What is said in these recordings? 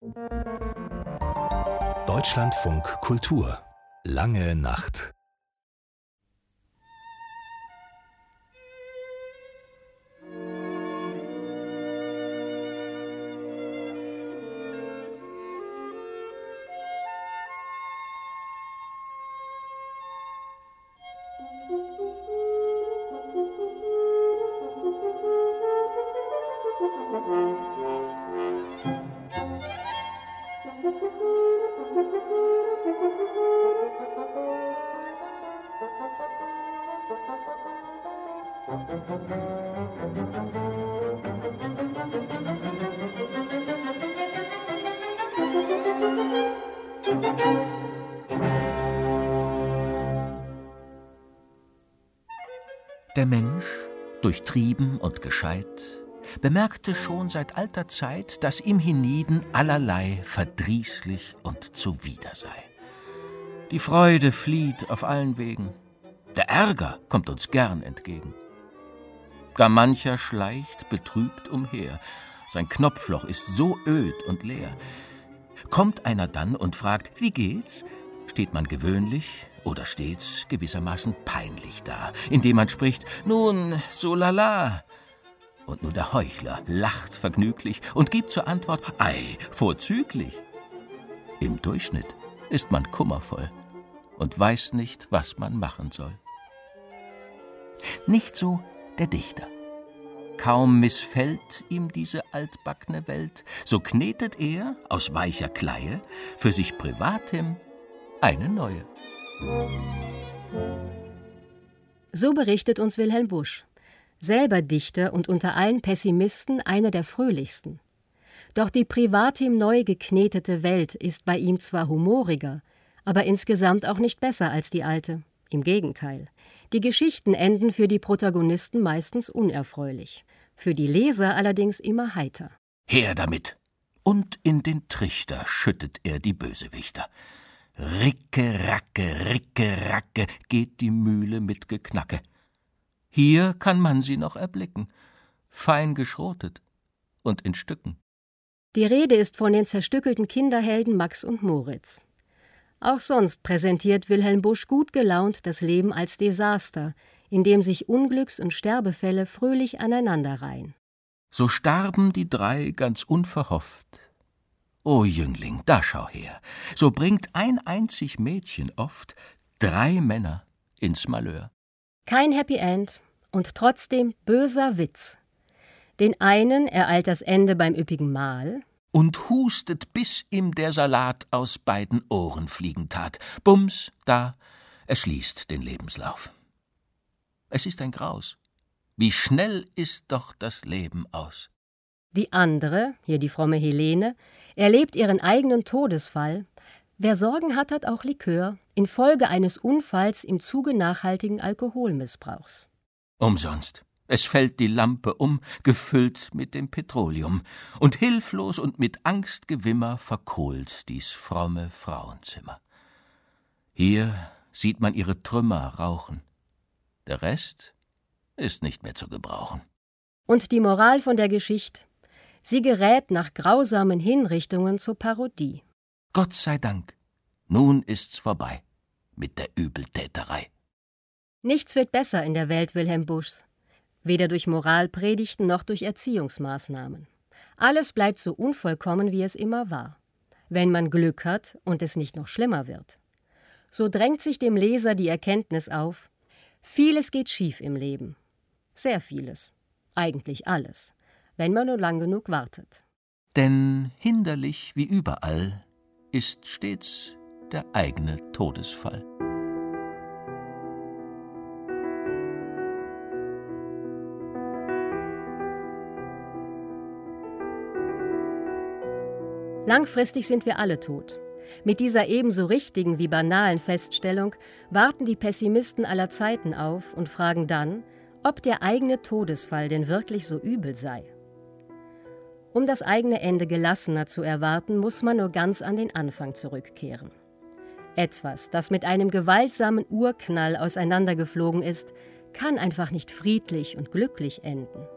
Deutschlandfunk Kultur. Lange Nacht. Der Mensch, durchtrieben und gescheit, bemerkte schon seit alter Zeit, dass ihm hienieden allerlei verdrießlich und zuwider sei. Die Freude flieht auf allen Wegen, der Ärger kommt uns gern entgegen. Gar mancher schleicht betrübt umher, sein Knopfloch ist so öd und leer. Kommt einer dann und fragt, wie geht's? Steht man gewöhnlich oder stets gewissermaßen peinlich da, indem man spricht, nun, so lala. Und nur der Heuchler lacht vergnüglich und gibt zur Antwort, ei, vorzüglich. Im Durchschnitt ist man kummervoll und weiß nicht, was man machen soll. Nicht so der Dichter. Kaum missfällt ihm diese altbackne Welt, so knetet er aus weicher Kleie für sich privatim eine neue. So berichtet uns Wilhelm Busch, selber Dichter und unter allen Pessimisten einer der fröhlichsten. Doch die privatim neu geknetete Welt ist bei ihm zwar humoriger, aber insgesamt auch nicht besser als die alte. Im Gegenteil. Die Geschichten enden für die Protagonisten meistens unerfreulich, für die Leser allerdings immer heiter. Her damit! Und in den Trichter schüttet er die Bösewichter. Ricke, racke, geht die Mühle mit Geknacke. Hier kann man sie noch erblicken, fein geschrotet und in Stücken. Die Rede ist von den zerstückelten Kinderhelden Max und Moritz. Auch sonst präsentiert Wilhelm Busch gut gelaunt das Leben als Desaster, in dem sich Unglücks- und Sterbefälle fröhlich aneinanderreihen. So starben die drei ganz unverhofft. O Jüngling, da schau her, so bringt ein einzig Mädchen oft 3 Männer ins Malheur. Kein Happy End und trotzdem böser Witz. Den einen ereilt das Ende beim üppigen Mahl und hustet, bis ihm der Salat aus beiden Ohren fliegen tat. Bums, da, er schließt den Lebenslauf. Es ist ein Graus. Wie schnell ist doch das Leben aus. Die andere, hier die fromme Helene, erlebt ihren eigenen Todesfall. Wer Sorgen hat auch Likör, infolge eines Unfalls im Zuge nachhaltigen Alkoholmissbrauchs. Umsonst. Es fällt die Lampe um, gefüllt mit dem Petroleum, und hilflos und mit Angstgewimmer verkohlt dies fromme Frauenzimmer. Hier sieht man ihre Trümmer rauchen. Der Rest ist nicht mehr zu gebrauchen. Und die Moral von der Geschichte? Sie gerät nach grausamen Hinrichtungen zur Parodie. Gott sei Dank, nun ist's vorbei mit der Übeltäterei. Nichts wird besser in der Welt Wilhelm Buschs. Weder durch Moralpredigten noch durch Erziehungsmaßnahmen. Alles bleibt so unvollkommen, wie es immer war. Wenn man Glück hat und es nicht noch schlimmer wird. So drängt sich dem Leser die Erkenntnis auf, vieles geht schief im Leben. Sehr vieles. Eigentlich alles. Wenn man nur lang genug wartet. Denn hinderlich wie überall ist stets der eigene Todesfall. Langfristig sind wir alle tot. Mit dieser ebenso richtigen wie banalen Feststellung warten die Pessimisten aller Zeiten auf und fragen dann, ob der eigene Todesfall denn wirklich so übel sei. Um das eigene Ende gelassener zu erwarten, muss man nur ganz an den Anfang zurückkehren. Etwas, das mit einem gewaltsamen Urknall auseinandergeflogen ist, kann einfach nicht friedlich und glücklich enden.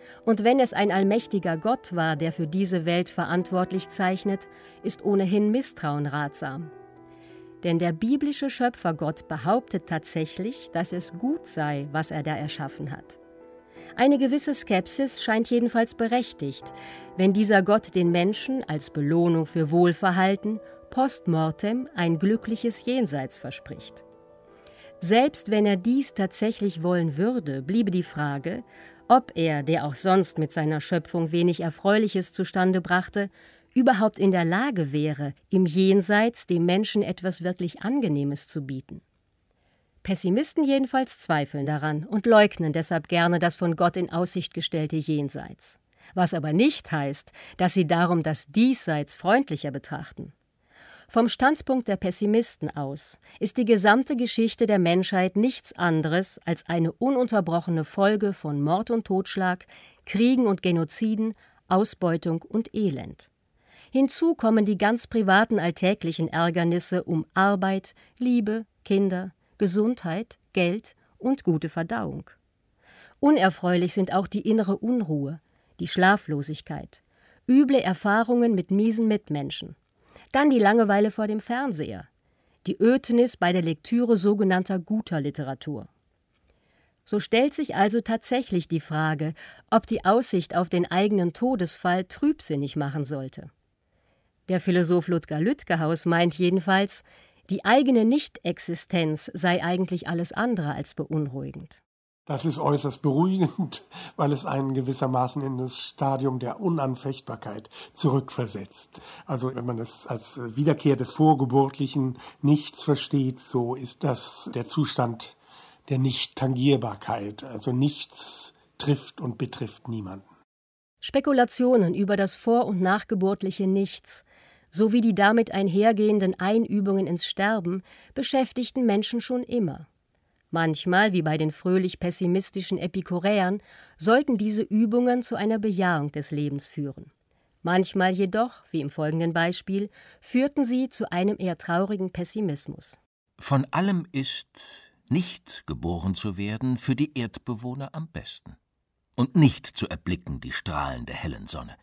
Und wenn es ein allmächtiger Gott war, der für diese Welt verantwortlich zeichnet, ist ohnehin Misstrauen ratsam. Denn der biblische Schöpfergott behauptet tatsächlich, dass es gut sei, was er da erschaffen hat. Eine gewisse Skepsis scheint jedenfalls berechtigt, wenn dieser Gott den Menschen als Belohnung für Wohlverhalten post mortem ein glückliches Jenseits verspricht. Selbst wenn er dies tatsächlich wollen würde, bliebe die Frage, ob er, der auch sonst mit seiner Schöpfung wenig Erfreuliches zustande brachte, überhaupt in der Lage wäre, im Jenseits dem Menschen etwas wirklich Angenehmes zu bieten. Pessimisten jedenfalls zweifeln daran und leugnen deshalb gerne das von Gott in Aussicht gestellte Jenseits. Was aber nicht heißt, dass sie darum das Diesseits freundlicher betrachten. Vom Standpunkt der Pessimisten aus ist die gesamte Geschichte der Menschheit nichts anderes als eine ununterbrochene Folge von Mord und Totschlag, Kriegen und Genoziden, Ausbeutung und Elend. Hinzu kommen die ganz privaten alltäglichen Ärgernisse um Arbeit, Liebe, Kinder, Gesundheit, Geld und gute Verdauung. Unerfreulich sind auch die innere Unruhe, die Schlaflosigkeit, üble Erfahrungen mit miesen Mitmenschen, dann die Langeweile vor dem Fernseher, die Ödnis bei der Lektüre sogenannter guter Literatur. So stellt sich also tatsächlich die Frage, ob die Aussicht auf den eigenen Todesfall trübsinnig machen sollte. Der Philosoph Ludger Lütkehaus meint jedenfalls, die eigene Nichtexistenz sei eigentlich alles andere als beunruhigend. Das ist äußerst beruhigend, weil es einen gewissermaßen in das Stadium der Unanfechtbarkeit zurückversetzt. Also wenn man es als Wiederkehr des vorgeburtlichen Nichts versteht, so ist das der Zustand der Nicht-Tangierbarkeit. Also nichts trifft und betrifft niemanden. Spekulationen über das vor- und nachgeburtliche Nichts sowie die damit einhergehenden Einübungen ins Sterben beschäftigten Menschen schon immer. Manchmal, wie bei den fröhlich pessimistischen Epikuräern, sollten diese Übungen zu einer Bejahung des Lebens führen. Manchmal jedoch, wie im folgenden Beispiel, führten sie zu einem eher traurigen Pessimismus. Von allem ist, nicht geboren zu werden, für die Erdbewohner am besten. Und nicht zu erblicken die Strahlen der hellen Sonne.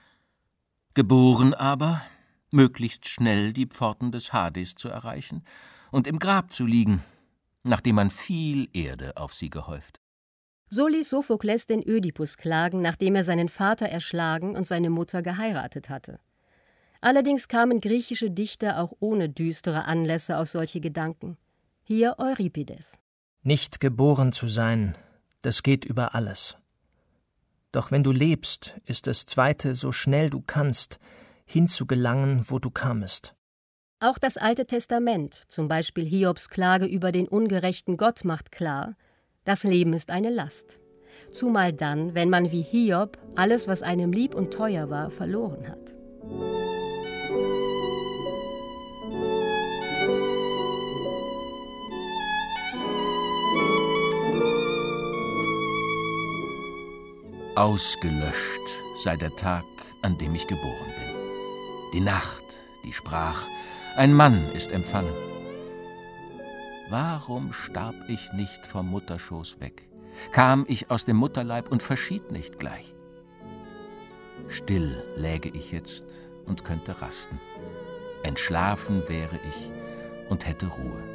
Geboren aber, möglichst schnell die Pforten des Hades zu erreichen und im Grab zu liegen, nachdem man viel Erde auf sie gehäuft. So ließ Sophokles den Ödipus klagen, nachdem er seinen Vater erschlagen und seine Mutter geheiratet hatte. Allerdings kamen griechische Dichter auch ohne düstere Anlässe auf solche Gedanken. Hier Euripides. Nicht geboren zu sein, das geht über alles. Doch wenn du lebst, ist das Zweite, so schnell du kannst, hinzugelangen, wo du kamest. Auch das Alte Testament, zum Beispiel Hiobs Klage über den ungerechten Gott, macht klar, das Leben ist eine Last. Zumal dann, wenn man wie Hiob alles, was einem lieb und teuer war, verloren hat. Ausgelöscht sei der Tag, an dem ich geboren bin. Die Nacht, die sprach, ein Mann ist empfangen. Warum starb ich nicht vom Mutterschoß weg? Kam ich aus dem Mutterleib und verschied nicht gleich? Still läge ich jetzt und könnte rasten. Entschlafen wäre ich und hätte Ruhe.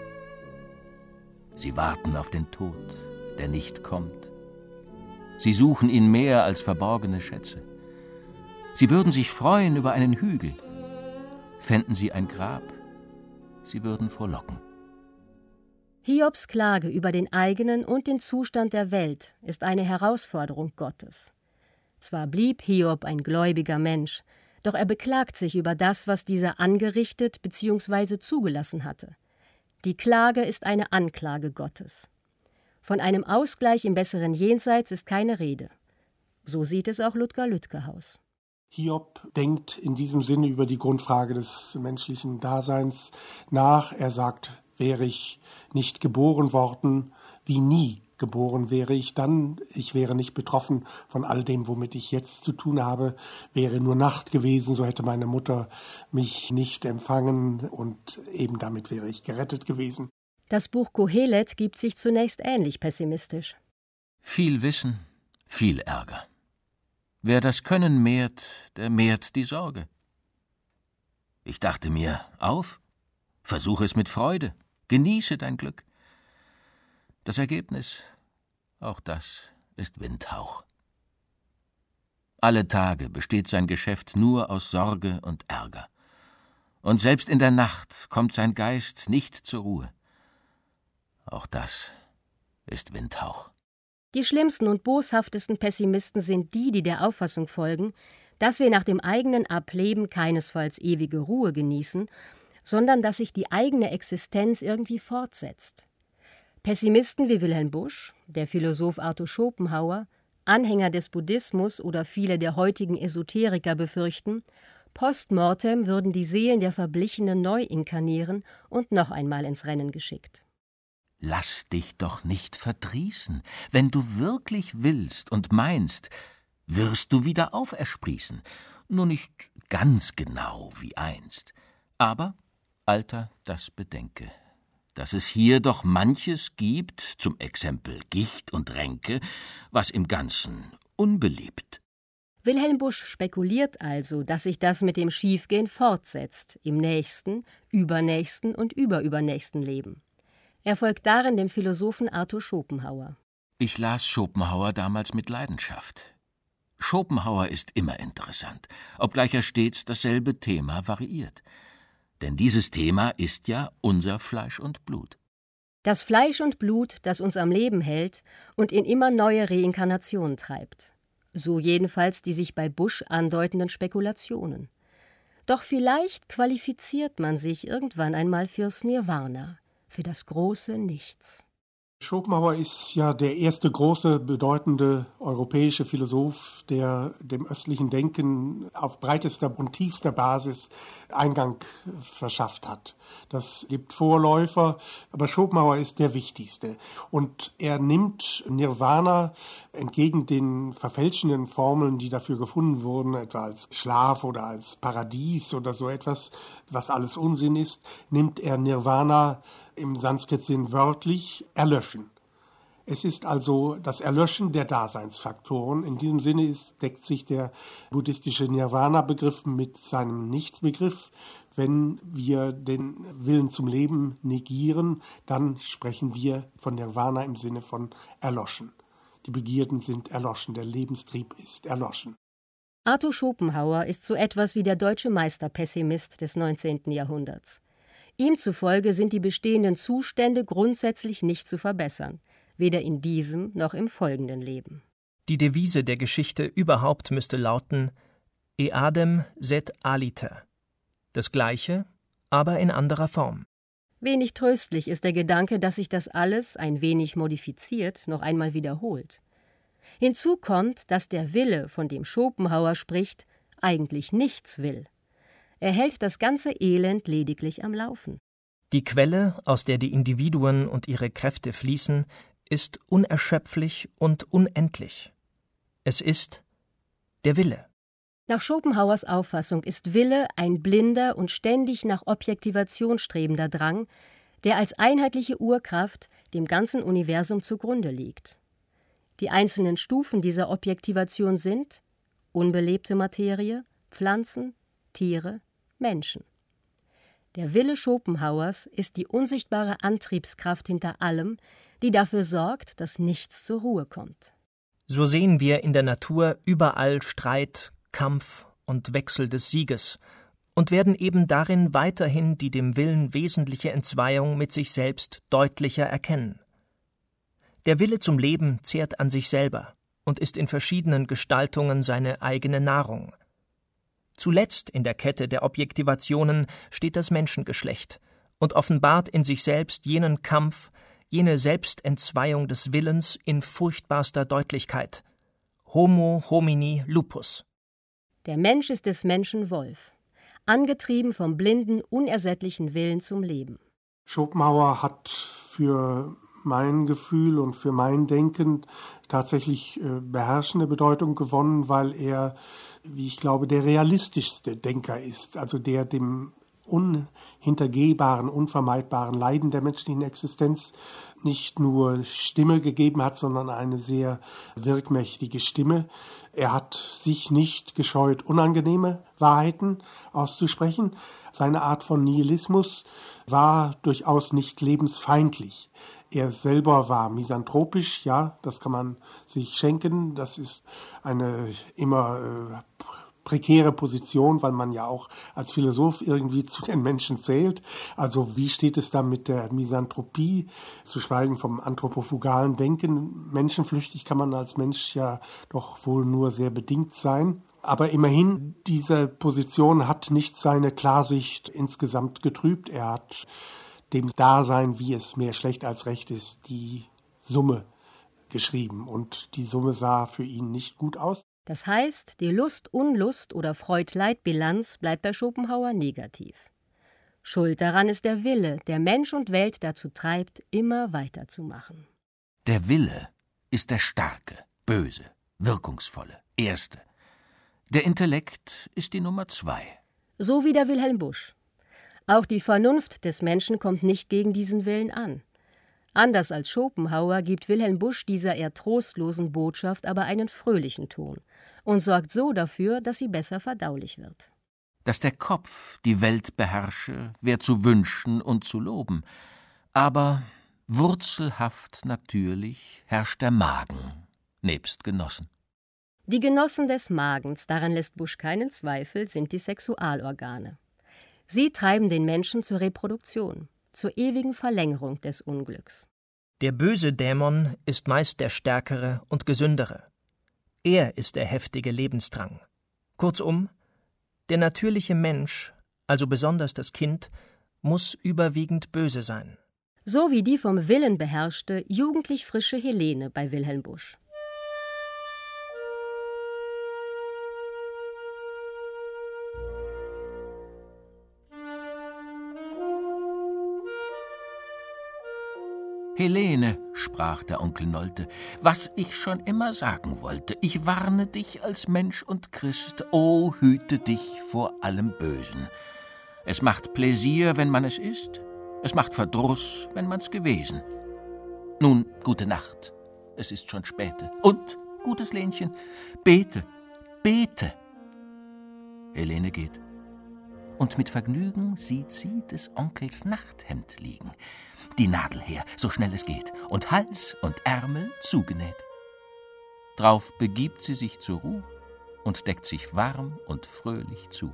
Sie warten auf den Tod, der nicht kommt. Sie suchen ihn mehr als verborgene Schätze. Sie würden sich freuen über einen Hügel. Fänden sie ein Grab, sie würden frohlocken. Hiobs Klage über den eigenen und den Zustand der Welt ist eine Herausforderung Gottes. Zwar blieb Hiob ein gläubiger Mensch, doch er beklagt sich über das, was dieser angerichtet bzw. zugelassen hatte. Die Klage ist eine Anklage Gottes. Von einem Ausgleich im besseren Jenseits ist keine Rede. So sieht es auch Ludger Lütkehaus. Hiob denkt in diesem Sinne über die Grundfrage des menschlichen Daseins nach. Er sagt, wäre ich nicht geboren worden, wie nie geboren wäre ich dann. Ich wäre nicht betroffen von all dem, womit ich jetzt zu tun habe. Wäre nur Nacht gewesen, so hätte meine Mutter mich nicht empfangen und eben damit wäre ich gerettet gewesen. Das Buch Kohelet gibt sich zunächst ähnlich pessimistisch. Viel Wissen, Viel Ärger. Wer das Können mehrt, der mehrt die Sorge. Ich dachte mir, auf, versuche es mit Freude, genieße dein Glück. Das Ergebnis, auch das ist Windhauch. Alle Tage besteht sein Geschäft nur aus Sorge und Ärger. Und selbst in der Nacht kommt sein Geist nicht zur Ruhe. Auch das ist Windhauch. Die schlimmsten und boshaftesten Pessimisten sind die der Auffassung folgen, dass wir nach dem eigenen Ableben keinesfalls ewige Ruhe genießen, sondern dass sich die eigene Existenz irgendwie fortsetzt. Pessimisten wie Wilhelm Busch, der Philosoph Arthur Schopenhauer, Anhänger des Buddhismus oder viele der heutigen Esoteriker befürchten, post mortem würden die Seelen der Verblichenen neu inkarnieren und noch einmal ins Rennen geschickt. Lass dich doch nicht verdrießen. Wenn du wirklich willst und meinst, wirst du wieder aufersprießen. Nur nicht ganz genau wie einst. Aber, Alter, das bedenke, dass es hier doch manches gibt, zum Exempel Gicht und Ränke, was im Ganzen unbeliebt. Wilhelm Busch spekuliert also, dass sich das mit dem Schiefgehen fortsetzt, im nächsten, übernächsten und überübernächsten Leben. Er folgt darin dem Philosophen Arthur Schopenhauer. Ich las Schopenhauer damals mit Leidenschaft. Schopenhauer ist immer interessant, obgleich er stets dasselbe Thema variiert. Denn dieses Thema ist ja unser Fleisch und Blut. Das Fleisch und Blut, das uns am Leben hält und in immer neue Reinkarnationen treibt. So jedenfalls die sich bei Busch andeutenden Spekulationen. Doch vielleicht qualifiziert man sich irgendwann einmal fürs Nirvana, für das große Nichts. Schopenhauer ist ja der erste große, bedeutende europäische Philosoph, der dem östlichen Denken auf breitester und tiefster Basis Eingang verschafft hat. Das gibt Vorläufer, aber Schopenhauer ist der wichtigste. Und er nimmt Nirvana entgegen den verfälschenden Formeln, die dafür gefunden wurden, etwa als Schlaf oder als Paradies oder so etwas, was alles Unsinn ist, nimmt er Nirvana im Sanskrit-Sinn wörtlich erlöschen. Es ist also das Erlöschen der Daseinsfaktoren. In diesem Sinne deckt sich der buddhistische Nirvana-Begriff mit seinem Nichtsbegriff. Wenn wir den Willen zum Leben negieren, dann sprechen wir von Nirvana im Sinne von erloschen. Die Begierden sind erloschen, der Lebenstrieb ist erloschen. Arthur Schopenhauer ist so etwas wie der deutsche Meisterpessimist des 19. Jahrhunderts. Ihm zufolge sind die bestehenden Zustände grundsätzlich nicht zu verbessern, weder in diesem noch im folgenden Leben. Die Devise der Geschichte überhaupt müsste lauten: Eadem sed aliter. Das Gleiche, aber in anderer Form. Wenig tröstlich ist der Gedanke, dass sich das alles, ein wenig modifiziert, noch einmal wiederholt. Hinzu kommt, dass der Wille, von dem Schopenhauer spricht, eigentlich nichts will. Er hält das ganze Elend lediglich am Laufen. Die Quelle, aus der die Individuen und ihre Kräfte fließen, ist unerschöpflich und unendlich. Es ist der Wille. Nach Schopenhauers Auffassung ist Wille ein blinder und ständig nach Objektivation strebender Drang, der als einheitliche Urkraft dem ganzen Universum zugrunde liegt. Die einzelnen Stufen dieser Objektivation sind unbelebte Materie, Pflanzen, Tiere, Menschen. Der Wille Schopenhauers ist die unsichtbare Antriebskraft hinter allem, die dafür sorgt, dass nichts zur Ruhe kommt. So sehen wir in der Natur überall Streit, Kampf und Wechsel des Sieges und werden eben darin weiterhin die dem Willen wesentliche Entzweiung mit sich selbst deutlicher erkennen. Der Wille zum Leben zehrt an sich selber und ist in verschiedenen Gestaltungen seine eigene Nahrung. Zuletzt in der Kette der Objektivationen steht das Menschengeschlecht und offenbart in sich selbst jenen Kampf, jene Selbstentzweiung des Willens in furchtbarster Deutlichkeit. Homo homini lupus. Der Mensch ist des Menschen Wolf, angetrieben vom blinden, unersättlichen Willen zum Leben. Schopenhauer hat für mein Gefühl und für mein Denken tatsächlich beherrschende Bedeutung gewonnen, weil er, wie ich glaube, der realistischste Denker ist, also der dem unhintergehbaren, unvermeidbaren Leiden der menschlichen Existenz nicht nur Stimme gegeben hat, sondern eine sehr wirkmächtige Stimme. Er hat sich nicht gescheut, unangenehme Wahrheiten auszusprechen. Seine Art von Nihilismus war durchaus nicht lebensfeindlich. Er selber war misanthropisch, ja, das kann man sich schenken. Das ist eine immer prekäre Position, weil man ja auch als Philosoph irgendwie zu den Menschen zählt. Also wie steht es da mit der Misanthropie, zu schweigen vom anthropofugalen Denken? Menschenflüchtig kann man als Mensch ja doch wohl nur sehr bedingt sein. Aber immerhin, diese Position hat nicht seine Klarsicht insgesamt getrübt. Er hat dem Dasein, wie es mehr schlecht als recht ist, die Summe geschrieben. Und die Summe sah für ihn nicht gut aus. Das heißt, die Lust-Unlust- oder Freud-Leid-Bilanz bleibt bei Schopenhauer negativ. Schuld daran ist der Wille, der Mensch und Welt dazu treibt, immer weiterzumachen. Der Wille ist der starke, böse, wirkungsvolle, erste. Der Intellekt ist die Nummer 2. So wie der Wilhelm Busch. Auch die Vernunft des Menschen kommt nicht gegen diesen Willen an. Anders als Schopenhauer gibt Wilhelm Busch dieser eher trostlosen Botschaft aber einen fröhlichen Ton und sorgt so dafür, dass sie besser verdaulich wird. Dass der Kopf die Welt beherrsche, wär zu wünschen und zu loben. Aber wurzelhaft natürlich herrscht der Magen, nebst Genossen. Die Genossen des Magens, daran lässt Busch keinen Zweifel, sind die Sexualorgane. Sie treiben den Menschen zur Reproduktion, zur ewigen Verlängerung des Unglücks. Der böse Dämon ist meist der stärkere und gesündere. Er ist der heftige Lebensdrang. Kurzum, der natürliche Mensch, also besonders das Kind, muss überwiegend böse sein. So wie die vom Willen beherrschte, jugendlich frische Helene bei Wilhelm Busch. »Helene«, sprach der Onkel Nolte, »was ich schon immer sagen wollte, ich warne dich als Mensch und Christ, oh, hüte dich vor allem Bösen. Es macht Pläsier, wenn man es ist, es macht Verdruss, wenn man's gewesen. Nun, gute Nacht, es ist schon späte, und, gutes Lenchen, bete, bete.« Helene geht, und mit Vergnügen sieht sie des Onkels Nachthemd liegen. Die Nadel her, so schnell es geht, und Hals und Ärmel zugenäht. Drauf begibt sie sich zur Ruh und deckt sich warm und fröhlich zu.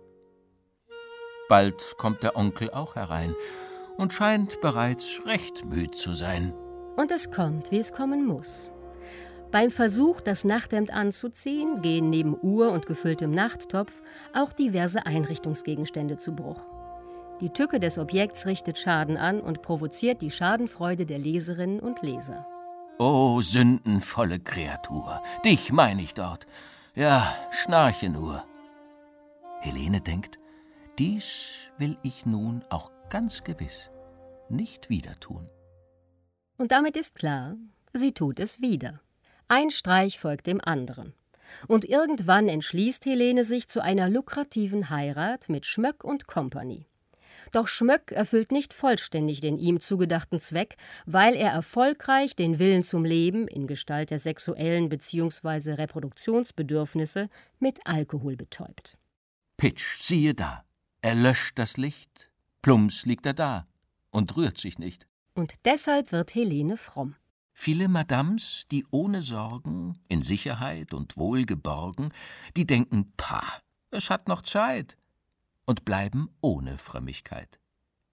Bald kommt der Onkel auch herein und scheint bereits recht müd zu sein. Und es kommt, wie es kommen muss. Beim Versuch, das Nachthemd anzuziehen, gehen neben Uhr und gefülltem Nachttopf auch diverse Einrichtungsgegenstände zu Bruch. Die Tücke des Objekts richtet Schaden an und provoziert die Schadenfreude der Leserinnen und Leser. »O sündenvolle Kreatur, dich meine ich dort. Ja, schnarche nur.« Helene denkt, dies will ich nun auch ganz gewiss nicht wieder tun. Und damit ist klar, sie tut es wieder. Ein Streich folgt dem anderen. Und irgendwann entschließt Helene sich zu einer lukrativen Heirat mit Schmöck und Company. Doch Schmöck erfüllt nicht vollständig den ihm zugedachten Zweck, weil er erfolgreich den Willen zum Leben in Gestalt der sexuellen bzw. Reproduktionsbedürfnisse mit Alkohol betäubt. Pitsch, siehe da, er löscht das Licht, plumps liegt er da und rührt sich nicht. Und deshalb wird Helene fromm. Viele Madams, die ohne Sorgen, in Sicherheit und wohlgeborgen, die denken, pah, es hat noch Zeit, und bleiben ohne Frömmigkeit.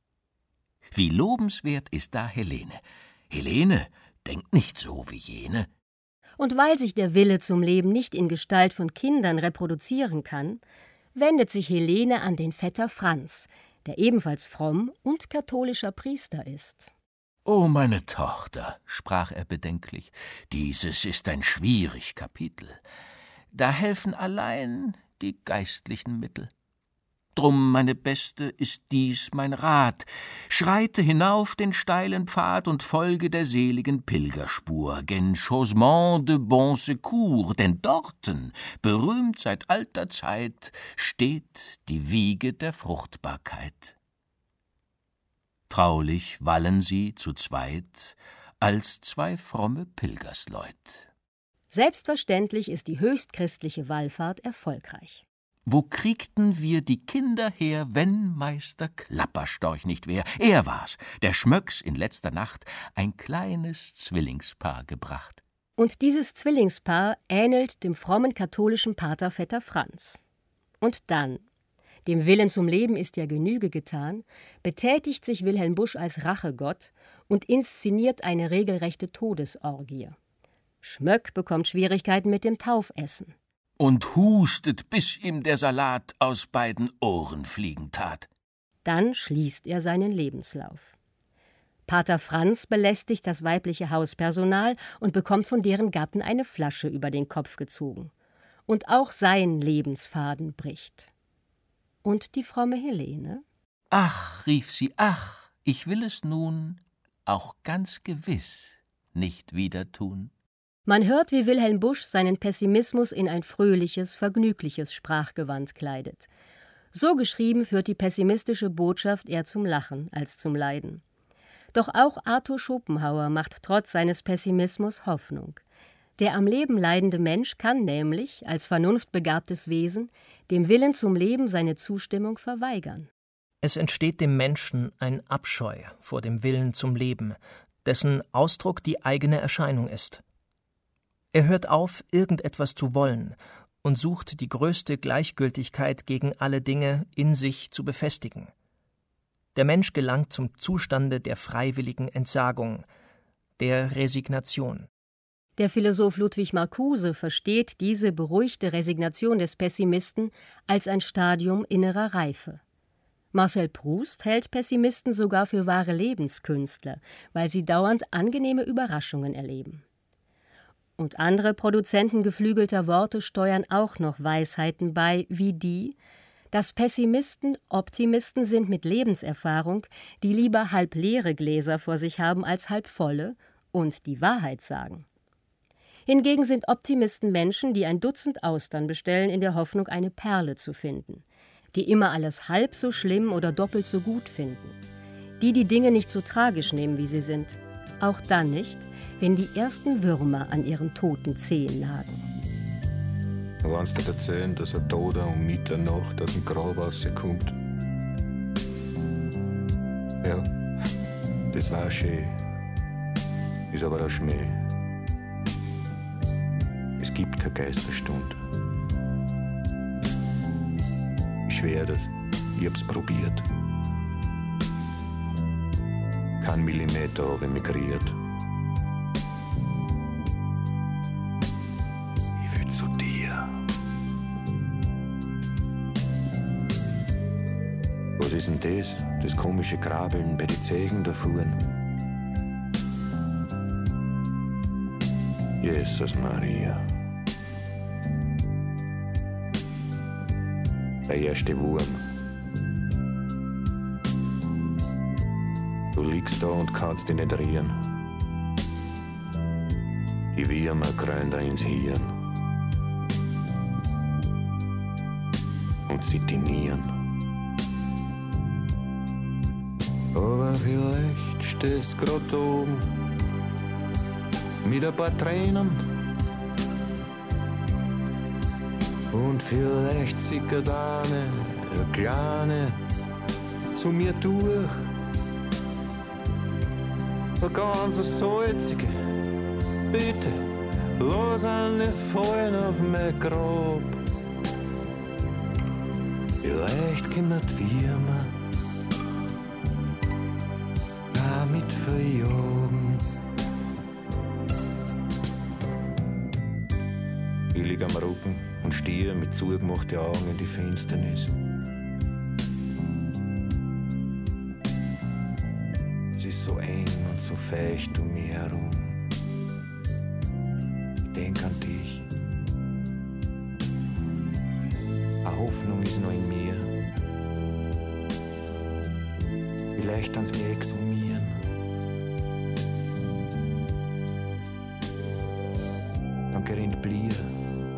Wie lobenswert ist da Helene. Helene denkt nicht so wie jene. Und weil sich der Wille zum Leben nicht in Gestalt von Kindern reproduzieren kann, wendet sich Helene an den Vetter Franz, der ebenfalls fromm und katholischer Priester ist. »O meine Tochter«, sprach er bedenklich, »dieses ist ein schwierig Kapitel. Da helfen allein die geistlichen Mittel. Drum, meine Beste, ist dies mein Rat. Schreite hinauf den steilen Pfad und folge der seligen Pilgerspur, gen Chaussement de Bon Secours, denn dorten, berühmt seit alter Zeit, steht die Wiege der Fruchtbarkeit.« Traulich wallen sie zu zweit, als zwei fromme Pilgersleut. Selbstverständlich ist die höchstchristliche Wallfahrt erfolgreich. Wo kriegten wir die Kinder her, wenn Meister Klapperstorch nicht wär? Er war's, der Schmöcks in letzter Nacht ein kleines Zwillingspaar gebracht. Und dieses Zwillingspaar ähnelt dem frommen katholischen Pater Vetter Franz. Und dann, dem Willen zum Leben ist ja Genüge getan, betätigt sich Wilhelm Busch als Rachegott und inszeniert eine regelrechte Todesorgie. Schmöck bekommt Schwierigkeiten mit dem Taufessen. Und hustet, bis ihm der Salat aus beiden Ohren fliegen tat. Dann schließt er seinen Lebenslauf. Pater Franz belästigt das weibliche Hauspersonal und bekommt von deren Gatten eine Flasche über den Kopf gezogen. Und auch sein Lebensfaden bricht. Und die fromme Helene? »Ach«, rief sie, »ach, ich will es nun auch ganz gewiss nicht wieder tun.« Man hört, wie Wilhelm Busch seinen Pessimismus in ein fröhliches, vergnügliches Sprachgewand kleidet. So geschrieben führt die pessimistische Botschaft eher zum Lachen als zum Leiden. Doch auch Arthur Schopenhauer macht trotz seines Pessimismus Hoffnung. Der am Leben leidende Mensch kann nämlich, als vernunftbegabtes Wesen, dem Willen zum Leben seine Zustimmung verweigern. Es entsteht dem Menschen ein Abscheu vor dem Willen zum Leben, dessen Ausdruck die eigene Erscheinung ist. Er hört auf, irgendetwas zu wollen und sucht die größte Gleichgültigkeit gegen alle Dinge in sich zu befestigen. Der Mensch gelangt zum Zustande der freiwilligen Entsagung, der Resignation. Der Philosoph Ludwig Marcuse versteht diese beruhigte Resignation des Pessimisten als ein Stadium innerer Reife. Marcel Proust hält Pessimisten sogar für wahre Lebenskünstler, weil sie dauernd angenehme Überraschungen erleben. Und andere Produzenten geflügelter Worte steuern auch noch Weisheiten bei, wie die, dass Pessimisten Optimisten sind mit Lebenserfahrung, die lieber halb leere Gläser vor sich haben als halb volle und die Wahrheit sagen. Hingegen sind Optimisten Menschen, die ein Dutzend Austern bestellen, in der Hoffnung, eine Perle zu finden, die immer alles halb so schlimm oder doppelt so gut finden, die die Dinge nicht so tragisch nehmen, wie sie sind, auch dann nicht, wenn die ersten Würmer an ihren toten Zehen nagen. Wenn sie dir erzählen, dass ein Toter um Mitternacht aus dem Grab rauskommt. Ja, das war schön. Ist aber ein Schmäh. Es gibt keine Geisterstunde. Ich schwör das, ich hab's probiert. Kein Millimeter habe ich migriert. Ich will zu dir. Was ist denn das? Das komische Krabbeln bei den Zehen da vorn. Jesus Maria. Der erste Wurm. Du liegst da und kannst dich nicht rühren. Die Würmer krönen da ins Hirn. Und sie dinieren. Aber vielleicht stehst grad oben mit ein paar Tränen. Und vielleicht sickert eine kleine zu mir durch. Eine ganz salzige, bitte, lass eine fallen auf mein Grab. Vielleicht können die Würmer damit verjagen. Ich lieg am Rücken und stiere mit zugemachten Augen in die Finsternis. Es ist so eng und so feucht um mich herum. Ich denk an dich. Eine Hoffnung ist noch in mir. Vielleicht kann's mich exhumieren. Dann gerinnt Blier.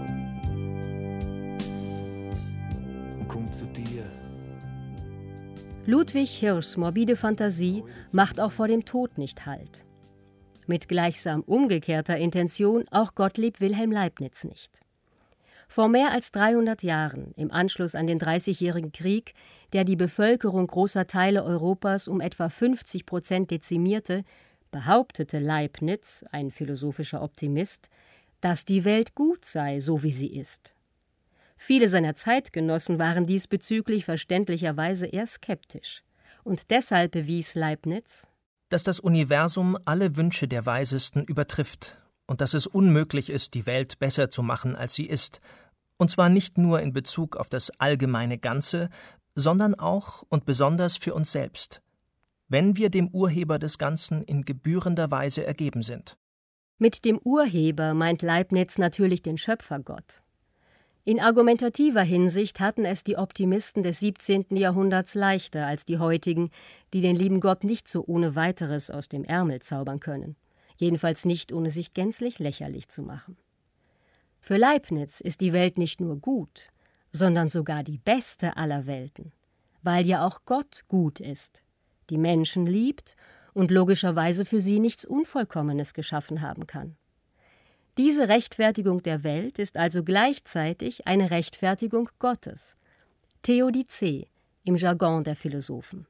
Und komm zu dir. Ludwig Hirschs morbide Fantasie macht auch vor dem Tod nicht Halt. Mit gleichsam umgekehrter Intention auch Gottlieb Wilhelm Leibniz nicht. Vor mehr als 300 Jahren, im Anschluss an den Dreißigjährigen Krieg, der die Bevölkerung großer Teile Europas um etwa 50% dezimierte, behauptete Leibniz, ein philosophischer Optimist, dass die Welt gut sei, so wie sie ist. Viele seiner Zeitgenossen waren diesbezüglich verständlicherweise eher skeptisch. Und deshalb bewies Leibniz, dass das Universum alle Wünsche der Weisesten übertrifft und dass es unmöglich ist, die Welt besser zu machen, als sie ist, und zwar nicht nur in Bezug auf das allgemeine Ganze, sondern auch und besonders für uns selbst, wenn wir dem Urheber des Ganzen in gebührender Weise ergeben sind. Mit dem Urheber meint Leibniz natürlich den Schöpfergott. In argumentativer Hinsicht hatten es die Optimisten des 17. Jahrhunderts leichter als die heutigen, die den lieben Gott nicht so ohne weiteres aus dem Ärmel zaubern können, jedenfalls nicht, ohne sich gänzlich lächerlich zu machen. Für Leibniz ist die Welt nicht nur gut, sondern sogar die beste aller Welten, weil ja auch Gott gut ist, die Menschen liebt und logischerweise für sie nichts Unvollkommenes geschaffen haben kann. Diese Rechtfertigung der Welt ist also gleichzeitig eine Rechtfertigung Gottes. Theodizee im Jargon der Philosophen.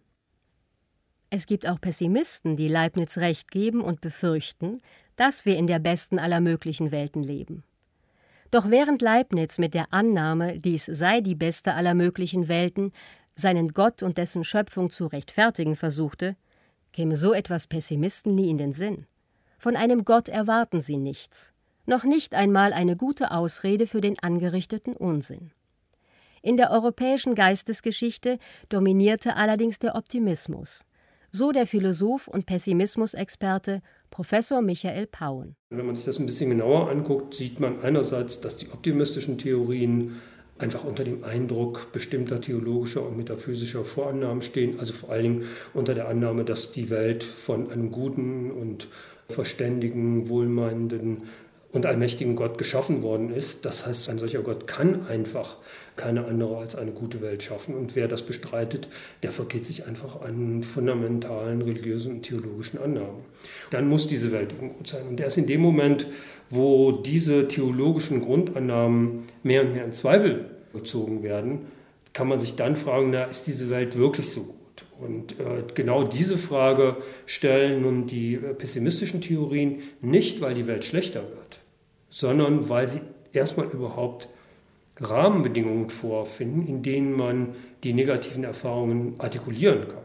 Es gibt auch Pessimisten, die Leibniz recht geben und befürchten, dass wir in der besten aller möglichen Welten leben. Doch während Leibniz mit der Annahme, dies sei die beste aller möglichen Welten, seinen Gott und dessen Schöpfung zu rechtfertigen versuchte, käme so etwas Pessimisten nie in den Sinn. Von einem Gott erwarten sie nichts. Noch nicht einmal eine gute Ausrede für den angerichteten Unsinn. In der europäischen Geistesgeschichte dominierte allerdings der Optimismus, so der Philosoph und Pessimismusexperte Professor Michael Pauen. Wenn man sich das ein bisschen genauer anguckt, sieht man einerseits, dass die optimistischen Theorien einfach unter dem Eindruck bestimmter theologischer und metaphysischer Vorannahmen stehen, also vor allen Dingen unter der Annahme, dass die Welt von einem guten und verständigen, wohlmeinenden und allmächtigen Gott geschaffen worden ist. Das heißt, ein solcher Gott kann einfach keine andere als eine gute Welt schaffen. Und wer das bestreitet, der vergeht sich einfach an fundamentalen religiösen und theologischen Annahmen. Dann muss diese Welt eben gut sein. Und erst in dem Moment, wo diese theologischen Grundannahmen mehr und mehr in Zweifel gezogen werden, kann man sich dann fragen, na, ist diese Welt wirklich so gut? Und genau diese Frage stellen nun die pessimistischen Theorien nicht, weil die Welt schlechter wird, sondern weil sie erstmal überhaupt Rahmenbedingungen vorfinden, in denen man die negativen Erfahrungen artikulieren kann.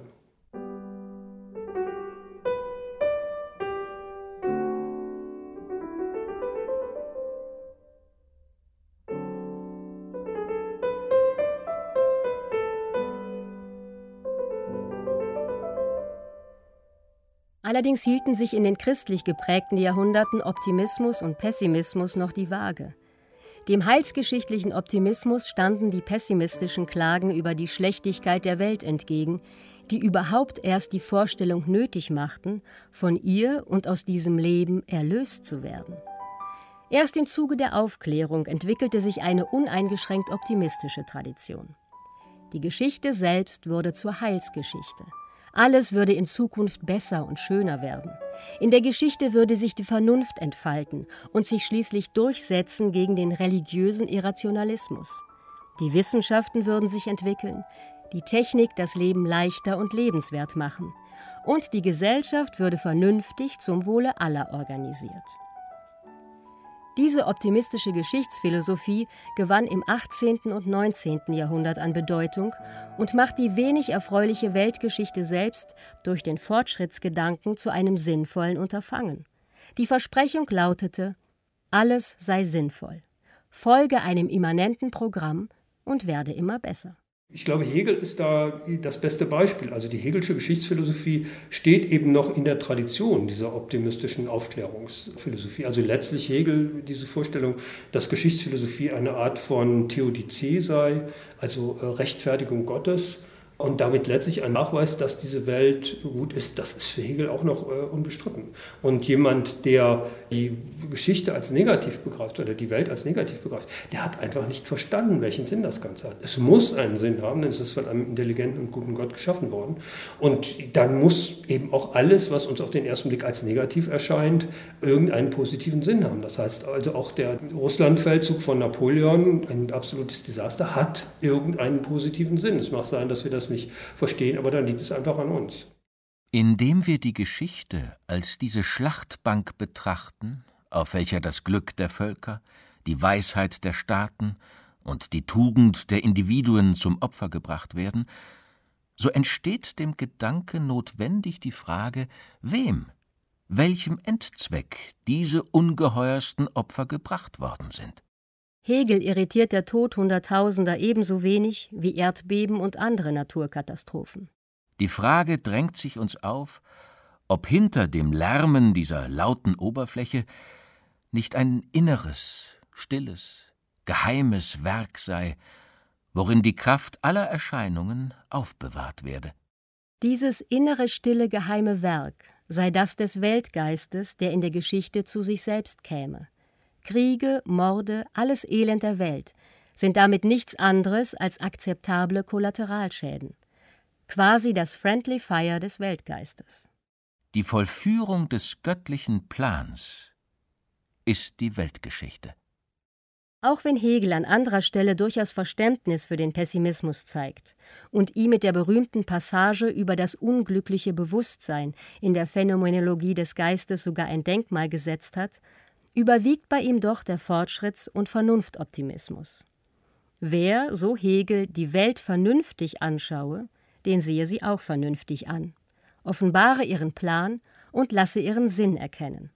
Allerdings hielten sich in den christlich geprägten Jahrhunderten Optimismus und Pessimismus noch die Waage. Dem heilsgeschichtlichen Optimismus standen die pessimistischen Klagen über die Schlechtigkeit der Welt entgegen, die überhaupt erst die Vorstellung nötig machten, von ihr und aus diesem Leben erlöst zu werden. Erst im Zuge der Aufklärung entwickelte sich eine uneingeschränkt optimistische Tradition. Die Geschichte selbst wurde zur Heilsgeschichte. Alles würde in Zukunft besser und schöner werden. In der Geschichte würde sich die Vernunft entfalten und sich schließlich durchsetzen gegen den religiösen Irrationalismus. Die Wissenschaften würden sich entwickeln, die Technik das Leben leichter und lebenswert machen. Und die Gesellschaft würde vernünftig zum Wohle aller organisiert. Diese optimistische Geschichtsphilosophie gewann im 18. und 19. Jahrhundert an Bedeutung und macht die wenig erfreuliche Weltgeschichte selbst durch den Fortschrittsgedanken zu einem sinnvollen Unterfangen. Die Versprechung lautete: Alles sei sinnvoll, folge einem immanenten Programm und werde immer besser. Ich glaube, Hegel ist da das beste Beispiel. Also die Hegelsche Geschichtsphilosophie steht eben noch in der Tradition dieser optimistischen Aufklärungsphilosophie. Also letztlich Hegel, diese Vorstellung, dass Geschichtsphilosophie eine Art von Theodizee sei, also Rechtfertigung Gottes, und damit letztlich ein Nachweis, dass diese Welt gut ist, das ist für Hegel auch noch unbestritten. Und jemand, der die Geschichte als negativ begreift oder die Welt als negativ begreift, der hat einfach nicht verstanden, welchen Sinn das Ganze hat. Es muss einen Sinn haben, denn es ist von einem intelligenten und guten Gott geschaffen worden. Und dann muss eben auch alles, was uns auf den ersten Blick als negativ erscheint, irgendeinen positiven Sinn haben. Das heißt also auch der Russlandfeldzug von Napoleon, ein absolutes Desaster, hat irgendeinen positiven Sinn. Es mag sein, dass wir das nicht verstehen, aber dann liegt es einfach an uns. Indem wir die Geschichte als diese Schlachtbank betrachten, auf welcher das Glück der Völker, die Weisheit der Staaten und die Tugend der Individuen zum Opfer gebracht werden, so entsteht dem Gedanke notwendig die Frage, wem, welchem Endzweck diese ungeheuersten Opfer gebracht worden sind. Hegel irritiert der Tod Hunderttausender ebenso wenig wie Erdbeben und andere Naturkatastrophen. Die Frage drängt sich uns auf, ob hinter dem Lärmen dieser lauten Oberfläche nicht ein inneres, stilles, geheimes Werk sei, worin die Kraft aller Erscheinungen aufbewahrt werde. Dieses innere, stille, geheime Werk sei das des Weltgeistes, der in der Geschichte zu sich selbst käme. Kriege, Morde, alles Elend der Welt sind damit nichts anderes als akzeptable Kollateralschäden. Quasi das Friendly Fire des Weltgeistes. Die Vollführung des göttlichen Plans ist die Weltgeschichte. Auch wenn Hegel an anderer Stelle durchaus Verständnis für den Pessimismus zeigt und ihm mit der berühmten Passage über das unglückliche Bewusstsein in der Phänomenologie des Geistes sogar ein Denkmal gesetzt hat, überwiegt bei ihm doch der Fortschritts- und Vernunftoptimismus. Wer, so Hegel, die Welt vernünftig anschaue, den sehe sie auch vernünftig an, offenbare ihren Plan und lasse ihren Sinn erkennen.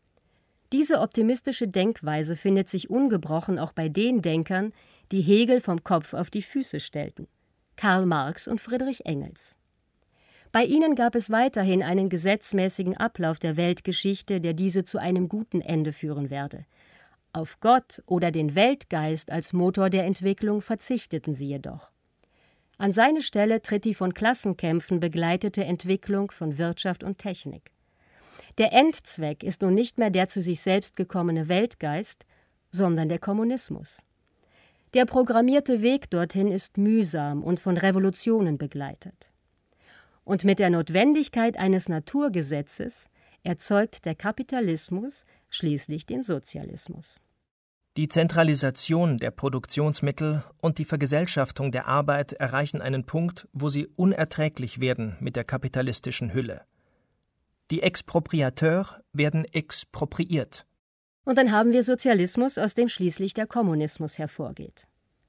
Diese optimistische Denkweise findet sich ungebrochen auch bei den Denkern, die Hegel vom Kopf auf die Füße stellten: Karl Marx und Friedrich Engels. Bei ihnen gab es weiterhin einen gesetzmäßigen Ablauf der Weltgeschichte, der diese zu einem guten Ende führen werde. Auf Gott oder den Weltgeist als Motor der Entwicklung verzichteten sie jedoch. An seine Stelle tritt die von Klassenkämpfen begleitete Entwicklung von Wirtschaft und Technik. Der Endzweck ist nun nicht mehr der zu sich selbst gekommene Weltgeist, sondern der Kommunismus. Der programmierte Weg dorthin ist mühsam und von Revolutionen begleitet. Und mit der Notwendigkeit eines Naturgesetzes erzeugt der Kapitalismus schließlich den Sozialismus. Die Zentralisation der Produktionsmittel und die Vergesellschaftung der Arbeit erreichen einen Punkt, wo sie unerträglich werden mit der kapitalistischen Hülle. Die Expropriateurs werden expropriiert. Und dann haben wir Sozialismus, aus dem schließlich der Kommunismus hervorgeht.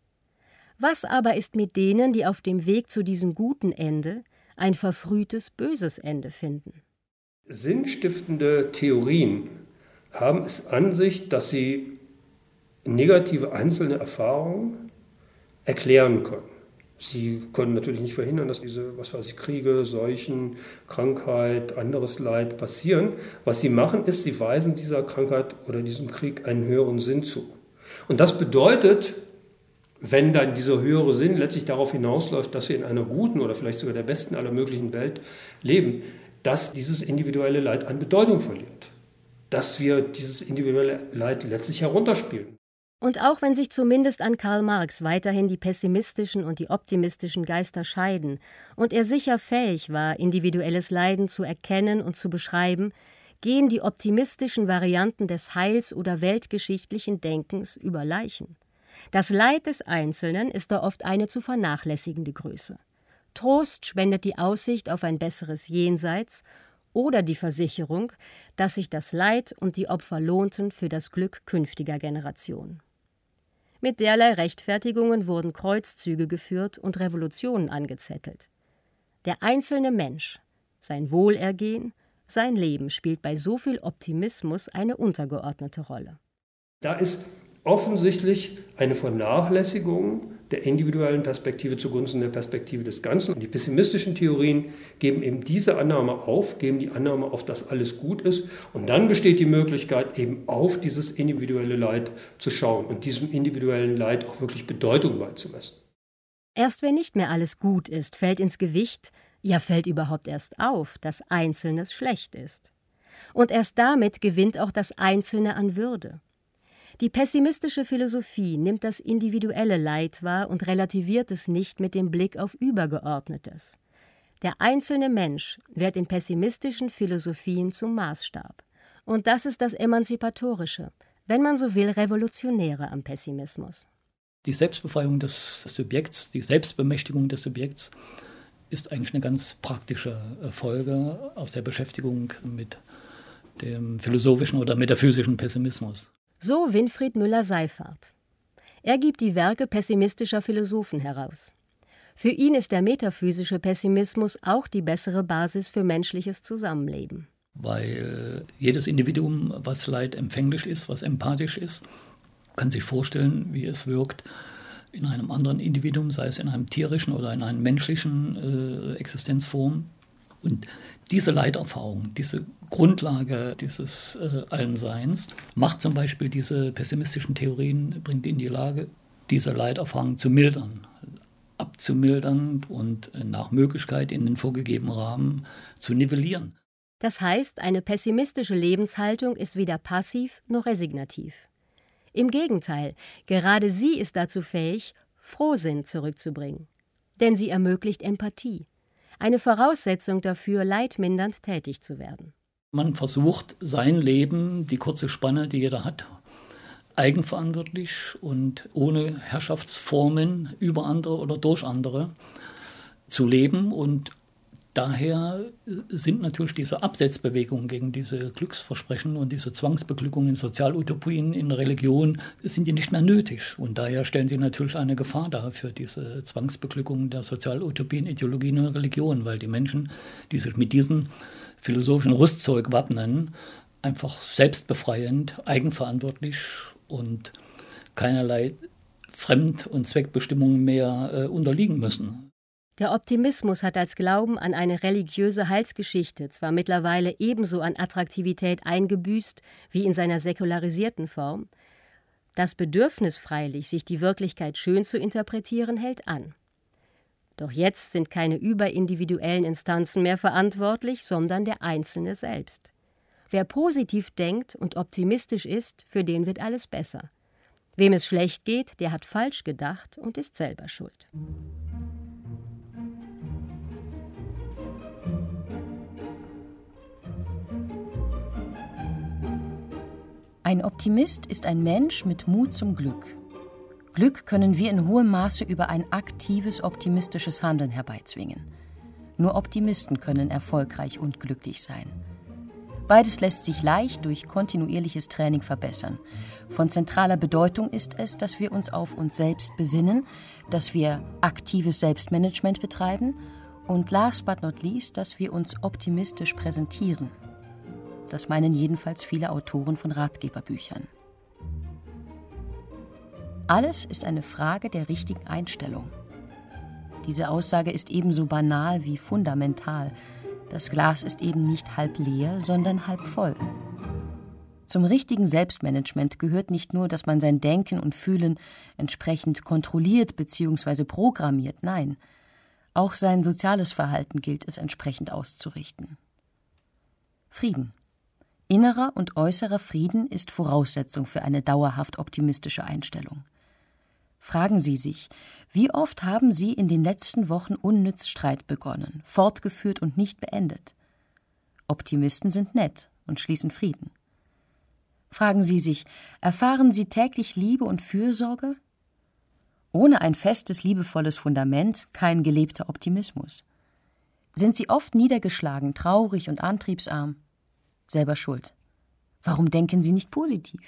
Was aber ist mit denen, die auf dem Weg zu diesem guten Ende ein verfrühtes, böses Ende finden? Sinnstiftende Theorien haben es an sich, dass sie negative einzelne Erfahrungen erklären können. Sie können natürlich nicht verhindern, dass diese, Kriege, Seuchen, Krankheit, anderes Leid passieren. Was sie machen, ist, sie weisen dieser Krankheit oder diesem Krieg einen höheren Sinn zu. Und das bedeutet, wenn dann dieser höhere Sinn letztlich darauf hinausläuft, dass wir in einer guten oder vielleicht sogar der besten aller möglichen Welt leben, dass dieses individuelle Leid an Bedeutung verliert. Dass wir dieses individuelle Leid letztlich herunterspielen. Und auch wenn sich zumindest an Karl Marx weiterhin die pessimistischen und die optimistischen Geister scheiden und er sicher fähig war, individuelles Leiden zu erkennen und zu beschreiben, gehen die optimistischen Varianten des Heils- oder weltgeschichtlichen Denkens über Leichen. Das Leid des Einzelnen ist da oft eine zu vernachlässigende Größe. Trost spendet die Aussicht auf ein besseres Jenseits oder die Versicherung, dass sich das Leid und die Opfer lohnten für das Glück künftiger Generationen. Mit derlei Rechtfertigungen wurden Kreuzzüge geführt und Revolutionen angezettelt. Der einzelne Mensch, sein Wohlergehen, sein Leben spielt bei so viel Optimismus eine untergeordnete Rolle. Da ist offensichtlich eine Vernachlässigung der individuellen Perspektive zugunsten der Perspektive des Ganzen. Und die pessimistischen Theorien geben eben diese Annahme auf, geben die Annahme auf, dass alles gut ist. Und dann besteht die Möglichkeit, eben auf dieses individuelle Leid zu schauen und diesem individuellen Leid auch wirklich Bedeutung beizumessen. Erst wenn nicht mehr alles gut ist, fällt ins Gewicht, ja fällt überhaupt erst auf, dass Einzelnes schlecht ist. Und erst damit gewinnt auch das Einzelne an Würde. Die pessimistische Philosophie nimmt das individuelle Leid wahr und relativiert es nicht mit dem Blick auf Übergeordnetes. Der einzelne Mensch wird in pessimistischen Philosophien zum Maßstab. Und das ist das Emanzipatorische, wenn man so will, Revolutionäre am Pessimismus. Die Selbstbefreiung des Subjekts, die Selbstbemächtigung des Subjekts ist eigentlich eine ganz praktische Folge aus der Beschäftigung mit dem philosophischen oder metaphysischen Pessimismus. So Winfried Müller-Seyfarth. Er gibt die Werke pessimistischer Philosophen heraus. Für ihn ist der metaphysische Pessimismus auch die bessere Basis für menschliches Zusammenleben. Weil jedes Individuum, was leidempfänglich ist, was empathisch ist, kann sich vorstellen, wie es wirkt in einem anderen Individuum, sei es in einem tierischen oder in einer menschlichen Existenzform. Und diese Leiterfahrung, diese Grundlage dieses allen Seins, macht zum Beispiel diese pessimistischen Theorien, bringt in die Lage, diese Leiterfahrung zu mildern, abzumildern und nach Möglichkeit in den vorgegebenen Rahmen zu nivellieren. Das heißt, eine pessimistische Lebenshaltung ist weder passiv noch resignativ. Im Gegenteil, gerade sie ist dazu fähig, Frohsinn zurückzubringen. Denn sie ermöglicht Empathie. Eine Voraussetzung dafür, leidmindernd tätig zu werden. Man versucht, sein Leben, die kurze Spanne, die jeder hat, eigenverantwortlich und ohne Herrschaftsformen über andere oder durch andere zu leben. Und daher sind natürlich diese Absetzbewegungen gegen diese Glücksversprechen und diese Zwangsbeglückungen in Sozialutopien, in Religion, sind die nicht mehr nötig. Und daher stellen sie natürlich eine Gefahr dar für diese Zwangsbeglückungen der Sozialutopien, Ideologien und Religionen, weil die Menschen, die sich mit diesem philosophischen Rüstzeug wappnen, einfach selbstbefreiend, eigenverantwortlich und keinerlei Fremd- und Zweckbestimmungen mehr unterliegen müssen. Der Optimismus hat als Glauben an eine religiöse Heilsgeschichte zwar mittlerweile ebenso an Attraktivität eingebüßt wie in seiner säkularisierten Form. Das Bedürfnis freilich, sich die Wirklichkeit schön zu interpretieren, hält an. Doch jetzt sind keine überindividuellen Instanzen mehr verantwortlich, sondern der Einzelne selbst. Wer positiv denkt und optimistisch ist, für den wird alles besser. Wem es schlecht geht, der hat falsch gedacht und ist selber schuld. Ein Optimist ist ein Mensch mit Mut zum Glück. Glück können wir in hohem Maße über ein aktives, optimistisches Handeln herbeizwingen. Nur Optimisten können erfolgreich und glücklich sein. Beides lässt sich leicht durch kontinuierliches Training verbessern. Von zentraler Bedeutung ist es, dass wir uns auf uns selbst besinnen, dass wir aktives Selbstmanagement betreiben und last but not least, dass wir uns optimistisch präsentieren. Das meinen jedenfalls viele Autoren von Ratgeberbüchern. Alles ist eine Frage der richtigen Einstellung. Diese Aussage ist ebenso banal wie fundamental. Das Glas ist eben nicht halb leer, sondern halb voll. Zum richtigen Selbstmanagement gehört nicht nur, dass man sein Denken und Fühlen entsprechend kontrolliert bzw. programmiert, nein, auch sein soziales Verhalten gilt es entsprechend auszurichten. Frieden. Innerer und äußerer Frieden ist Voraussetzung für eine dauerhaft optimistische Einstellung. Fragen Sie sich, wie oft haben Sie in den letzten Wochen unnütz Streit begonnen, fortgeführt und nicht beendet? Optimisten sind nett und schließen Frieden. Fragen Sie sich, erfahren Sie täglich Liebe und Fürsorge? Ohne ein festes, liebevolles Fundament kein gelebter Optimismus. Sind Sie oft niedergeschlagen, traurig und antriebsarm? Selber schuld. Warum denken Sie nicht positiv?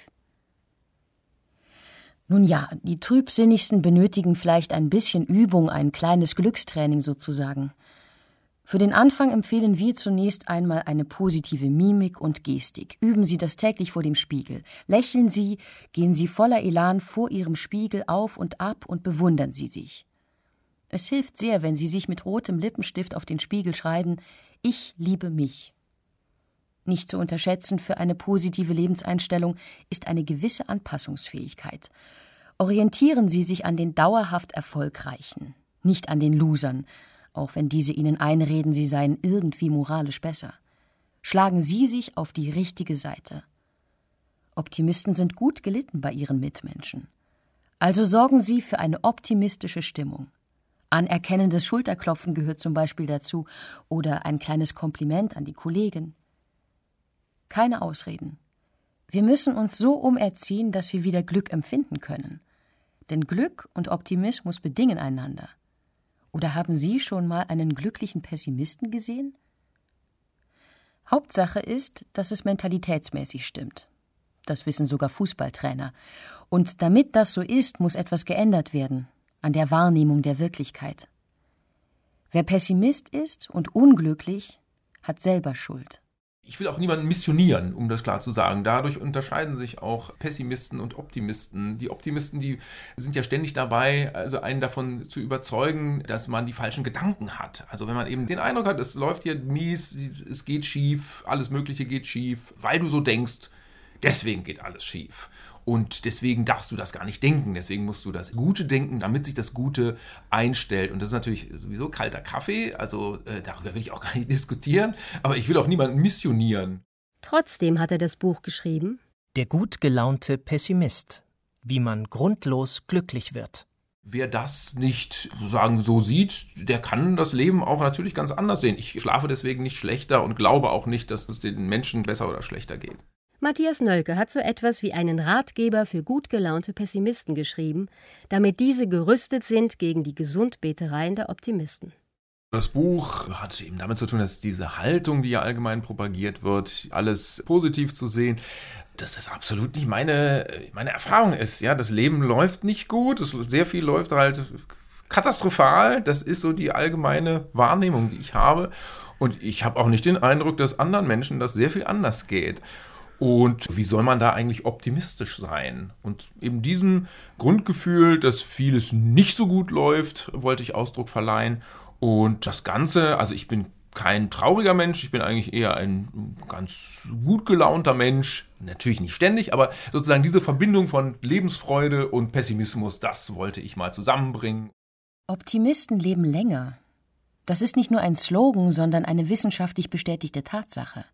Nun ja, die Trübsinnigsten benötigen vielleicht ein bisschen Übung, ein kleines Glückstraining sozusagen. Für den Anfang empfehlen wir zunächst einmal eine positive Mimik und Gestik. Üben Sie das täglich vor dem Spiegel. Lächeln Sie, gehen Sie voller Elan vor Ihrem Spiegel auf und ab und bewundern Sie sich. Es hilft sehr, wenn Sie sich mit rotem Lippenstift auf den Spiegel schreiben: Ich liebe mich. Nicht zu unterschätzen für eine positive Lebenseinstellung ist eine gewisse Anpassungsfähigkeit. Orientieren Sie sich an den dauerhaft Erfolgreichen. nicht an den Losern, auch wenn diese ihnen einreden, sie seien irgendwie moralisch besser. Schlagen Sie sich auf die richtige Seite. Optimisten sind gut gelitten bei ihren Mitmenschen. Also sorgen Sie für eine optimistische Stimmung. Anerkennendes Schulterklopfen gehört zum Beispiel dazu oder ein kleines Kompliment an die Kollegin. Keine Ausreden. Wir müssen uns so umerziehen, dass wir wieder Glück empfinden können. Denn Glück und Optimismus bedingen einander. Oder haben Sie schon mal einen glücklichen Pessimisten gesehen? Hauptsache ist, dass es mentalitätsmäßig stimmt. Das wissen sogar Fußballtrainer. Und damit das so ist, muss etwas geändert werden an der Wahrnehmung der Wirklichkeit. Wer Pessimist ist und unglücklich, hat selber Schuld. Ich will auch niemanden missionieren, um das klar zu sagen. Dadurch unterscheiden sich auch Pessimisten und Optimisten. Die Optimisten, die sind ja ständig dabei, also einen davon zu überzeugen, dass man die falschen Gedanken hat. Also wenn man eben den Eindruck hat, es läuft hier mies, es geht schief, alles Mögliche geht schief, weil du so denkst, deswegen geht alles schief. Und deswegen darfst du das gar nicht denken. Deswegen musst du das Gute denken, damit sich das Gute einstellt. Und das ist natürlich sowieso kalter Kaffee. Also darüber will ich auch gar nicht diskutieren. Aber ich will auch niemanden missionieren. Trotzdem hat er das Buch geschrieben. Der gut gelaunte Pessimist. Wie man grundlos glücklich wird. Wer das nicht sozusagen so sieht, der kann das Leben auch natürlich ganz anders sehen. Ich schlafe deswegen nicht schlechter und glaube auch nicht, dass es den Menschen besser oder schlechter geht. Matthias Nölke hat so etwas wie einen Ratgeber für gut gelaunte Pessimisten geschrieben, damit diese gerüstet sind gegen die Gesundbetereien der Optimisten. Das Buch hat eben damit zu tun, dass diese Haltung, die ja allgemein propagiert wird, alles positiv zu sehen, dass das absolut nicht meine Erfahrung ist. Ja, das Leben läuft nicht gut, sehr viel läuft halt katastrophal. Das ist so die allgemeine Wahrnehmung, die ich habe. Und ich habe auch nicht den Eindruck, dass anderen Menschen das sehr viel anders geht. Und wie soll man da eigentlich optimistisch sein? Und eben diesem Grundgefühl, dass vieles nicht so gut läuft, wollte ich Ausdruck verleihen. Und das Ganze, also ich bin kein trauriger Mensch, ich bin eigentlich eher ein ganz gut gelaunter Mensch. Natürlich nicht ständig, aber sozusagen diese Verbindung von Lebensfreude und Pessimismus, das wollte ich mal zusammenbringen. Optimisten leben länger. Das ist nicht nur ein Slogan, sondern eine wissenschaftlich bestätigte Tatsache.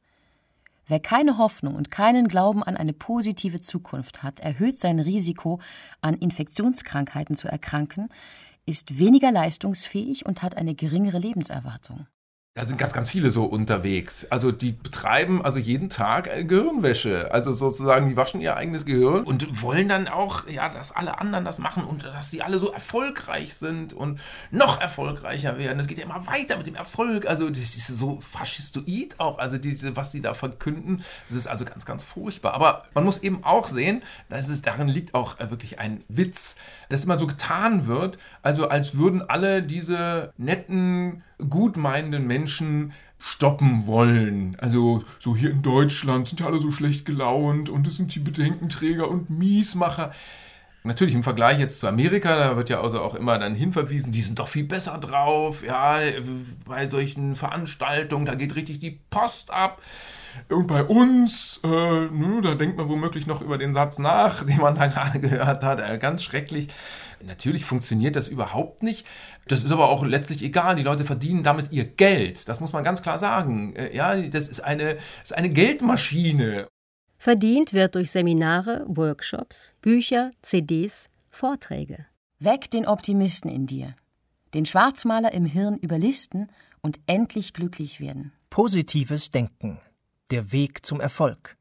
Wer keine Hoffnung und keinen Glauben an eine positive Zukunft hat, erhöht sein Risiko, an Infektionskrankheiten zu erkranken, ist weniger leistungsfähig und hat eine geringere Lebenserwartung. Da sind ganz, ganz viele so unterwegs. Also die betreiben also jeden Tag Gehirnwäsche. Also sozusagen, die waschen ihr eigenes Gehirn und wollen dann auch, ja, dass alle anderen das machen und dass sie alle so erfolgreich sind und noch erfolgreicher werden. Es geht ja immer weiter mit dem Erfolg. Also das ist so faschistoid auch. Also was sie da verkünden, das ist also ganz, ganz furchtbar. Aber man muss eben auch sehen, darin liegt auch wirklich ein Witz, dass immer so getan wird, also als würden alle diese netten, gutmeinenden Menschen stoppen wollen. Also so hier in Deutschland sind ja alle so schlecht gelaunt und es sind die Bedenkenträger und Miesmacher. Natürlich im Vergleich jetzt zu Amerika, da wird ja also auch immer dann hinverwiesen, die sind doch viel besser drauf, ja, bei solchen Veranstaltungen, da geht richtig die Post ab. Und bei uns, da denkt man womöglich noch über den Satz nach, den man da gerade gehört hat, ganz schrecklich. Natürlich funktioniert das überhaupt nicht. Das ist aber auch letztlich egal. Die Leute verdienen damit ihr Geld. Das muss man ganz klar sagen. Ja, das ist eine Geldmaschine. Verdient wird durch Seminare, Workshops, Bücher, CDs, Vorträge. Weck den Optimisten in dir. Den Schwarzmaler im Hirn überlisten und endlich glücklich werden. Positives Denken. Der Weg zum Erfolg.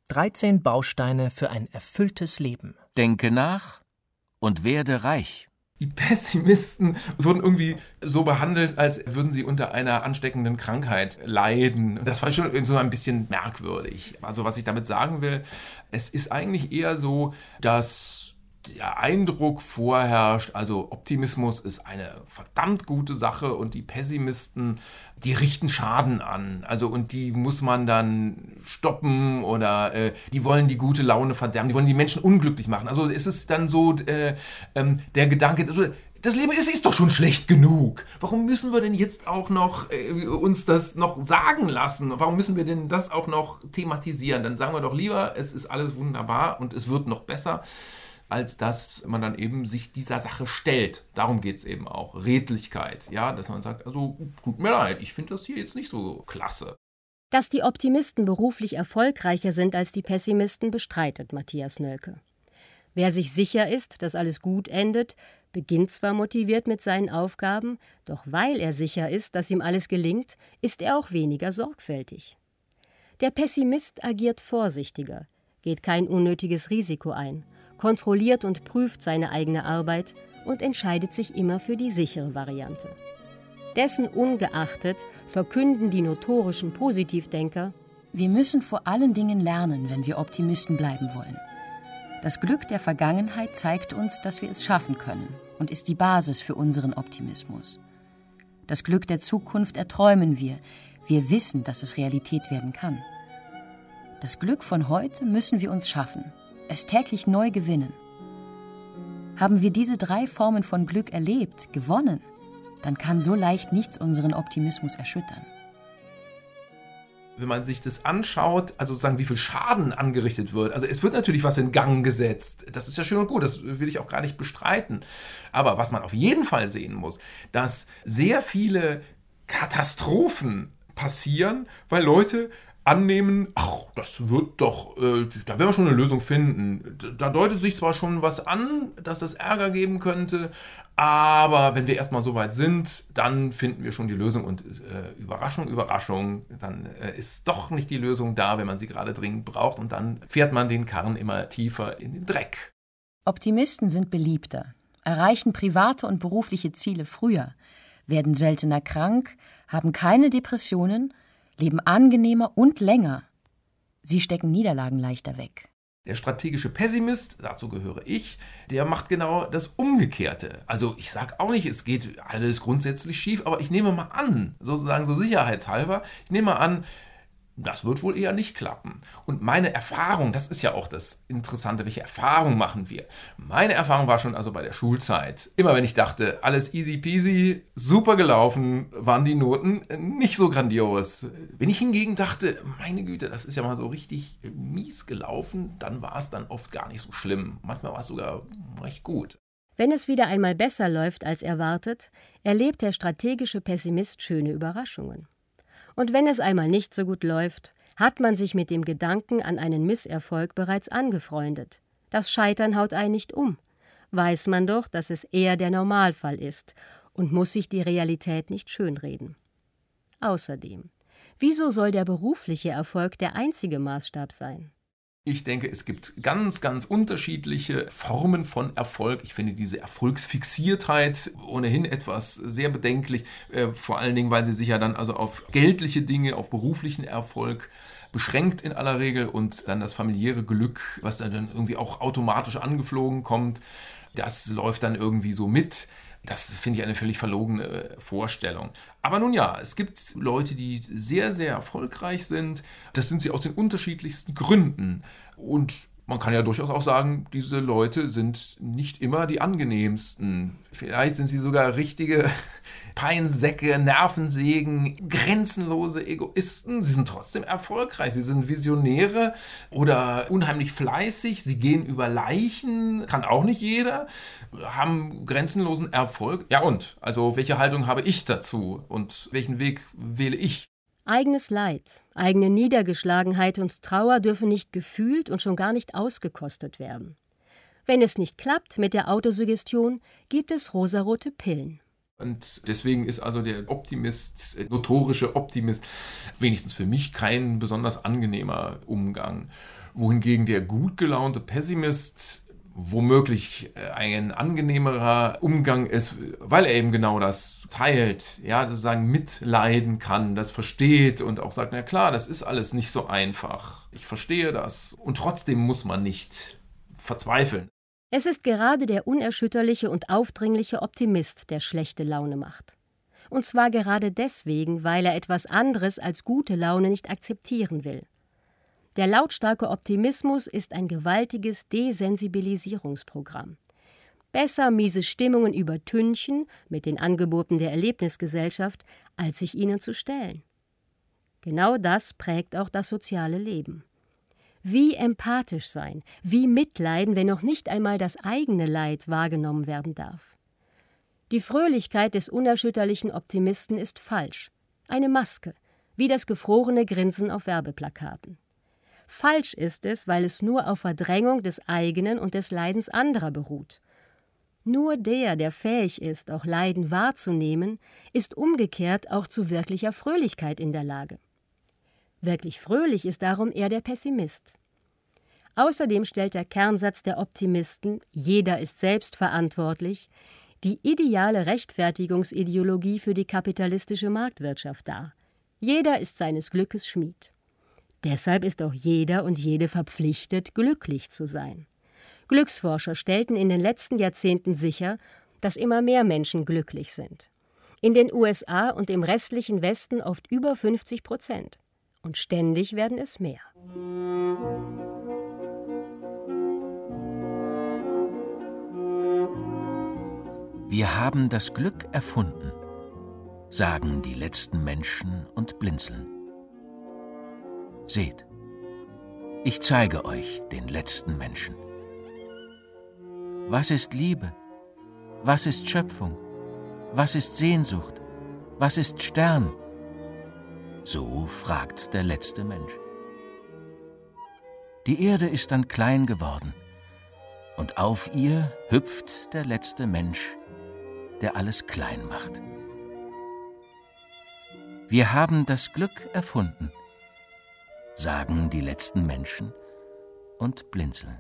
13 Bausteine für ein erfülltes Leben. Denke nach und werde reich. Die Pessimisten wurden irgendwie so behandelt, als würden sie unter einer ansteckenden Krankheit leiden. Das war schon so ein bisschen merkwürdig. Also was ich damit sagen will, es ist eigentlich eher so, dass der Eindruck vorherrscht, also Optimismus ist eine verdammt gute Sache und die Pessimisten, die richten Schaden an. Also und die muss man dann stoppen oder die wollen die gute Laune verderben, die wollen die Menschen unglücklich machen. Also es ist dann so der Gedanke, das Leben ist doch schon schlecht genug. Warum müssen wir denn jetzt auch noch uns das noch sagen lassen? Warum müssen wir denn das auch noch thematisieren? Dann sagen wir doch lieber, es ist alles wunderbar und es wird noch besser. als dass man dann eben sich dieser Sache stellt. Darum geht es eben auch. Redlichkeit, ja, dass man sagt, also tut mir leid, ich finde das hier jetzt nicht so klasse. Dass die Optimisten beruflich erfolgreicher sind als die Pessimisten, bestreitet Matthias Noelke. Wer sich sicher ist, dass alles gut endet, beginnt zwar motiviert mit seinen Aufgaben, doch weil er sicher ist, dass ihm alles gelingt, ist er auch weniger sorgfältig. Der Pessimist agiert vorsichtiger, geht kein unnötiges Risiko ein, kontrolliert und prüft seine eigene Arbeit und entscheidet sich immer für die sichere Variante. Dessen ungeachtet verkünden die notorischen Positivdenker: Wir müssen vor allen Dingen lernen, wenn wir Optimisten bleiben wollen. Das Glück der Vergangenheit zeigt uns, dass wir es schaffen können und ist die Basis für unseren Optimismus. Das Glück der Zukunft erträumen wir. Wir wissen, dass es Realität werden kann. Das Glück von heute müssen wir uns schaffen, es täglich neu gewinnen. Haben wir diese 3 Formen von Glück erlebt, gewonnen, dann kann so leicht nichts unseren Optimismus erschüttern. Wenn man sich das anschaut, also sozusagen wie viel Schaden angerichtet wird, also es wird natürlich was in Gang gesetzt, das ist ja schön und gut, das will ich auch gar nicht bestreiten. Aber was man auf jeden Fall sehen muss, dass sehr viele Katastrophen passieren, weil Leute annehmen, ach, das wird doch, da werden wir schon eine Lösung finden. Da deutet sich zwar schon was an, dass das Ärger geben könnte, aber wenn wir erstmal so weit sind, dann finden wir schon die Lösung und Überraschung, Überraschung, dann ist doch nicht die Lösung da, wenn man sie gerade dringend braucht und dann fährt man den Karren immer tiefer in den Dreck. Optimisten sind beliebter, erreichen private und berufliche Ziele früher, werden seltener krank, haben keine Depressionen, leben angenehmer und länger. Sie stecken Niederlagen leichter weg. Der strategische Pessimist, dazu gehöre ich, der macht genau das Umgekehrte. Also ich sage auch nicht, es geht alles grundsätzlich schief, aber ich nehme mal an, sozusagen so sicherheitshalber, ich nehme mal an, das wird wohl eher nicht klappen. Und meine Erfahrung, das ist ja auch das Interessante, welche Erfahrung machen wir? Meine Erfahrung war schon also bei der Schulzeit. Immer wenn ich dachte, alles easy peasy, super gelaufen, waren die Noten nicht so grandios. Wenn ich hingegen dachte, meine Güte, das ist ja mal so richtig mies gelaufen, dann war es dann oft gar nicht so schlimm. Manchmal war es sogar recht gut. Wenn es wieder einmal besser läuft als erwartet, erlebt der strategische Pessimist schöne Überraschungen. Und wenn es einmal nicht so gut läuft, hat man sich mit dem Gedanken an einen Misserfolg bereits angefreundet. Das Scheitern haut einen nicht um. Weiß man doch, dass es eher der Normalfall ist und muss sich die Realität nicht schönreden. Außerdem, wieso soll der berufliche Erfolg der einzige Maßstab sein? Ich denke, es gibt ganz, ganz unterschiedliche Formen von Erfolg. Ich finde diese Erfolgsfixiertheit ohnehin etwas sehr bedenklich, vor allen Dingen, weil sie sich ja dann also auf geldliche Dinge, auf beruflichen Erfolg beschränkt in aller Regel und dann das familiäre Glück, was dann irgendwie auch automatisch angeflogen kommt, das läuft dann irgendwie so mit. Das finde ich eine völlig verlogene Vorstellung. Aber nun ja, es gibt Leute, die sehr, sehr erfolgreich sind. Das sind sie aus den unterschiedlichsten Gründen. Und man kann ja durchaus auch sagen, diese Leute sind nicht immer die angenehmsten. Vielleicht sind sie sogar richtige Peinsäcke, Nervensägen, grenzenlose Egoisten. Sie sind trotzdem erfolgreich. Sie sind Visionäre oder unheimlich fleißig. Sie gehen über Leichen, kann auch nicht jeder, haben grenzenlosen Erfolg. Ja und? Also welche Haltung habe ich dazu und welchen Weg wähle ich? Eigenes Leid, eigene Niedergeschlagenheit und Trauer dürfen nicht gefühlt und schon gar nicht ausgekostet werden. Wenn es nicht klappt mit der Autosuggestion, gibt es rosarote Pillen. Und deswegen ist also der Optimist, notorische Optimist, wenigstens für mich kein besonders angenehmer Umgang. Wohingegen der gut gelaunte Pessimist womöglich ein angenehmerer Umgang ist, weil er eben genau das teilt, ja, sozusagen mitleiden kann, das versteht und auch sagt, na klar, das ist alles nicht so einfach. Ich verstehe das. Und trotzdem muss man nicht verzweifeln. Es ist gerade der unerschütterliche und aufdringliche Optimist, der schlechte Laune macht. Und zwar gerade deswegen, weil er etwas anderes als gute Laune nicht akzeptieren will. Der lautstarke Optimismus ist ein gewaltiges Desensibilisierungsprogramm. Besser miese Stimmungen übertünchen mit den Angeboten der Erlebnisgesellschaft, als sich ihnen zu stellen. Genau das prägt auch das soziale Leben. Wie empathisch sein, wie mitleiden, wenn noch nicht einmal das eigene Leid wahrgenommen werden darf. Die Fröhlichkeit des unerschütterlichen Optimisten ist falsch, eine Maske, wie das gefrorene Grinsen auf Werbeplakaten. Falsch ist es, weil es nur auf Verdrängung des eigenen und des Leidens anderer beruht. Nur der fähig ist, auch Leiden wahrzunehmen, ist umgekehrt auch zu wirklicher Fröhlichkeit in der Lage. Wirklich fröhlich ist darum eher der Pessimist. Außerdem stellt der Kernsatz der Optimisten, jeder ist selbst verantwortlich, die ideale Rechtfertigungsideologie für die kapitalistische Marktwirtschaft dar. Jeder ist seines Glückes Schmied. Deshalb ist auch jeder und jede verpflichtet, glücklich zu sein. Glücksforscher stellten in den letzten Jahrzehnten sicher, dass immer mehr Menschen glücklich sind. In den USA und im restlichen Westen oft über 50%. Und ständig werden es mehr. Wir haben das Glück erfunden, sagen die letzten Menschen und blinzeln. Seht, ich zeige euch den letzten Menschen. Was ist Liebe? Was ist Schöpfung? Was ist Sehnsucht? Was ist Stern? So fragt der letzte Mensch. Die Erde ist dann klein geworden, und auf ihr hüpft der letzte Mensch, der alles klein macht. Wir haben das Glück erfunden, sagen die letzten Menschen und blinzeln.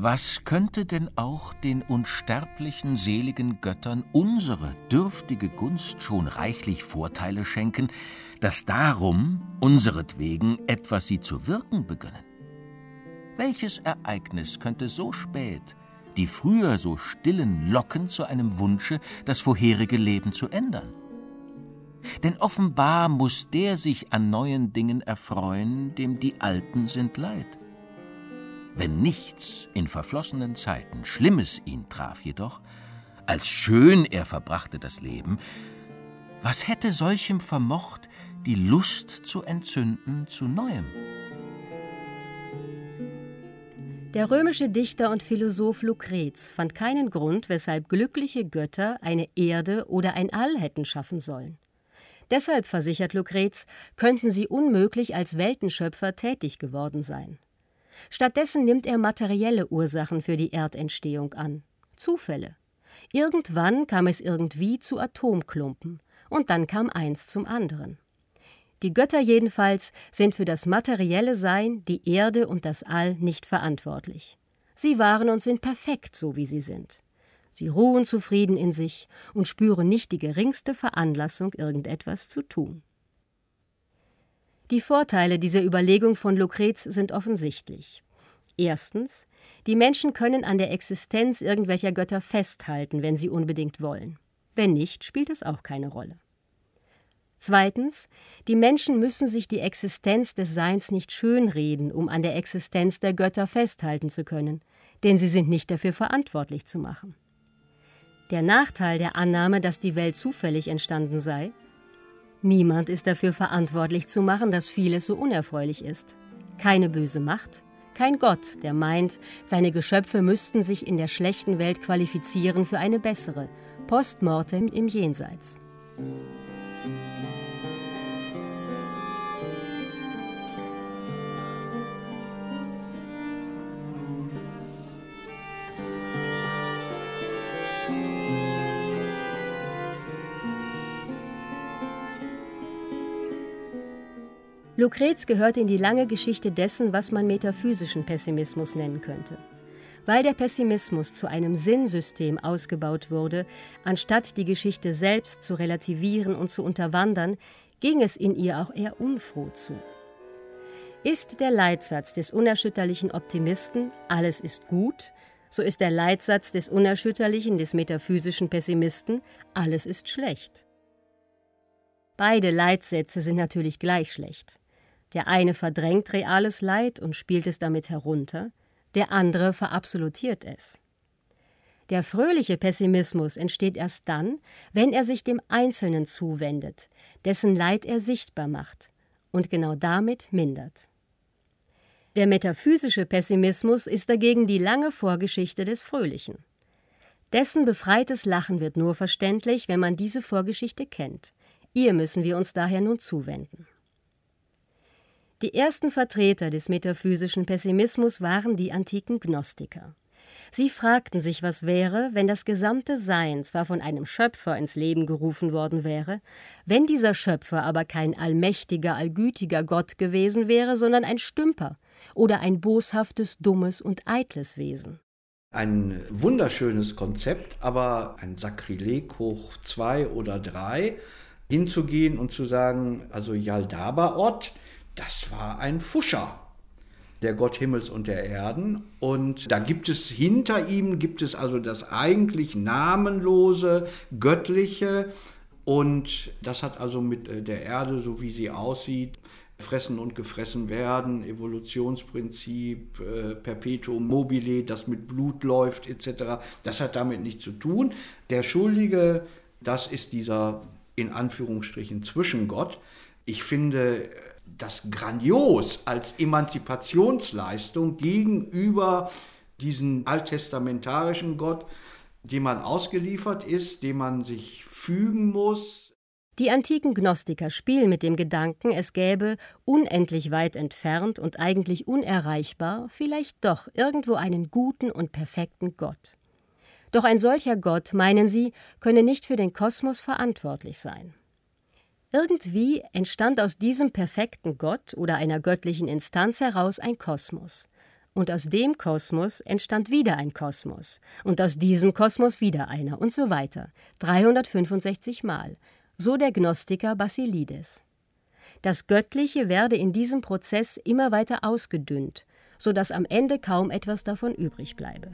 Was könnte denn auch den unsterblichen, seligen Göttern unsere dürftige Gunst schon reichlich Vorteile schenken, dass darum, unseretwegen, etwas sie zu wirken beginnen? Welches Ereignis könnte so spät die früher so stillen locken zu einem Wunsche, das vorherige Leben zu ändern? Denn offenbar muß der sich an neuen Dingen erfreuen, dem die alten sind leid. Wenn nichts in verflossenen Zeiten Schlimmes ihn traf jedoch, als schön er verbrachte das Leben, was hätte solchem vermocht, die Lust zu entzünden zu Neuem? Der römische Dichter und Philosoph Lucrez fand keinen Grund, weshalb glückliche Götter eine Erde oder ein All hätten schaffen sollen. Deshalb, versichert Lucrez, könnten sie unmöglich als Weltenschöpfer tätig geworden sein. Stattdessen nimmt er materielle Ursachen für die Erdentstehung an, Zufälle. Irgendwann kam es irgendwie zu Atomklumpen, und dann kam eins zum anderen. Die Götter jedenfalls sind für das materielle Sein, die Erde und das All nicht verantwortlich. Sie waren und sind perfekt, so wie sie sind. Sie ruhen zufrieden in sich und spüren nicht die geringste Veranlassung, irgendetwas zu tun. Die Vorteile dieser Überlegung von Lucrez sind offensichtlich. Erstens, die Menschen können an der Existenz irgendwelcher Götter festhalten, wenn sie unbedingt wollen. Wenn nicht, spielt es auch keine Rolle. Zweitens, die Menschen müssen sich die Existenz des Seins nicht schönreden, um an der Existenz der Götter festhalten zu können, denn sie sind nicht dafür verantwortlich zu machen. Der Nachteil der Annahme, dass die Welt zufällig entstanden sei: Niemand ist dafür verantwortlich zu machen, dass vieles so unerfreulich ist. Keine böse Macht, kein Gott, der meint, seine Geschöpfe müssten sich in der schlechten Welt qualifizieren für eine bessere, post mortem im Jenseits. Lucrez gehört in die lange Geschichte dessen, was man metaphysischen Pessimismus nennen könnte. Weil der Pessimismus zu einem Sinnsystem ausgebaut wurde, anstatt die Geschichte selbst zu relativieren und zu unterwandern, ging es in ihr auch eher unfroh zu. Ist der Leitsatz des unerschütterlichen Optimisten »Alles ist gut«, so ist der Leitsatz des unerschütterlichen, des metaphysischen Pessimisten »Alles ist schlecht«. Beide Leitsätze sind natürlich gleich schlecht. Der eine verdrängt reales Leid und spielt es damit herunter, der andere verabsolutiert es. Der fröhliche Pessimismus entsteht erst dann, wenn er sich dem Einzelnen zuwendet, dessen Leid er sichtbar macht und genau damit mindert. Der metaphysische Pessimismus ist dagegen die lange Vorgeschichte des Fröhlichen. Dessen befreites Lachen wird nur verständlich, wenn man diese Vorgeschichte kennt. Ihr müssen wir uns daher nun zuwenden. Die ersten Vertreter des metaphysischen Pessimismus waren die antiken Gnostiker. Sie fragten sich, was wäre, wenn das gesamte Sein zwar von einem Schöpfer ins Leben gerufen worden wäre, wenn dieser Schöpfer aber kein allmächtiger, allgütiger Gott gewesen wäre, sondern ein Stümper oder ein boshaftes, dummes und eitles Wesen. Ein wunderschönes Konzept, aber ein Sakrileg hoch 2 oder 3, hinzugehen und zu sagen, also Yaldabaoth, das war ein Fuscher, der Gott Himmels und der Erden. Und da gibt es hinter ihm, also das eigentlich namenlose, göttliche. Und das hat also mit der Erde, so wie sie aussieht, fressen und gefressen werden, Evolutionsprinzip, Perpetuum mobile, das mit Blut läuft etc. Das hat damit nichts zu tun. Der Schuldige, das ist dieser in Anführungsstrichen Zwischengott. Ich finde das grandios als Emanzipationsleistung gegenüber diesem alttestamentarischen Gott, dem man ausgeliefert ist, dem man sich fügen muss. Die antiken Gnostiker spielen mit dem Gedanken, es gäbe unendlich weit entfernt und eigentlich unerreichbar vielleicht doch irgendwo einen guten und perfekten Gott. Doch ein solcher Gott, meinen sie, könne nicht für den Kosmos verantwortlich sein. Irgendwie entstand aus diesem perfekten Gott oder einer göttlichen Instanz heraus ein Kosmos. und aus dem Kosmos entstand wieder ein Kosmos und aus diesem Kosmos wieder einer und so weiter, 365 Mal, so der Gnostiker Basilides. Das Göttliche werde in diesem Prozess immer weiter ausgedünnt, so dass am Ende kaum etwas davon übrig bleibe.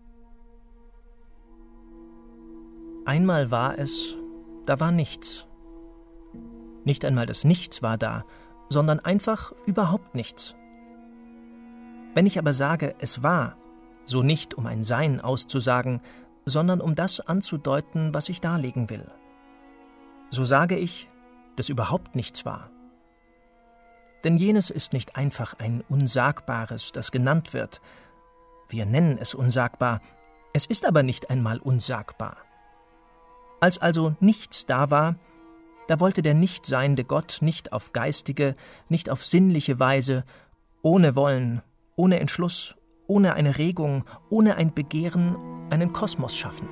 Einmal war es, da war nichts. Nicht einmal das Nichts war da, sondern einfach überhaupt nichts. Wenn ich aber sage, es war, so nicht um ein Sein auszusagen, sondern um das anzudeuten, was ich darlegen will. So sage ich, dass überhaupt nichts war. Denn jenes ist nicht einfach ein Unsagbares, das genannt wird. Wir nennen es unsagbar, es ist aber nicht einmal unsagbar. Als also nichts da war, da wollte der nichtseiende Gott nicht auf geistige, nicht auf sinnliche Weise, ohne Wollen, ohne Entschluss, ohne eine Regung, ohne ein Begehren, einen Kosmos schaffen.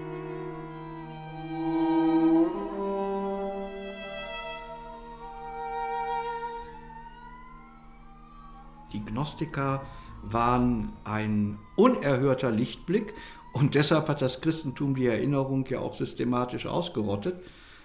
Die Gnostiker waren ein unerhörter Lichtblick und deshalb hat das Christentum die Erinnerung ja auch systematisch ausgerottet,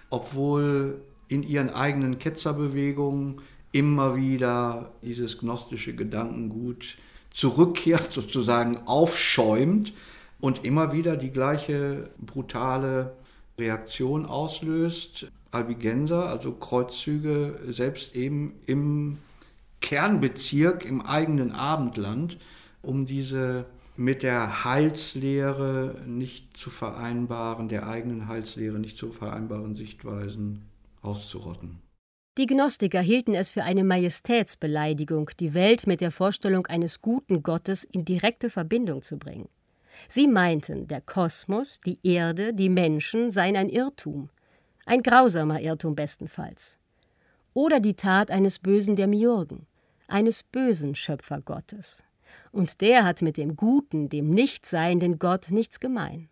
obwohl in ihren eigenen Ketzerbewegungen immer wieder dieses gnostische Gedankengut zurückkehrt, sozusagen aufschäumt und immer wieder die gleiche brutale Reaktion auslöst. Albigenser, also Kreuzzüge, selbst eben im Kernbezirk, im eigenen Abendland, um diese mit der Heilslehre nicht zu vereinbaren, der eigenen Heilslehre nicht zu vereinbaren Sichtweisen auszurotten. Die Gnostiker hielten es für eine Majestätsbeleidigung, die Welt mit der Vorstellung eines guten Gottes in direkte Verbindung zu bringen. Sie meinten, der Kosmos, die Erde, die Menschen seien ein Irrtum, ein grausamer Irrtum bestenfalls. Oder die Tat eines bösen Demiurgen, eines bösen Schöpfergottes. Und der hat mit dem guten, dem nichtseienden Gott nichts gemein.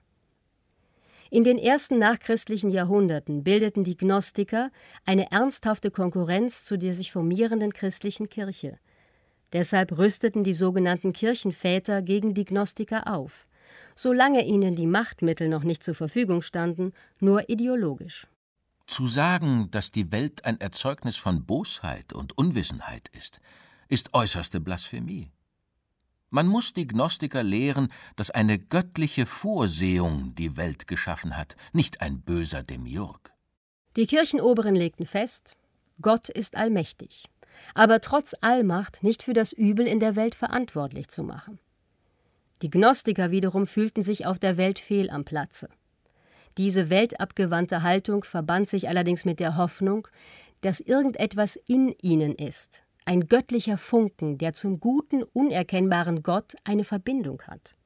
In den ersten nachchristlichen Jahrhunderten bildeten die Gnostiker eine ernsthafte Konkurrenz zu der sich formierenden christlichen Kirche. Deshalb rüsteten die sogenannten Kirchenväter gegen die Gnostiker auf, solange ihnen die Machtmittel noch nicht zur Verfügung standen, nur ideologisch. Zu sagen, dass die Welt ein Erzeugnis von Bosheit und Unwissenheit ist äußerste Blasphemie. Man muss die Gnostiker lehren, dass eine göttliche Vorsehung die Welt geschaffen hat, nicht ein böser Demiurg. Die Kirchenoberen legten fest, Gott ist allmächtig, aber trotz Allmacht nicht für das Übel in der Welt verantwortlich zu machen. Die Gnostiker wiederum fühlten sich auf der Welt fehl am Platze. Diese weltabgewandte Haltung verband sich allerdings mit der Hoffnung, dass irgendetwas in ihnen ist, ein göttlicher Funken, der zum guten, unerkennbaren Gott eine Verbindung hat.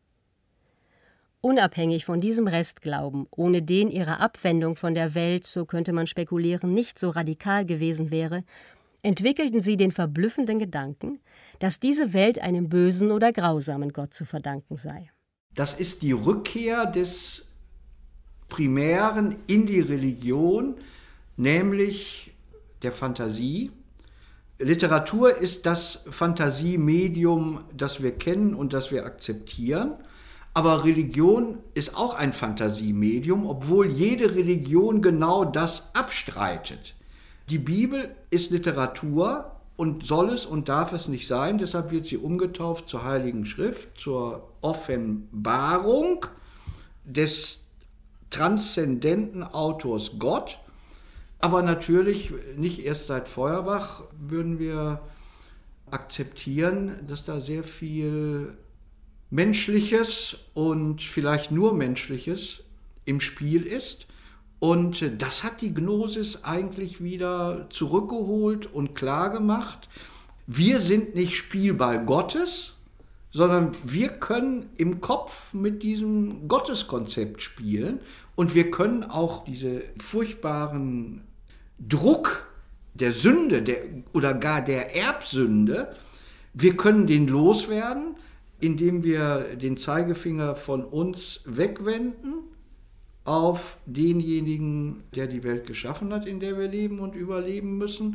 Unabhängig von diesem Restglauben, ohne den ihre Abwendung von der Welt, so könnte man spekulieren, nicht so radikal gewesen wäre, entwickelten sie den verblüffenden Gedanken, dass diese Welt einem bösen oder grausamen Gott zu verdanken sei. Das ist die Rückkehr des Primären in die Religion, nämlich der Fantasie. Literatur ist das Fantasiemedium, das wir kennen und das wir akzeptieren. Aber Religion ist auch ein Fantasiemedium, obwohl jede Religion genau das abstreitet. Die Bibel ist Literatur und soll es und darf es nicht sein. Deshalb wird sie umgetauft zur Heiligen Schrift, zur Offenbarung des transzendenten Autors Gott. Aber natürlich nicht erst seit Feuerbach würden wir akzeptieren, dass da sehr viel Menschliches und vielleicht nur Menschliches im Spiel ist. Und das hat die Gnosis eigentlich wieder zurückgeholt und klargemacht. Wir sind nicht Spielball Gottes, sondern wir können im Kopf mit diesem Gotteskonzept spielen. Und wir können auch diese furchtbaren Druck der Sünde oder gar der Erbsünde, wir können den loswerden, indem wir den Zeigefinger von uns wegwenden auf denjenigen, der die Welt geschaffen hat, in der wir leben und überleben müssen,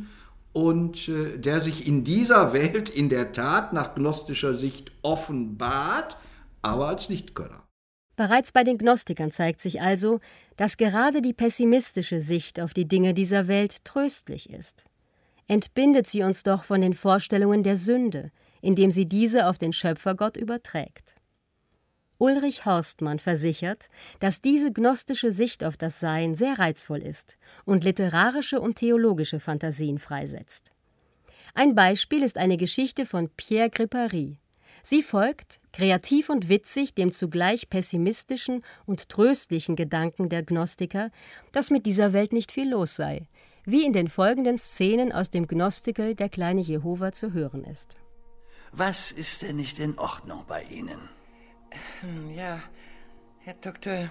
und der sich in dieser Welt in der Tat nach gnostischer Sicht offenbart, aber als Nichtkönner. Bereits bei den Gnostikern zeigt sich also, dass gerade die pessimistische Sicht auf die Dinge dieser Welt tröstlich ist. Entbindet sie uns doch von den Vorstellungen der Sünde, indem sie diese auf den Schöpfergott überträgt. Ulrich Horstmann versichert, dass diese gnostische Sicht auf das Sein sehr reizvoll ist und literarische und theologische Fantasien freisetzt. Ein Beispiel ist eine Geschichte von Pierre Gripari. Sie folgt, kreativ und witzig, dem zugleich pessimistischen und tröstlichen Gedanken der Gnostiker, dass mit dieser Welt nicht viel los sei, wie in den folgenden Szenen aus dem Gnostikel Der kleine Jehova zu hören ist. Was ist denn nicht in Ordnung bei Ihnen? Ja, Herr Doktor,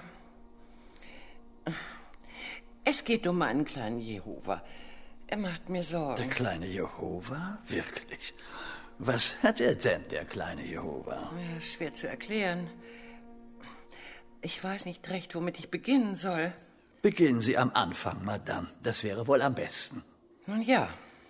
es geht um meinen kleinen Jehova. Er macht mir Sorgen. Der kleine Jehova? Wirklich? Was hat er denn, der kleine Jehova? Ja, schwer zu erklären. Ich weiß nicht recht, womit ich beginnen soll. Beginnen Sie am Anfang, Madame. Das wäre wohl am besten. Nun ja.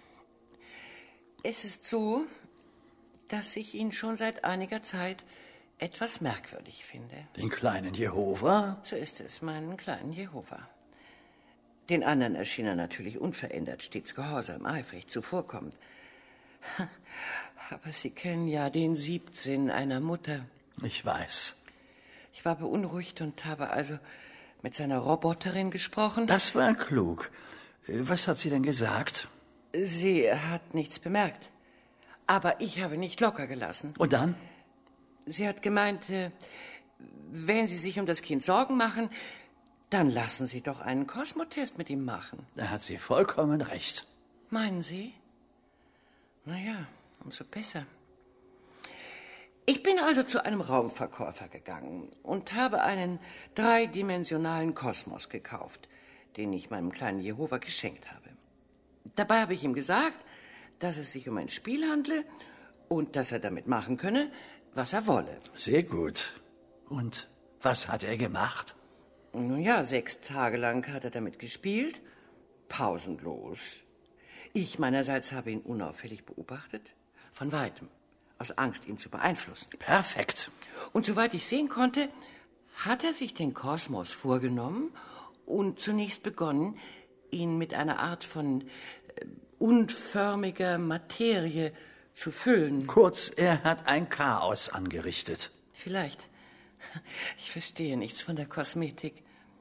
Es ist so, dass ich ihn schon seit einiger Zeit etwas merkwürdig finde. Den kleinen Jehova? So ist es, meinen kleinen Jehova. Den anderen erschien er natürlich unverändert, stets gehorsam, eifrig, zuvorkommend. Aber Sie kennen ja den Siebsinn einer Mutter. Ich weiß. Ich war beunruhigt und habe also mit seiner Roboterin gesprochen. Das war klug. Was hat sie denn gesagt? Sie hat nichts bemerkt. Aber ich habe nicht locker gelassen. Und dann? Sie hat gemeint, wenn Sie sich um das Kind Sorgen machen, dann lassen Sie doch einen Kosmotest mit ihm machen. Da hat sie vollkommen recht. Meinen Sie? Na ja, umso besser. Ich bin also zu einem Raumverkäufer gegangen und habe einen dreidimensionalen Kosmos gekauft, den ich meinem kleinen Jehova geschenkt habe. Dabei habe ich ihm gesagt, dass es sich um ein Spiel handle und dass er damit machen könne, was er wolle. Sehr gut. Und was hat er gemacht? Nun ja, 6 Tage lang hat er damit gespielt, pausenlos. Ich meinerseits habe ihn unauffällig beobachtet, von Weitem, aus Angst, ihn zu beeinflussen. Perfekt. Und soweit ich sehen konnte, hat er sich den Kosmos vorgenommen und zunächst begonnen, ihn mit einer Art von unförmiger Materie zu füllen. Kurz, er hat ein Chaos angerichtet. Vielleicht. Ich verstehe nichts von der Kosmetik.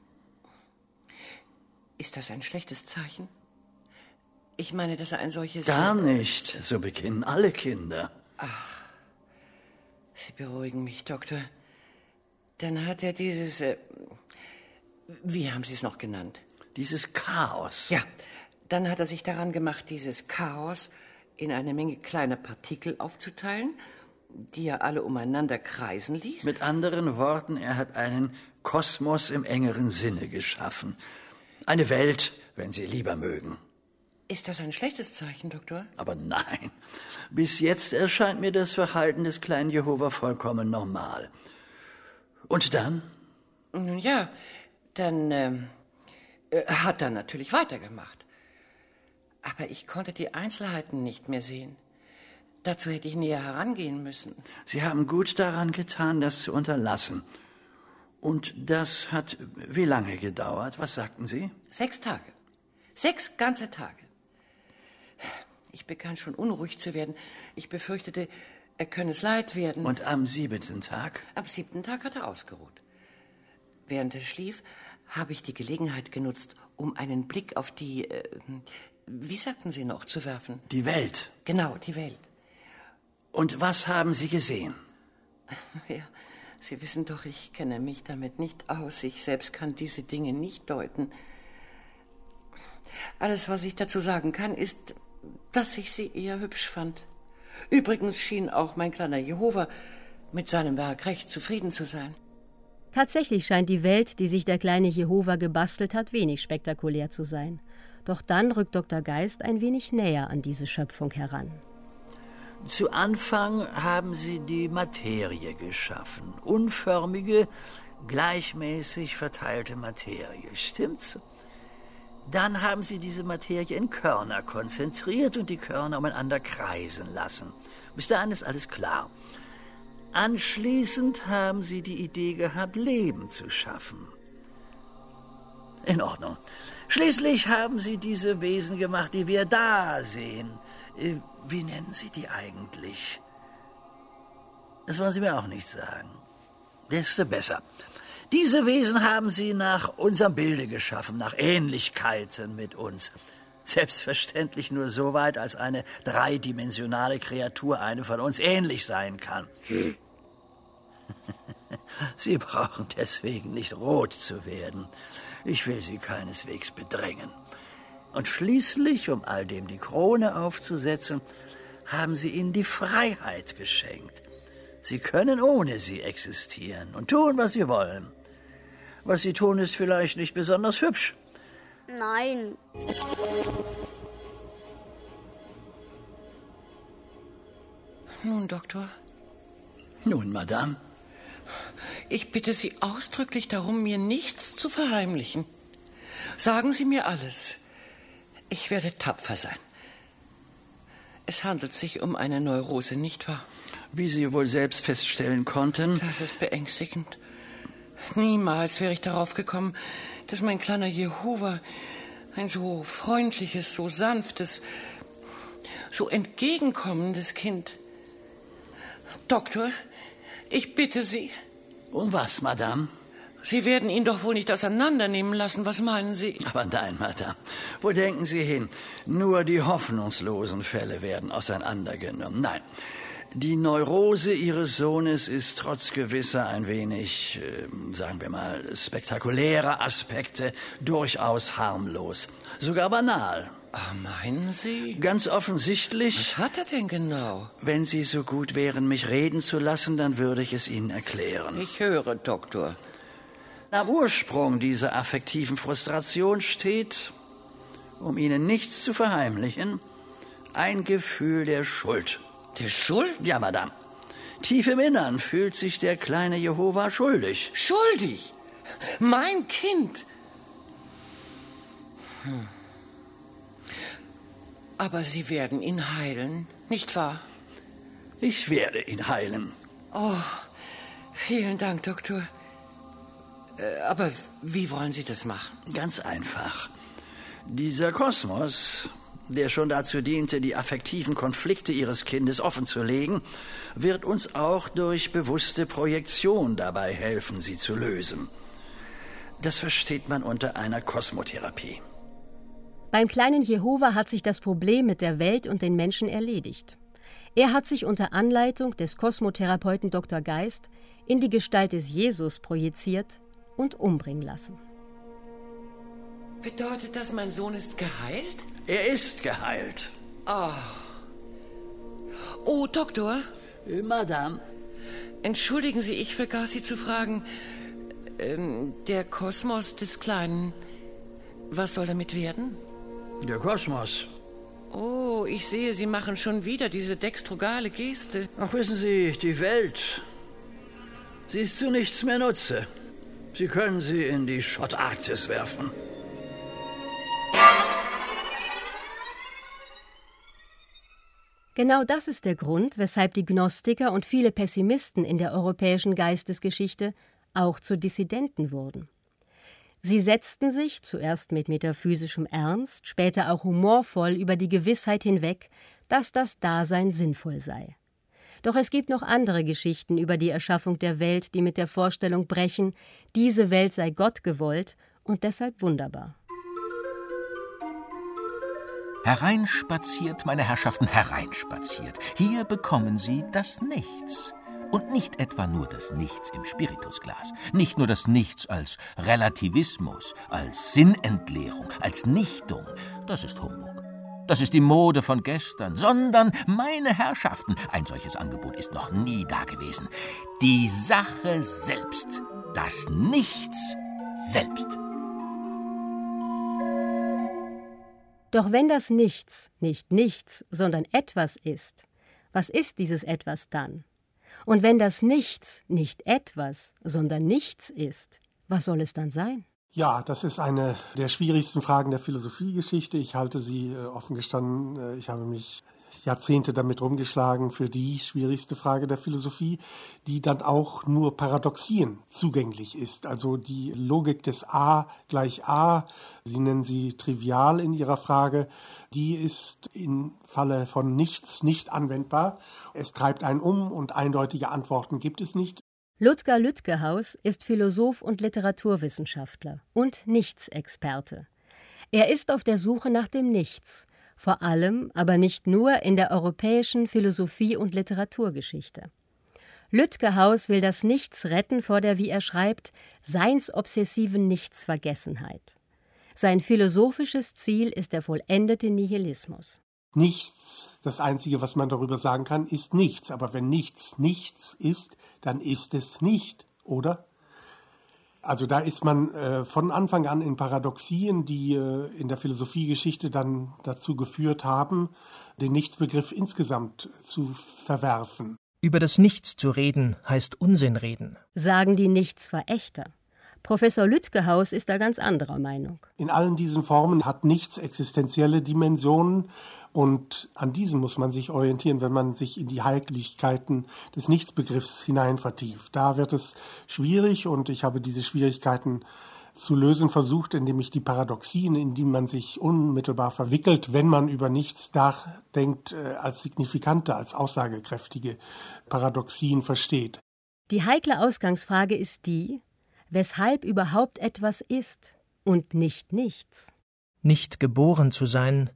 Ist das ein schlechtes Zeichen? Ich meine, dass er ein solches... Gar nicht. So beginnen alle Kinder. Ach, Sie beruhigen mich, Doktor. Dann hat er dieses... wie haben Sie es noch genannt? Dieses Chaos. Ja, dann hat er sich daran gemacht, dieses Chaos in eine Menge kleiner Partikel aufzuteilen, die er alle umeinander kreisen ließ. Mit anderen Worten, er hat einen Kosmos im engeren Sinne geschaffen. Eine Welt, wenn Sie lieber mögen. Ist das ein schlechtes Zeichen, Doktor? Aber nein. Bis jetzt erscheint mir das Verhalten des kleinen Jehova vollkommen normal. Und dann? Nun ja, dann hat er natürlich weitergemacht. Aber ich konnte die Einzelheiten nicht mehr sehen. Dazu hätte ich näher herangehen müssen. Sie haben gut daran getan, das zu unterlassen. Und das hat wie lange gedauert? Was sagten Sie? 6 Tage. 6 ganze Tage. Ich begann schon unruhig zu werden. Ich befürchtete, er könne es leid werden. Und am 7. Tag? Am 7. Tag hat er ausgeruht. Während er schlief, habe ich die Gelegenheit genutzt, um einen Blick auf die, wie sagten Sie noch, zu werfen? Die Welt. Genau, die Welt. Und was haben Sie gesehen? Ja, Sie wissen doch, ich kenne mich damit nicht aus. Ich selbst kann diese Dinge nicht deuten. Alles, was ich dazu sagen kann, ist, dass ich sie eher hübsch fand. Übrigens schien auch mein kleiner Jehova mit seinem Werk recht zufrieden zu sein. Tatsächlich scheint die Welt, die sich der kleine Jehova gebastelt hat, wenig spektakulär zu sein. Doch dann rückt Dr. Geist ein wenig näher an diese Schöpfung heran. Zu Anfang haben Sie die Materie geschaffen. Unförmige, gleichmäßig verteilte Materie. Stimmt's? Dann haben Sie diese Materie in Körner konzentriert und die Körner umeinander kreisen lassen. Bis dahin ist alles klar. Anschließend haben Sie die Idee gehabt, Leben zu schaffen. In Ordnung. Schließlich haben Sie diese Wesen gemacht, die wir da sehen. Wie nennen Sie die eigentlich? Das wollen Sie mir auch nicht sagen. Desto besser. Diese Wesen haben Sie nach unserem Bilde geschaffen, nach Ähnlichkeiten mit uns. Selbstverständlich nur so weit, als eine dreidimensionale Kreatur eine von uns ähnlich sein kann. Sie brauchen deswegen nicht rot zu werden. Ich will Sie keineswegs bedrängen. Und schließlich, um all dem die Krone aufzusetzen, haben Sie ihnen die Freiheit geschenkt. Sie können ohne sie existieren und tun, was sie wollen. Was sie tun, ist vielleicht nicht besonders hübsch. Nein. Nun, Doktor. Nun, Madame. Ich bitte Sie ausdrücklich darum, mir nichts zu verheimlichen. Sagen Sie mir alles. Ich werde tapfer sein. Es handelt sich um eine Neurose, nicht wahr? Wie Sie wohl selbst feststellen konnten. Das ist beängstigend. Niemals wäre ich darauf gekommen, dass mein kleiner Jehova ein so freundliches, so sanftes, so entgegenkommendes Kind. Doktor, ich bitte Sie. Um was, Madame? Sie werden ihn doch wohl nicht auseinandernehmen lassen, was meinen Sie? Aber nein, Madame. Wo denken Sie hin? Nur die hoffnungslosen Fälle werden auseinandergenommen. Nein, die Neurose Ihres Sohnes ist trotz gewisser ein wenig, sagen wir mal, spektakulärer Aspekte durchaus harmlos. Sogar banal. Ah, meinen Sie? Ganz offensichtlich. Was hat er denn genau? Wenn Sie so gut wären, mich reden zu lassen, dann würde ich es Ihnen erklären. Ich höre, Doktor. Am Ursprung dieser affektiven Frustration steht, um Ihnen nichts zu verheimlichen, ein Gefühl der Schuld. Der Schuld? Ja, Madame. Tief im Innern fühlt sich der kleine Jehova schuldig. Schuldig? Mein Kind? Aber Sie werden ihn heilen, nicht wahr? Ich werde ihn heilen. Oh, vielen Dank, Doktor. Aber wie wollen Sie das machen? Ganz einfach. Dieser Kosmos, der schon dazu diente, die affektiven Konflikte Ihres Kindes offenzulegen, wird uns auch durch bewusste Projektion dabei helfen, sie zu lösen. Das versteht man unter einer Kosmotherapie. Beim kleinen Jehova hat sich das Problem mit der Welt und den Menschen erledigt. Er hat sich unter Anleitung des Kosmotherapeuten Dr. Geist in die Gestalt des Jesus projiziert und umbringen lassen. Bedeutet das, mein Sohn ist geheilt? Er ist geheilt. Oh, Doktor. Madame. Entschuldigen Sie, ich vergaß Sie zu fragen. Der Kosmos des Kleinen, was soll damit werden? Der Kosmos. Oh, ich sehe, Sie machen schon wieder diese dextrogale Geste. Ach, wissen Sie, die Welt, sie ist zu nichts mehr Nutze. Sie können sie in die Schottarktis werfen. Genau das ist der Grund, weshalb die Gnostiker und viele Pessimisten in der europäischen Geistesgeschichte auch zu Dissidenten wurden. Sie setzten sich, zuerst mit metaphysischem Ernst, später auch humorvoll über die Gewissheit hinweg, dass das Dasein sinnvoll sei. Doch es gibt noch andere Geschichten über die Erschaffung der Welt, die mit der Vorstellung brechen, diese Welt sei Gott gewollt und deshalb wunderbar. Hereinspaziert, meine Herrschaften, hereinspaziert. Hier bekommen Sie das Nichts. Und nicht etwa nur das Nichts im Spiritusglas, nicht nur das Nichts als Relativismus, als Sinnentleerung, als Nichtung. Das ist Humbug. Das ist die Mode von gestern, sondern, meine Herrschaften, ein solches Angebot ist noch nie dagewesen. Die Sache selbst, das Nichts selbst. Doch wenn das Nichts nicht nichts, sondern etwas ist, was ist dieses Etwas dann? Und wenn das Nichts nicht etwas, sondern nichts ist, was soll es dann sein? Ja, das ist eine der schwierigsten Fragen der Philosophiegeschichte. Ich halte sie, offen gestanden, ich habe mich Jahrzehnte damit rumgeschlagen, für die schwierigste Frage der Philosophie, die dann auch nur Paradoxien zugänglich ist. Also die Logik des A gleich A, Sie nennen sie trivial in Ihrer Frage, die ist im Falle von nichts nicht anwendbar. Es treibt einen um und eindeutige Antworten gibt es nicht. Ludger Lütkehaus ist Philosoph und Literaturwissenschaftler und Nichtsexperte. Er ist auf der Suche nach dem Nichts, vor allem, aber nicht nur in der europäischen Philosophie- und Literaturgeschichte. Lütkehaus will das Nichts retten vor der, wie er schreibt, seinsobsessiven Nichtsvergessenheit. Sein philosophisches Ziel ist der vollendete Nihilismus. Nichts, das Einzige, was man darüber sagen kann, ist nichts. Aber wenn nichts nichts ist, dann ist es nicht, oder? Also da ist man von Anfang an in Paradoxien, die in der Philosophiegeschichte dann dazu geführt haben, den Nichtsbegriff insgesamt zu verwerfen. Über das Nichts zu reden, heißt Unsinn reden, sagen die Nichtsverächter. Professor Lütkehaus ist da ganz anderer Meinung. In allen diesen Formen hat Nichts existenzielle Dimensionen. Und an diesen muss man sich orientieren, wenn man sich in die Heiklichkeiten des Nichtsbegriffs hinein vertieft. Da wird es schwierig und ich habe diese Schwierigkeiten zu lösen versucht, indem ich die Paradoxien, in die man sich unmittelbar verwickelt, wenn man über Nichts nachdenkt, als signifikante, als aussagekräftige Paradoxien versteht. Die heikle Ausgangsfrage ist die, weshalb überhaupt etwas ist und nicht nichts. Nicht geboren zu sein,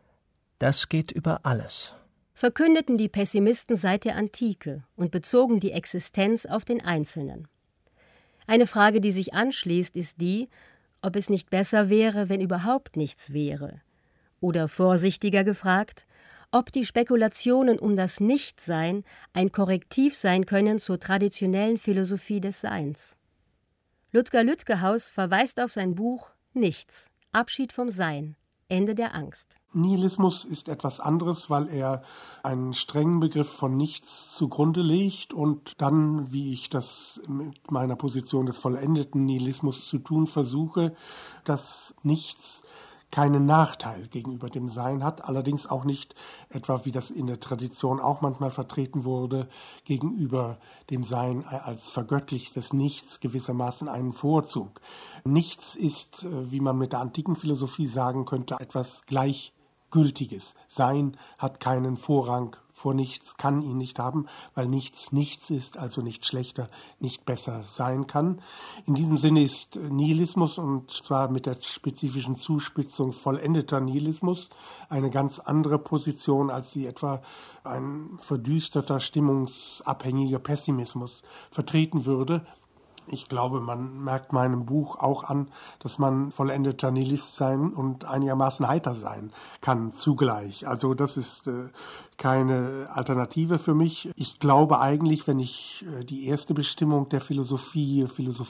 das geht über alles. Verkündeten die Pessimisten seit der Antike und bezogen die Existenz auf den Einzelnen. Eine Frage, die sich anschließt, ist die, ob es nicht besser wäre, wenn überhaupt nichts wäre. Oder vorsichtiger gefragt, ob die Spekulationen um das Nichtsein ein Korrektiv sein können zur traditionellen Philosophie des Seins. Ludger Lütkehaus verweist auf sein Buch Nichts, Abschied vom Sein, Ende der Angst. Nihilismus ist etwas anderes, weil er einen strengen Begriff von Nichts zugrunde legt und dann, wie ich das mit meiner Position des vollendeten Nihilismus zu tun versuche, dass Nichts keinen Nachteil gegenüber dem Sein hat, allerdings auch nicht etwa, wie das in der Tradition auch manchmal vertreten wurde, gegenüber dem Sein als vergöttlichtes Nichts gewissermaßen einen Vorzug. Nichts ist, wie man mit der antiken Philosophie sagen könnte, etwas Gleichgültiges. Sein hat keinen Vorrang vor Nichts, kann ihn nicht haben, weil nichts nichts ist, also nicht schlechter, nicht besser sein kann. In diesem Sinne ist Nihilismus, und zwar mit der spezifischen Zuspitzung vollendeter Nihilismus, eine ganz andere Position, als sie etwa ein verdüsterter, stimmungsabhängiger Pessimismus vertreten würde. Ich glaube, man merkt meinem Buch auch an, dass man vollendeter Nihilist sein und einigermaßen heiter sein kann zugleich. Also das ist keine Alternative für mich. Ich glaube eigentlich, wenn ich die erste Bestimmung der Philosophie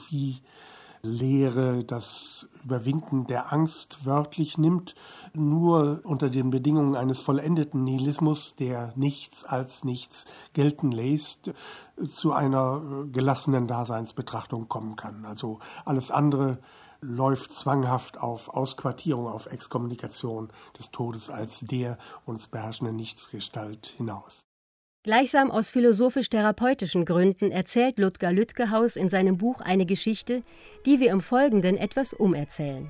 Lehre, das Überwinden der Angst wörtlich nimmt, nur unter den Bedingungen eines vollendeten Nihilismus, der nichts als nichts gelten lässt, zu einer gelassenen Daseinsbetrachtung kommen kann. Also alles andere läuft zwanghaft auf Ausquartierung, auf Exkommunikation des Todes als der uns beherrschenden Nichtsgestalt hinaus. Gleichsam aus philosophisch-therapeutischen Gründen erzählt Ludger Lütkehaus in seinem Buch eine Geschichte, die wir im Folgenden etwas umerzählen.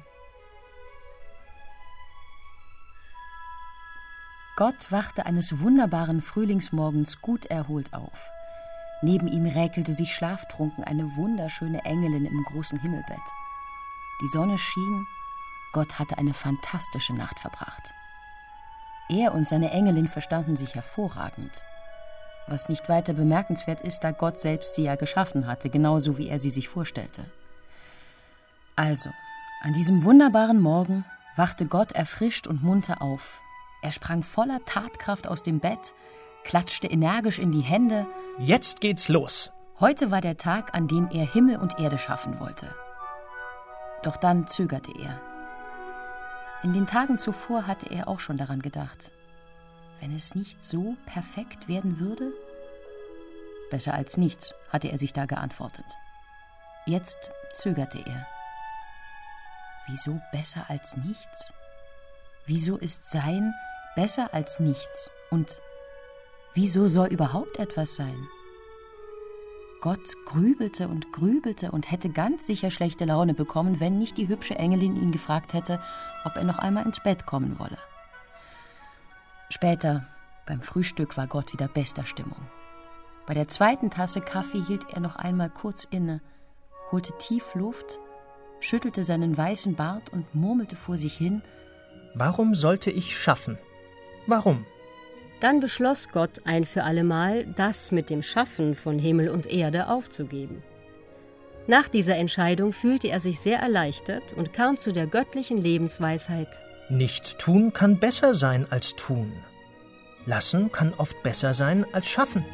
Gott wachte eines wunderbaren Frühlingsmorgens gut erholt auf. Neben ihm räkelte sich schlaftrunken eine wunderschöne Engelin im großen Himmelbett. Die Sonne schien, Gott hatte eine fantastische Nacht verbracht. Er und seine Engelin verstanden sich hervorragend. Was nicht weiter bemerkenswert ist, da Gott selbst sie ja geschaffen hatte, genauso wie er sie sich vorstellte. Also, an diesem wunderbaren Morgen wachte Gott erfrischt und munter auf. Er sprang voller Tatkraft aus dem Bett, klatschte energisch in die Hände. Jetzt geht's los! Heute war der Tag, an dem er Himmel und Erde schaffen wollte. Doch dann zögerte er. In den Tagen zuvor hatte er auch schon daran gedacht. Wenn es nicht so perfekt werden würde? Besser als nichts, hatte er sich da geantwortet. Jetzt zögerte er. Wieso besser als nichts? Wieso ist Sein besser als nichts? Und wieso soll überhaupt etwas sein? Gott grübelte und hätte ganz sicher schlechte Laune bekommen, wenn nicht die hübsche Engelin ihn gefragt hätte, ob er noch einmal ins Bett kommen wolle. Später, beim Frühstück, war Gott wieder bester Stimmung. Bei der zweiten Tasse Kaffee hielt er noch einmal kurz inne, holte tief Luft, schüttelte seinen weißen Bart und murmelte vor sich hin: Warum sollte ich schaffen? Warum? Dann beschloss Gott ein für allemal, das mit dem Schaffen von Himmel und Erde aufzugeben. Nach dieser Entscheidung fühlte er sich sehr erleichtert und kam zu der göttlichen Lebensweisheit: Nicht tun kann besser sein als tun. Lassen kann oft besser sein als schaffen.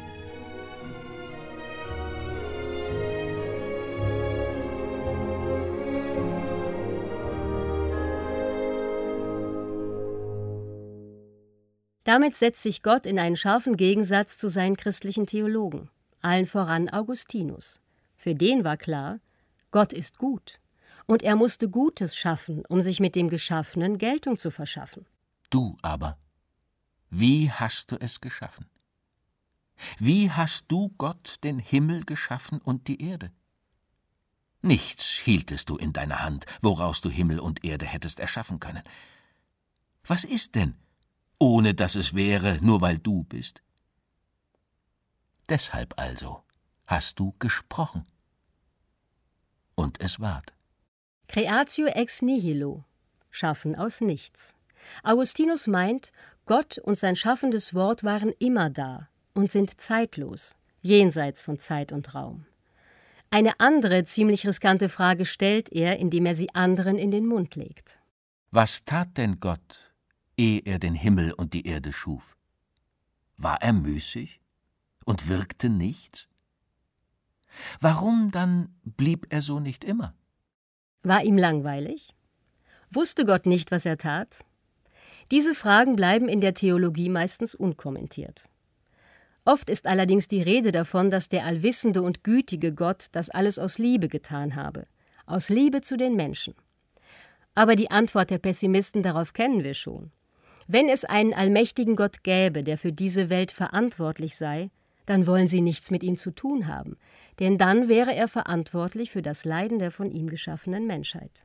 Damit setzt sich Gott in einen scharfen Gegensatz zu seinen christlichen Theologen, allen voran Augustinus. Für den war klar, Gott ist gut und er musste Gutes schaffen, um sich mit dem Geschaffenen Geltung zu verschaffen. Du aber, wie hast du es geschaffen? Wie hast du, Gott, den Himmel geschaffen und die Erde? Nichts hieltest du in deiner Hand, woraus du Himmel und Erde hättest erschaffen können. Was ist denn, ohne dass es wäre, nur weil du bist? Deshalb also hast du gesprochen. Und es ward. Creatio ex nihilo, Schaffen aus nichts. Augustinus meint, Gott und sein schaffendes Wort waren immer da und sind zeitlos, jenseits von Zeit und Raum. Eine andere, ziemlich riskante Frage stellt er, indem er sie anderen in den Mund legt. Was tat denn Gott, ehe er den Himmel und die Erde schuf? War er müßig und wirkte nichts? Warum dann blieb er so nicht immer? War ihm langweilig? Wusste Gott nicht, was er tat? Diese Fragen bleiben in der Theologie meistens unkommentiert. Oft ist allerdings die Rede davon, dass der allwissende und gütige Gott das alles aus Liebe getan habe, aus Liebe zu den Menschen. Aber die Antwort der Pessimisten darauf kennen wir schon. Wenn es einen allmächtigen Gott gäbe, der für diese Welt verantwortlich sei, dann wollen sie nichts mit ihm zu tun haben, denn dann wäre er verantwortlich für das Leiden der von ihm geschaffenen Menschheit.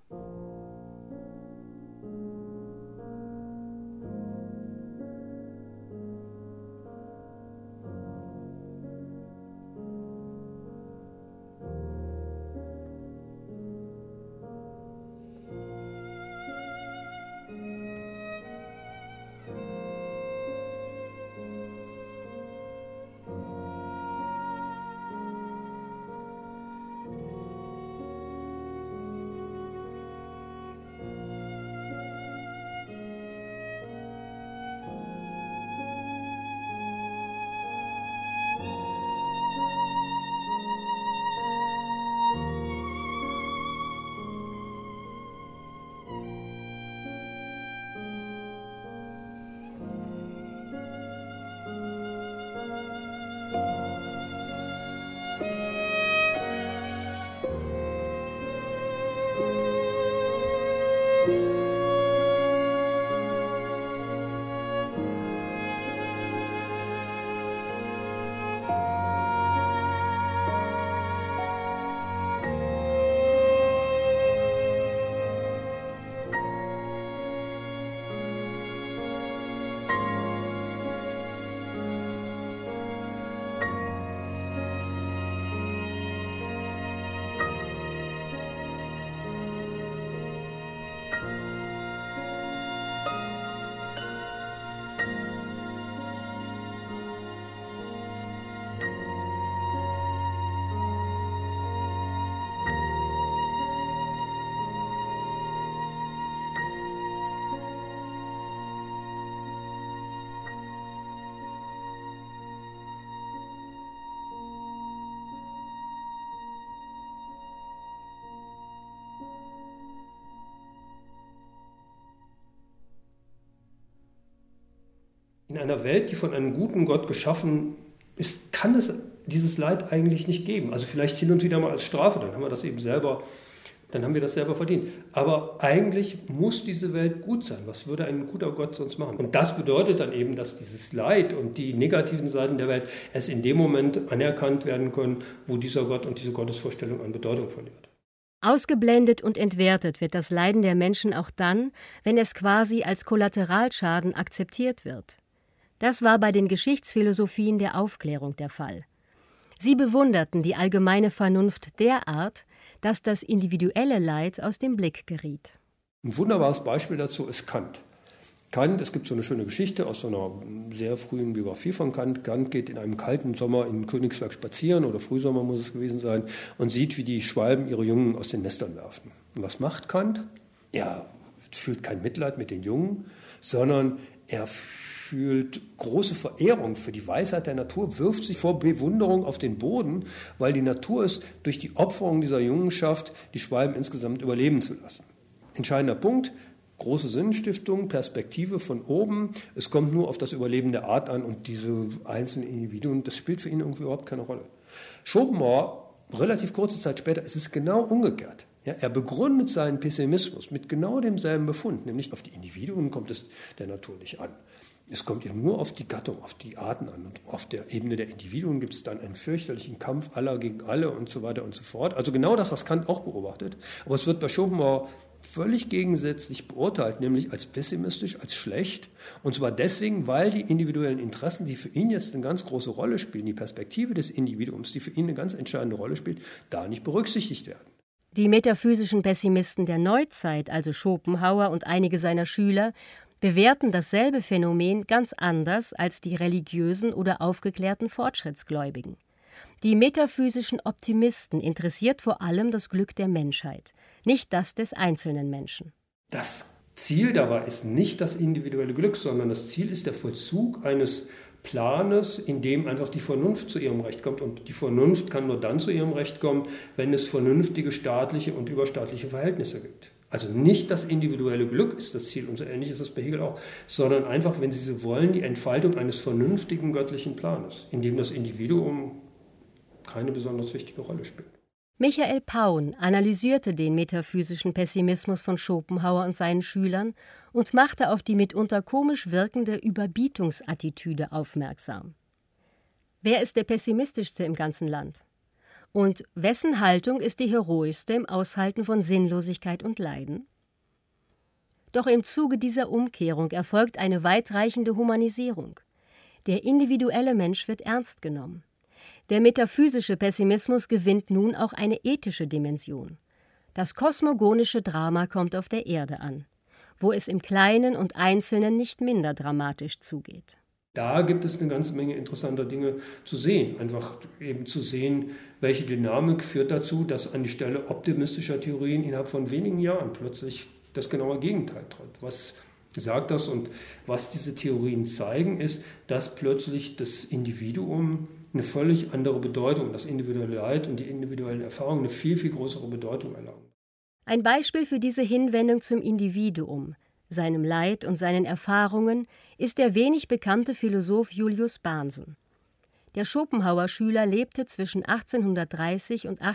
In einer Welt, die von einem guten Gott geschaffen ist, kann es dieses Leid eigentlich nicht geben. Also vielleicht hin und wieder mal als Strafe, dann haben wir das eben selber dann haben wir das selber verdient. Aber eigentlich muss diese Welt gut sein. Was würde ein guter Gott sonst machen? Und das bedeutet dann eben, dass dieses Leid und die negativen Seiten der Welt erst in dem Moment anerkannt werden können, wo dieser Gott und diese Gottesvorstellung an Bedeutung verliert. Ausgeblendet und entwertet wird das Leiden der Menschen auch dann, wenn es quasi als Kollateralschaden akzeptiert wird. Das war bei den Geschichtsphilosophien der Aufklärung der Fall. Sie bewunderten die allgemeine Vernunft derart, dass das individuelle Leid aus dem Blick geriet. Ein wunderbares Beispiel dazu ist Kant. Kant, es gibt so eine schöne Geschichte aus so einer sehr frühen Biografie von Kant. Kant geht in einem kalten Sommer in Königsberg spazieren, oder Frühsommer muss es gewesen sein, und sieht, wie die Schwalben ihre Jungen aus den Nestern werfen. Und was macht Kant? Er fühlt kein Mitleid mit den Jungen, sondern er fühlt große Verehrung für die Weisheit der Natur, wirft sich vor Bewunderung auf den Boden, weil die Natur es durch die Opferung dieser Jungen schafft, die Schwalben insgesamt überleben zu lassen. Entscheidender Punkt: große Sinnstiftung, Perspektive von oben. Es kommt nur auf das Überleben der Art an und diese einzelnen Individuen, das spielt für ihn irgendwie überhaupt keine Rolle. Schopenhauer, relativ kurze Zeit später, es ist genau umgekehrt. Ja, er begründet seinen Pessimismus mit genau demselben Befund, nämlich auf die Individuen kommt es der Natur nicht an. Es kommt ihr nur auf die Gattung, auf die Arten an. Und auf der Ebene der Individuen gibt es dann einen fürchterlichen Kampf aller gegen alle und so weiter und so fort. Also genau das, was Kant auch beobachtet. Aber es wird bei Schopenhauer völlig gegensätzlich beurteilt, nämlich als pessimistisch, als schlecht. Und zwar deswegen, weil die individuellen Interessen, die für ihn jetzt eine ganz große Rolle spielen, die Perspektive des Individuums, die für ihn eine ganz entscheidende Rolle spielt, da nicht berücksichtigt werden. Die metaphysischen Pessimisten der Neuzeit, also Schopenhauer und einige seiner Schüler, bewerten dasselbe Phänomen ganz anders als die religiösen oder aufgeklärten Fortschrittsgläubigen. Die metaphysischen Optimisten interessiert vor allem das Glück der Menschheit, nicht das des einzelnen Menschen. Das Ziel dabei ist nicht das individuelle Glück, sondern das Ziel ist der Vollzug eines Planes, in dem einfach die Vernunft zu ihrem Recht kommt. Und die Vernunft kann nur dann zu ihrem Recht kommen, wenn es vernünftige staatliche und überstaatliche Verhältnisse gibt. Also nicht das individuelle Glück ist das Ziel, und so ähnlich ist es bei Hegel auch, sondern einfach, wenn Sie so wollen, die Entfaltung eines vernünftigen göttlichen Planes, in dem das Individuum keine besonders wichtige Rolle spielt. Michael Paun analysierte den metaphysischen Pessimismus von Schopenhauer und seinen Schülern und machte auf die mitunter komisch wirkende Überbietungsattitüde aufmerksam. Wer ist der pessimistischste im ganzen Land? Und wessen Haltung ist die heroischste im Aushalten von Sinnlosigkeit und Leiden? Doch im Zuge dieser Umkehrung erfolgt eine weitreichende Humanisierung. Der individuelle Mensch wird ernst genommen. Der metaphysische Pessimismus gewinnt nun auch eine ethische Dimension. Das kosmogonische Drama kommt auf der Erde an, wo es im Kleinen und Einzelnen nicht minder dramatisch zugeht. Da gibt es eine ganze Menge interessanter Dinge zu sehen. Einfach eben zu sehen, welche Dynamik führt dazu, dass an die Stelle optimistischer Theorien innerhalb von wenigen Jahren plötzlich das genaue Gegenteil tritt. Was sagt das? Und was diese Theorien zeigen, ist, dass plötzlich das Individuum eine völlig andere Bedeutung, das individuelle Leid und die individuellen Erfahrungen eine viel, viel größere Bedeutung erlangen. Ein Beispiel für diese Hinwendung zum Individuum, seinem Leid und seinen Erfahrungen, ist der wenig bekannte Philosoph Julius Bahnsen. Der Schopenhauer-Schüler lebte zwischen 1830 und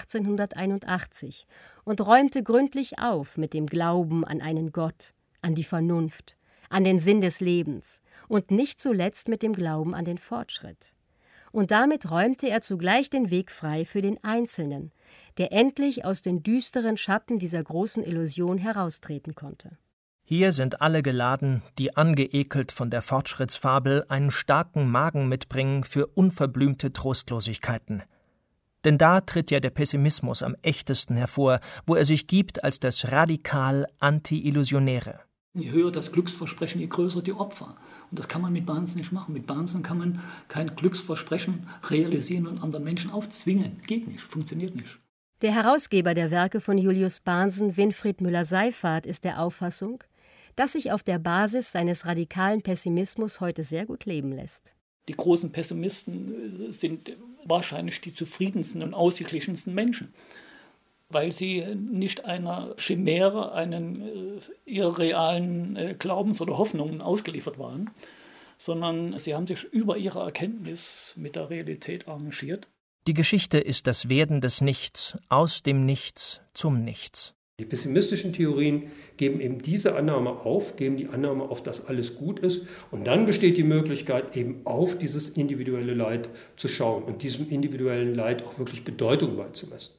1881 und räumte gründlich auf mit dem Glauben an einen Gott, an die Vernunft, an den Sinn des Lebens und nicht zuletzt mit dem Glauben an den Fortschritt. Und damit räumte er zugleich den Weg frei für den Einzelnen, der endlich aus den düsteren Schatten dieser großen Illusion heraustreten konnte. Hier sind alle geladen, die angeekelt von der Fortschrittsfabel einen starken Magen mitbringen für unverblümte Trostlosigkeiten. Denn da tritt ja der Pessimismus am echtesten hervor, wo er sich gibt als das radikal Anti-Illusionäre. Je höher das Glücksversprechen, je größer die Opfer. Und das kann man mit Bahnsen nicht machen. Mit Bahnsen kann man kein Glücksversprechen realisieren und anderen Menschen aufzwingen. Geht nicht, funktioniert nicht. Der Herausgeber der Werke von Julius Bahnsen, Winfried Müller-Seyfarth, ist der Auffassung, dass sich auf der Basis seines radikalen Pessimismus heute sehr gut leben lässt. Die großen Pessimisten sind wahrscheinlich die zufriedensten und ausgeglichensten Menschen, weil sie nicht einer Chimäre, einen irrealen Glaubens oder Hoffnungen ausgeliefert waren, sondern sie haben sich über ihre Erkenntnis mit der Realität arrangiert. Die Geschichte ist das Werden des Nichts, aus dem Nichts zum Nichts. Die pessimistischen Theorien geben eben diese Annahme auf, geben die Annahme auf, dass alles gut ist. Und dann besteht die Möglichkeit, eben auf dieses individuelle Leid zu schauen und diesem individuellen Leid auch wirklich Bedeutung beizumessen.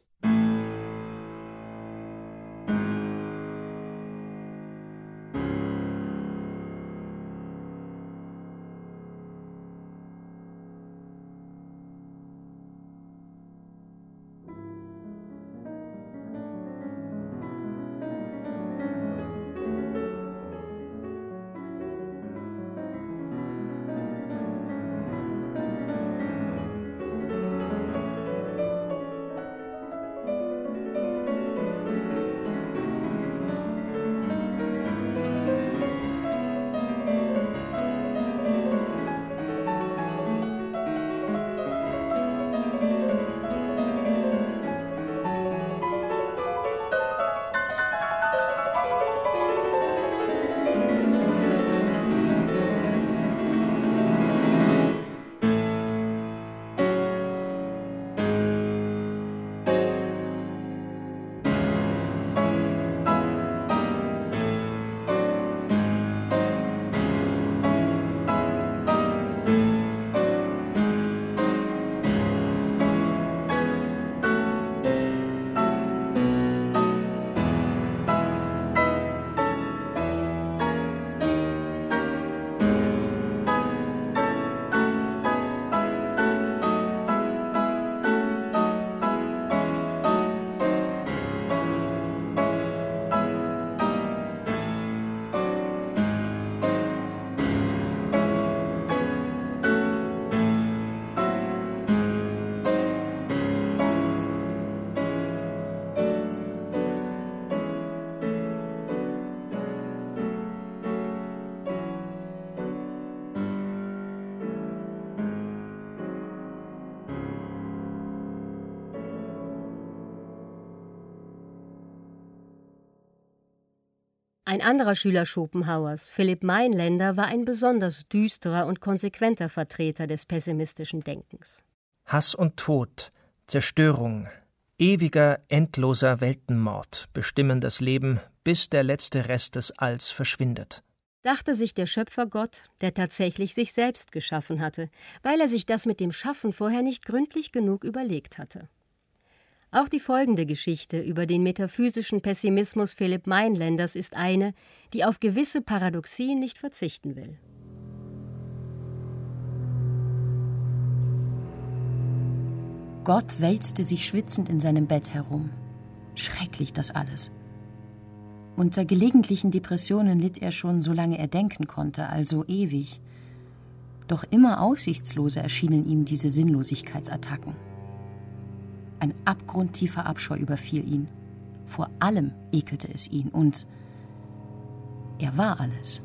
Ein anderer Schüler Schopenhauers, Philipp Meinländer, war ein besonders düsterer und konsequenter Vertreter des pessimistischen Denkens. Hass und Tod, Zerstörung, ewiger, endloser Weltenmord bestimmen das Leben, bis der letzte Rest des Alls verschwindet. Dachte sich der Schöpfergott, der tatsächlich sich selbst geschaffen hatte, weil er sich das mit dem Schaffen vorher nicht gründlich genug überlegt hatte. Auch die folgende Geschichte über den metaphysischen Pessimismus Philipp Meinländers ist eine, die auf gewisse Paradoxien nicht verzichten will. Gott wälzte sich schwitzend in seinem Bett herum. Schrecklich das alles. Unter gelegentlichen Depressionen litt er schon, solange er denken konnte, also ewig. Doch immer aussichtsloser erschienen ihm diese Sinnlosigkeitsattacken. Ein abgrundtiefer Abscheu überfiel ihn. Vor allem ekelte es ihn und er war alles.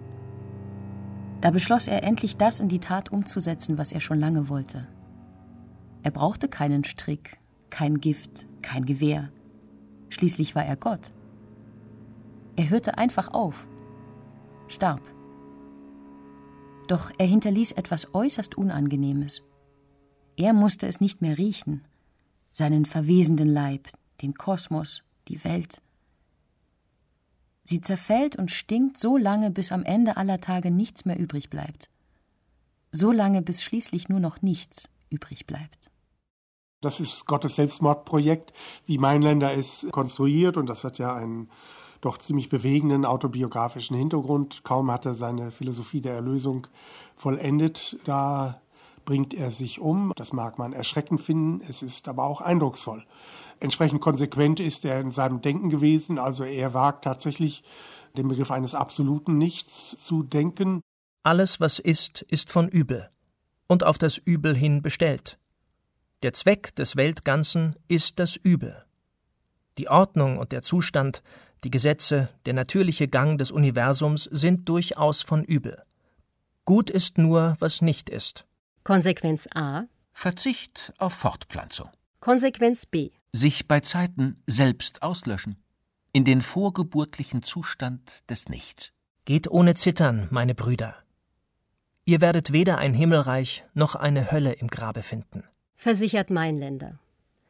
Da beschloss er endlich, das in die Tat umzusetzen, was er schon lange wollte. Er brauchte keinen Strick, kein Gift, kein Gewehr. Schließlich war er Gott. Er hörte einfach auf, starb. Doch er hinterließ etwas äußerst Unangenehmes. Er musste es nicht mehr riechen. Seinen verwesenden Leib, den Kosmos, die Welt. Sie zerfällt und stinkt so lange, bis am Ende aller Tage nichts mehr übrig bleibt. So lange, bis schließlich nur noch nichts übrig bleibt. Das ist Gottes Selbstmordprojekt, wie Meinländer es konstruiert, und das hat ja einen doch ziemlich bewegenden autobiografischen Hintergrund. Kaum hat er seine Philosophie der Erlösung vollendet, da bringt er sich um. Das mag man erschreckend finden, es ist aber auch eindrucksvoll. Entsprechend konsequent ist er in seinem Denken gewesen, also er wagt tatsächlich, den Begriff eines absoluten Nichts zu denken. Alles, was ist von Übel und auf das Übel hin bestellt. Der Zweck des Weltganzen ist das Übel. Die Ordnung und der Zustand, die Gesetze, der natürliche Gang des Universums sind durchaus von Übel. Gut ist nur, was nicht ist. Konsequenz A. Verzicht auf Fortpflanzung. Konsequenz B. Sich bei Zeiten selbst auslöschen. In den vorgeburtlichen Zustand des Nichts. Geht ohne Zittern, meine Brüder. Ihr werdet weder ein Himmelreich noch eine Hölle im Grabe finden. Versichert Meinländer.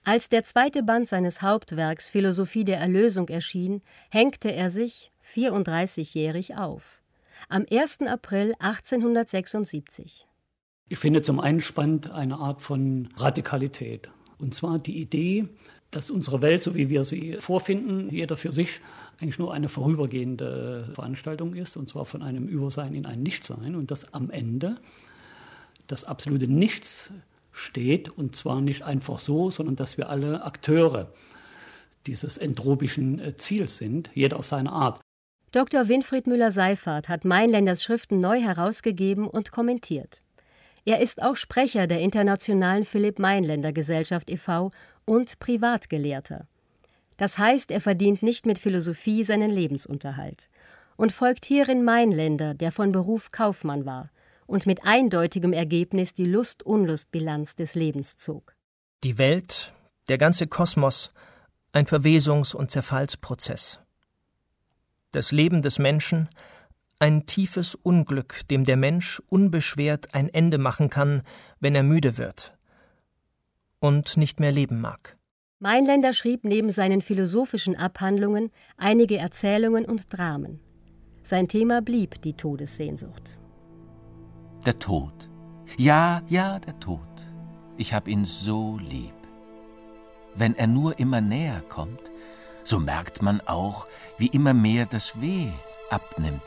Als der zweite Band seines Hauptwerks Philosophie der Erlösung erschien, hängte er sich, 34-jährig, auf. Am 1. April 1876. Ich finde zum einen spannend eine Art von Radikalität. Und zwar die Idee, dass unsere Welt, so wie wir sie vorfinden, jeder für sich, eigentlich nur eine vorübergehende Veranstaltung ist, und zwar von einem Übersein in ein Nichtsein, und dass am Ende das absolute Nichts steht, und zwar nicht einfach so, sondern dass wir alle Akteure dieses entropischen Ziels sind, jeder auf seine Art. Dr. Winfried Müller-Seyfarth hat Mainländers Schriften neu herausgegeben und kommentiert. Er ist auch Sprecher der Internationalen Philipp-Mainländer-Gesellschaft e.V. und Privatgelehrter. Das heißt, er verdient nicht mit Philosophie seinen Lebensunterhalt und folgt hierin Mainländer, der von Beruf Kaufmann war und mit eindeutigem Ergebnis die Lust-Unlust-Bilanz des Lebens zog. Die Welt, der ganze Kosmos, ein Verwesungs- und Zerfallsprozess. Das Leben des Menschen, ein tiefes Unglück, dem der Mensch unbeschwert ein Ende machen kann, wenn er müde wird und nicht mehr leben mag. Mainländer schrieb neben seinen philosophischen Abhandlungen einige Erzählungen und Dramen. Sein Thema blieb die Todessehnsucht. Der Tod. Ja, der Tod. Ich hab ihn so lieb. Wenn er nur immer näher kommt, so merkt man auch, wie immer mehr das Weh abnimmt.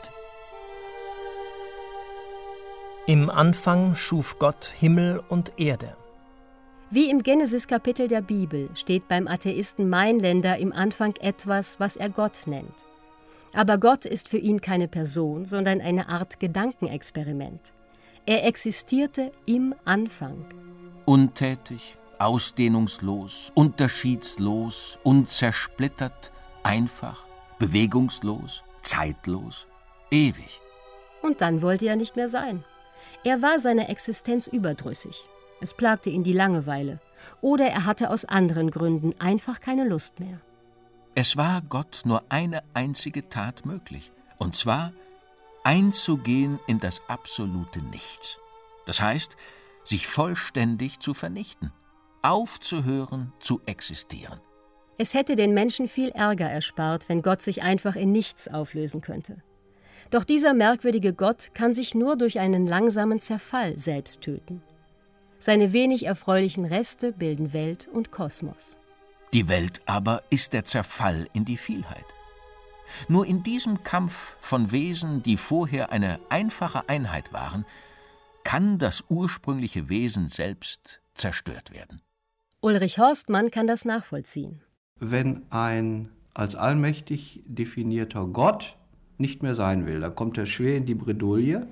Im Anfang schuf Gott Himmel und Erde. Wie im Genesis-Kapitel der Bibel steht beim Atheisten Mainländer im Anfang etwas, was er Gott nennt. Aber Gott ist für ihn keine Person, sondern eine Art Gedankenexperiment. Er existierte im Anfang. Untätig, ausdehnungslos, unterschiedslos, unzersplittert, einfach, bewegungslos, zeitlos, ewig. Und dann wollte er nicht mehr sein. Er war seiner Existenz überdrüssig. Es plagte ihn die Langeweile. Oder er hatte aus anderen Gründen einfach keine Lust mehr. Es war Gott nur eine einzige Tat möglich. Und zwar einzugehen in das absolute Nichts. Das heißt, sich vollständig zu vernichten. Aufzuhören zu existieren. Es hätte den Menschen viel Ärger erspart, wenn Gott sich einfach in nichts auflösen könnte. Doch dieser merkwürdige Gott kann sich nur durch einen langsamen Zerfall selbst töten. Seine wenig erfreulichen Reste bilden Welt und Kosmos. Die Welt aber ist der Zerfall in die Vielheit. Nur in diesem Kampf von Wesen, die vorher eine einfache Einheit waren, kann das ursprüngliche Wesen selbst zerstört werden. Ulrich Horstmann kann das nachvollziehen. Wenn ein als allmächtig definierter Gott nicht mehr sein will, dann kommt er schwer in die Bredouille,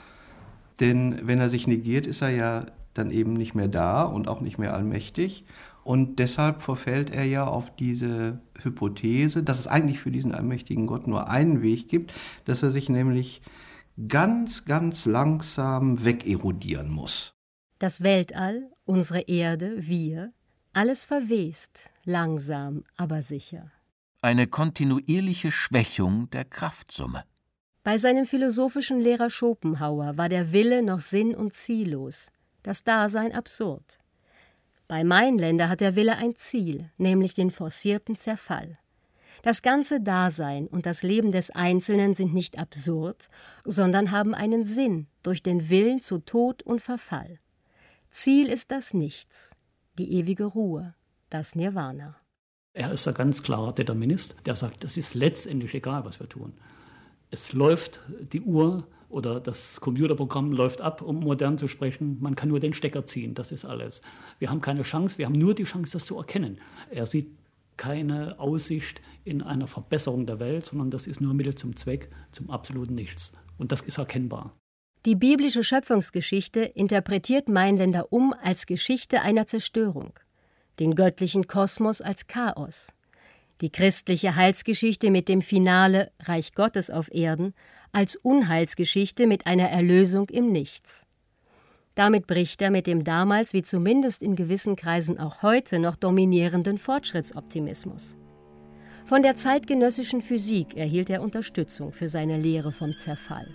denn wenn er sich negiert, ist er ja dann eben nicht mehr da und auch nicht mehr allmächtig. Und deshalb verfällt er ja auf diese Hypothese, dass es eigentlich für diesen allmächtigen Gott nur einen Weg gibt, dass er sich nämlich ganz, ganz langsam wegerodieren muss. Das Weltall, unsere Erde, wir, alles verwest, langsam, aber sicher. Eine kontinuierliche Schwächung der Kraftsumme. Bei seinem philosophischen Lehrer Schopenhauer war der Wille noch sinn- und ziellos, das Dasein absurd. Bei Mainländer hat der Wille ein Ziel, nämlich den forcierten Zerfall. Das ganze Dasein und das Leben des Einzelnen sind nicht absurd, sondern haben einen Sinn durch den Willen zu Tod und Verfall. Ziel ist das Nichts, die ewige Ruhe, das Nirvana. Er ist ein ganz klarer Determinist, der sagt, es ist letztendlich egal, was wir tun. Es läuft die Uhr oder das Computerprogramm läuft ab, um modern zu sprechen. Man kann nur den Stecker ziehen, das ist alles. Wir haben keine Chance, wir haben nur die Chance, das zu erkennen. Er sieht keine Aussicht in einer Verbesserung der Welt, sondern das ist nur Mittel zum Zweck, zum absoluten Nichts. Und das ist erkennbar. Die biblische Schöpfungsgeschichte interpretiert Mainländer als Geschichte einer Zerstörung, den göttlichen Kosmos als Chaos, die christliche Heilsgeschichte mit dem Finale Reich Gottes auf Erden als Unheilsgeschichte mit einer Erlösung im Nichts. Damit bricht er mit dem damals, wie zumindest in gewissen Kreisen auch heute noch dominierenden Fortschrittsoptimismus. Von der zeitgenössischen Physik erhielt er Unterstützung für seine Lehre vom Zerfall.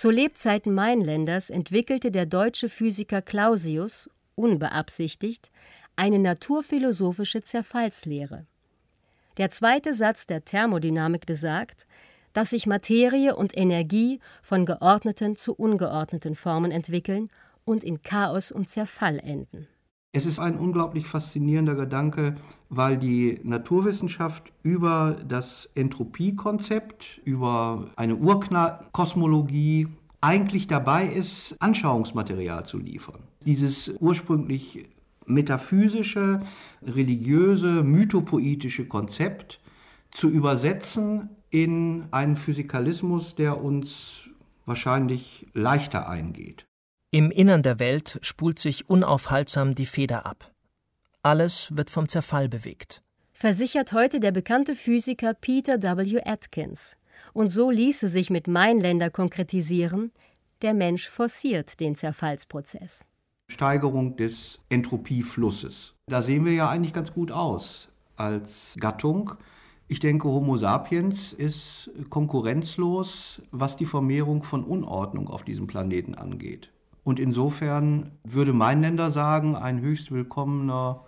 Zu Lebzeiten Mainländers entwickelte der deutsche Physiker Clausius, unbeabsichtigt, eine naturphilosophische Zerfallslehre. Der zweite Satz der Thermodynamik besagt, dass sich Materie und Energie von geordneten zu ungeordneten Formen entwickeln und in Chaos und Zerfall enden. Es ist ein unglaublich faszinierender Gedanke, weil die Naturwissenschaft über das Entropiekonzept, über eine Urknallkosmologie eigentlich dabei ist, Anschauungsmaterial zu liefern. Dieses ursprünglich metaphysische, religiöse, mythopoetische Konzept zu übersetzen in einen Physikalismus, der uns wahrscheinlich leichter eingeht. Im Innern der Welt spult sich unaufhaltsam die Feder ab. Alles wird vom Zerfall bewegt. Versichert heute der bekannte Physiker Peter W. Atkins. Und so ließe sich mit Mainländer konkretisieren, der Mensch forciert den Zerfallsprozess. Steigerung des Entropieflusses. Da sehen wir ja eigentlich ganz gut aus als Gattung. Ich denke, Homo sapiens ist konkurrenzlos, was die Vermehrung von Unordnung auf diesem Planeten angeht. Und insofern würde Mainländer sagen, ein höchst willkommener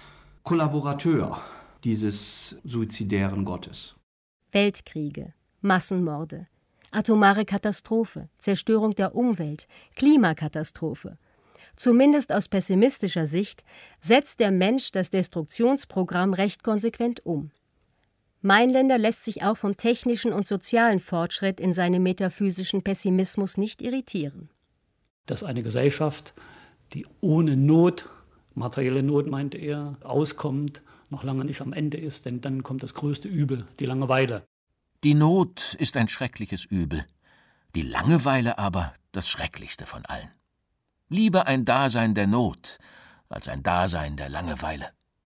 Kollaborateur dieses suizidären Gottes. Weltkriege, Massenmorde, atomare Katastrophe, Zerstörung der Umwelt, Klimakatastrophe. Zumindest aus pessimistischer Sicht setzt der Mensch das Destruktionsprogramm recht konsequent um. Mainländer lässt sich auch vom technischen und sozialen Fortschritt in seinem metaphysischen Pessimismus nicht irritieren. Dass eine Gesellschaft, die ohne Not, materielle Not meinte er, auskommt, noch lange nicht am Ende ist, denn dann kommt das größte Übel, die Langeweile. Die Not ist ein schreckliches Übel, die Langeweile aber das schrecklichste von allen. Lieber ein Dasein der Not als ein Dasein der Langeweile.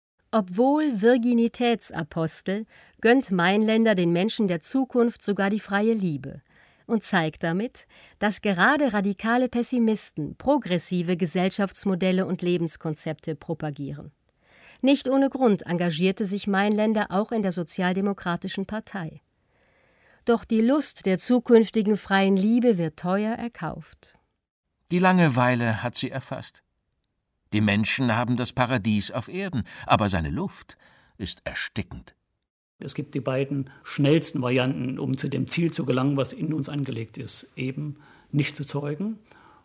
Obwohl Virginitätsapostel gönnt Mainländer den Menschen der Zukunft sogar die freie Liebe und zeigt damit, dass gerade radikale Pessimisten progressive Gesellschaftsmodelle und Lebenskonzepte propagieren. Nicht ohne Grund engagierte sich Mainländer auch in der Sozialdemokratischen Partei. Doch die Lust der zukünftigen freien Liebe wird teuer erkauft. Die Langeweile hat sie erfasst. Die Menschen haben das Paradies auf Erden, aber seine Luft ist erstickend. Es gibt die beiden schnellsten Varianten, um zu dem Ziel zu gelangen, was in uns angelegt ist, eben nicht zu zeugen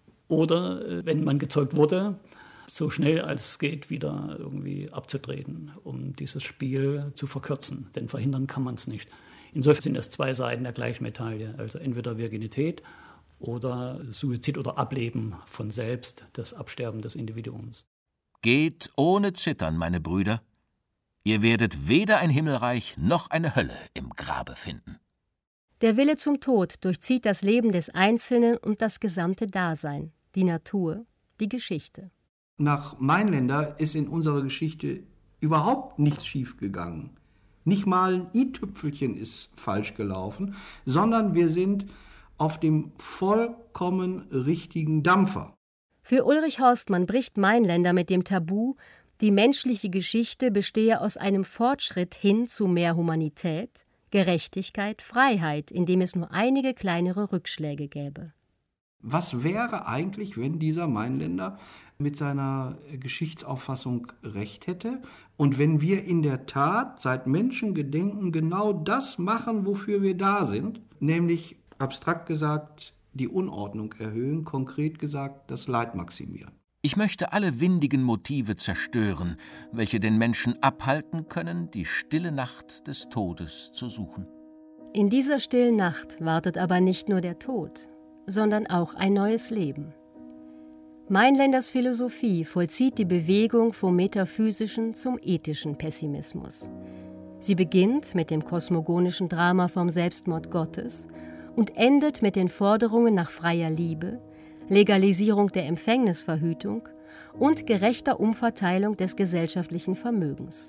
oder, wenn man gezeugt wurde, so schnell als es geht, wieder irgendwie abzutreten, um dieses Spiel zu verkürzen, denn verhindern kann man es nicht. Insofern sind es zwei Seiten der gleichen Medaille, also entweder Virginität oder Suizid oder Ableben von selbst, das Absterben des Individuums. Geht ohne Zittern, meine Brüder. Ihr werdet weder ein Himmelreich noch eine Hölle im Grabe finden. Der Wille zum Tod durchzieht das Leben des Einzelnen und das gesamte Dasein, die Natur, die Geschichte. Nach Mainländer ist in unserer Geschichte überhaupt nichts schiefgegangen. Nicht mal ein i-Tüpfelchen ist falsch gelaufen, sondern wir sind auf dem vollkommen richtigen Dampfer. Für Ulrich Horstmann bricht Mainländer mit dem Tabu, die menschliche Geschichte bestehe aus einem Fortschritt hin zu mehr Humanität, Gerechtigkeit, Freiheit, in dem es nur einige kleinere Rückschläge gäbe. Was wäre eigentlich, wenn dieser Mainländer mit seiner Geschichtsauffassung recht hätte und wenn wir in der Tat seit Menschengedenken genau das machen, wofür wir da sind, nämlich abstrakt gesagt die Unordnung erhöhen, konkret gesagt das Leid maximieren. Ich möchte alle windigen Motive zerstören, welche den Menschen abhalten können, die stille Nacht des Todes zu suchen. In dieser stillen Nacht wartet aber nicht nur der Tod, sondern auch ein neues Leben. Mainländers Philosophie vollzieht die Bewegung vom metaphysischen zum ethischen Pessimismus. Sie beginnt mit dem kosmogonischen Drama vom Selbstmord Gottes und endet mit den Forderungen nach freier Liebe, Legalisierung der Empfängnisverhütung und gerechter Umverteilung des gesellschaftlichen Vermögens.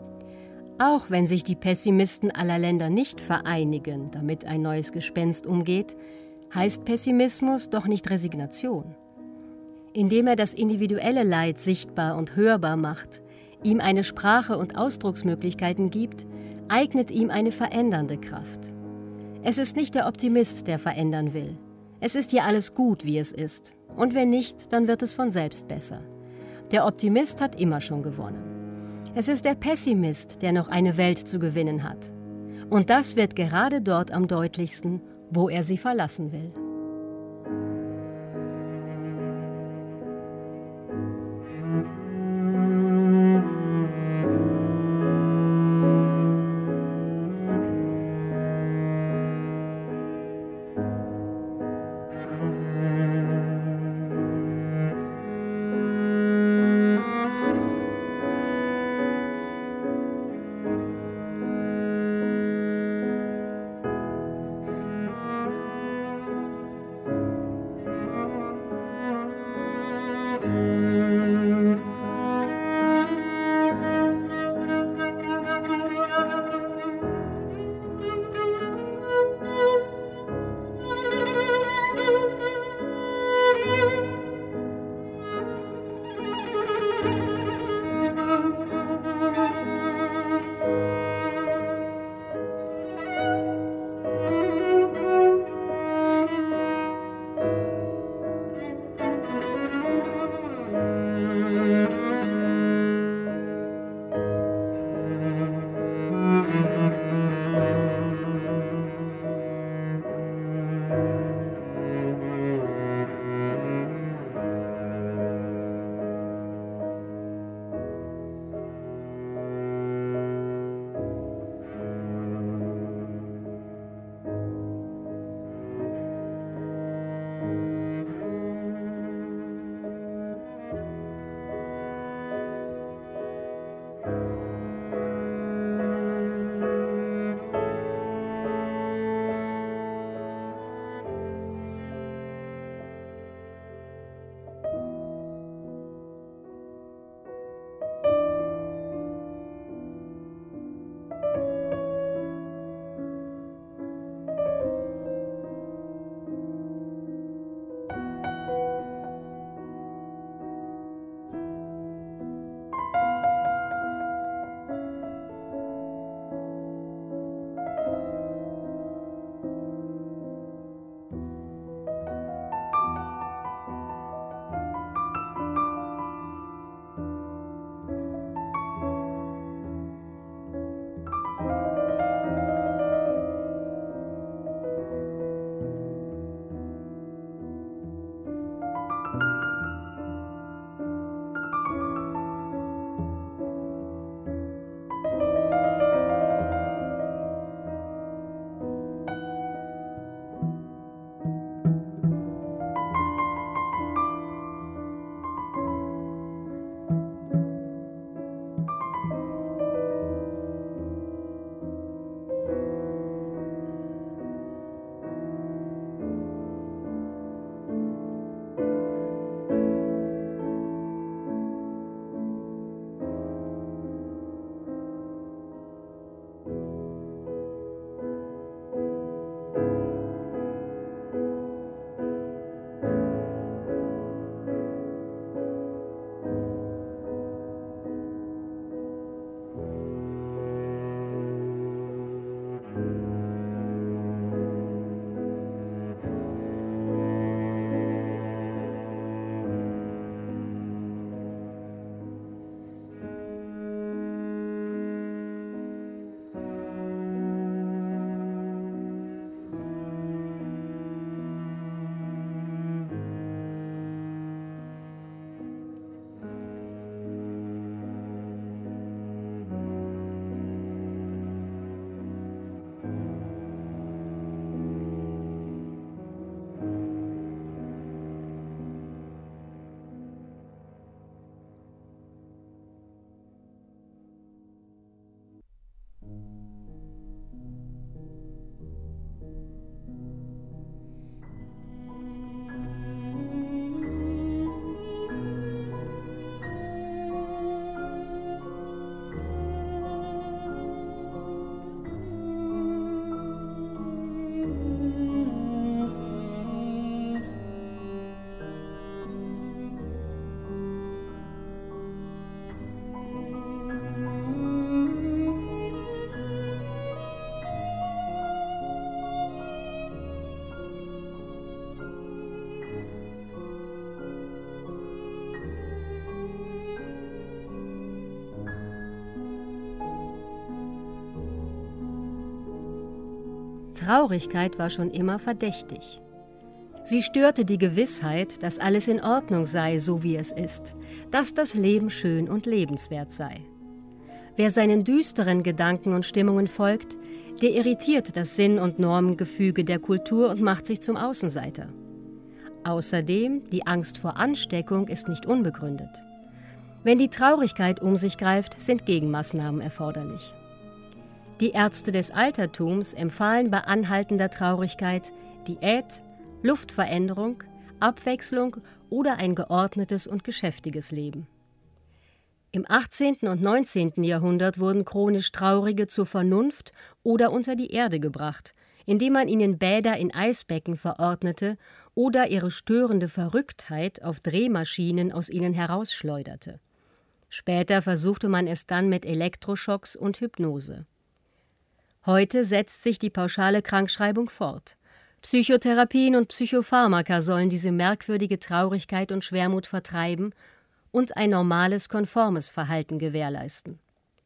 Auch wenn sich die Pessimisten aller Länder nicht vereinigen, damit ein neues Gespenst umgeht, heißt Pessimismus doch nicht Resignation. Indem er das individuelle Leid sichtbar und hörbar macht, ihm eine Sprache und Ausdrucksmöglichkeiten gibt, eignet ihm eine verändernde Kraft. Es ist nicht der Optimist, der verändern will. Es ist hier alles gut, wie es ist. Und wenn nicht, dann wird es von selbst besser. Der Optimist hat immer schon gewonnen. Es ist der Pessimist, der noch eine Welt zu gewinnen hat. Und das wird gerade dort am deutlichsten, wo er sie verlassen will. Traurigkeit war schon immer verdächtig. Sie störte die Gewissheit, dass alles in Ordnung sei, so wie es ist, dass das Leben schön und lebenswert sei. Wer seinen düsteren Gedanken und Stimmungen folgt, der irritiert das Sinn- und Normengefüge der Kultur und macht sich zum Außenseiter. Außerdem, die Angst vor Ansteckung ist nicht unbegründet. Wenn die Traurigkeit um sich greift, sind Gegenmaßnahmen erforderlich. Die Ärzte des Altertums empfahlen bei anhaltender Traurigkeit Diät, Luftveränderung, Abwechslung oder ein geordnetes und geschäftiges Leben. Im 18. und 19. Jahrhundert wurden chronisch Traurige zur Vernunft oder unter die Erde gebracht, indem man ihnen Bäder in Eisbecken verordnete oder ihre störende Verrücktheit auf Drehmaschinen aus ihnen herausschleuderte. Später versuchte man es dann mit Elektroschocks und Hypnose. Heute setzt sich die pauschale Krankschreibung fort. Psychotherapien und Psychopharmaka sollen diese merkwürdige Traurigkeit und Schwermut vertreiben und ein normales, konformes Verhalten gewährleisten.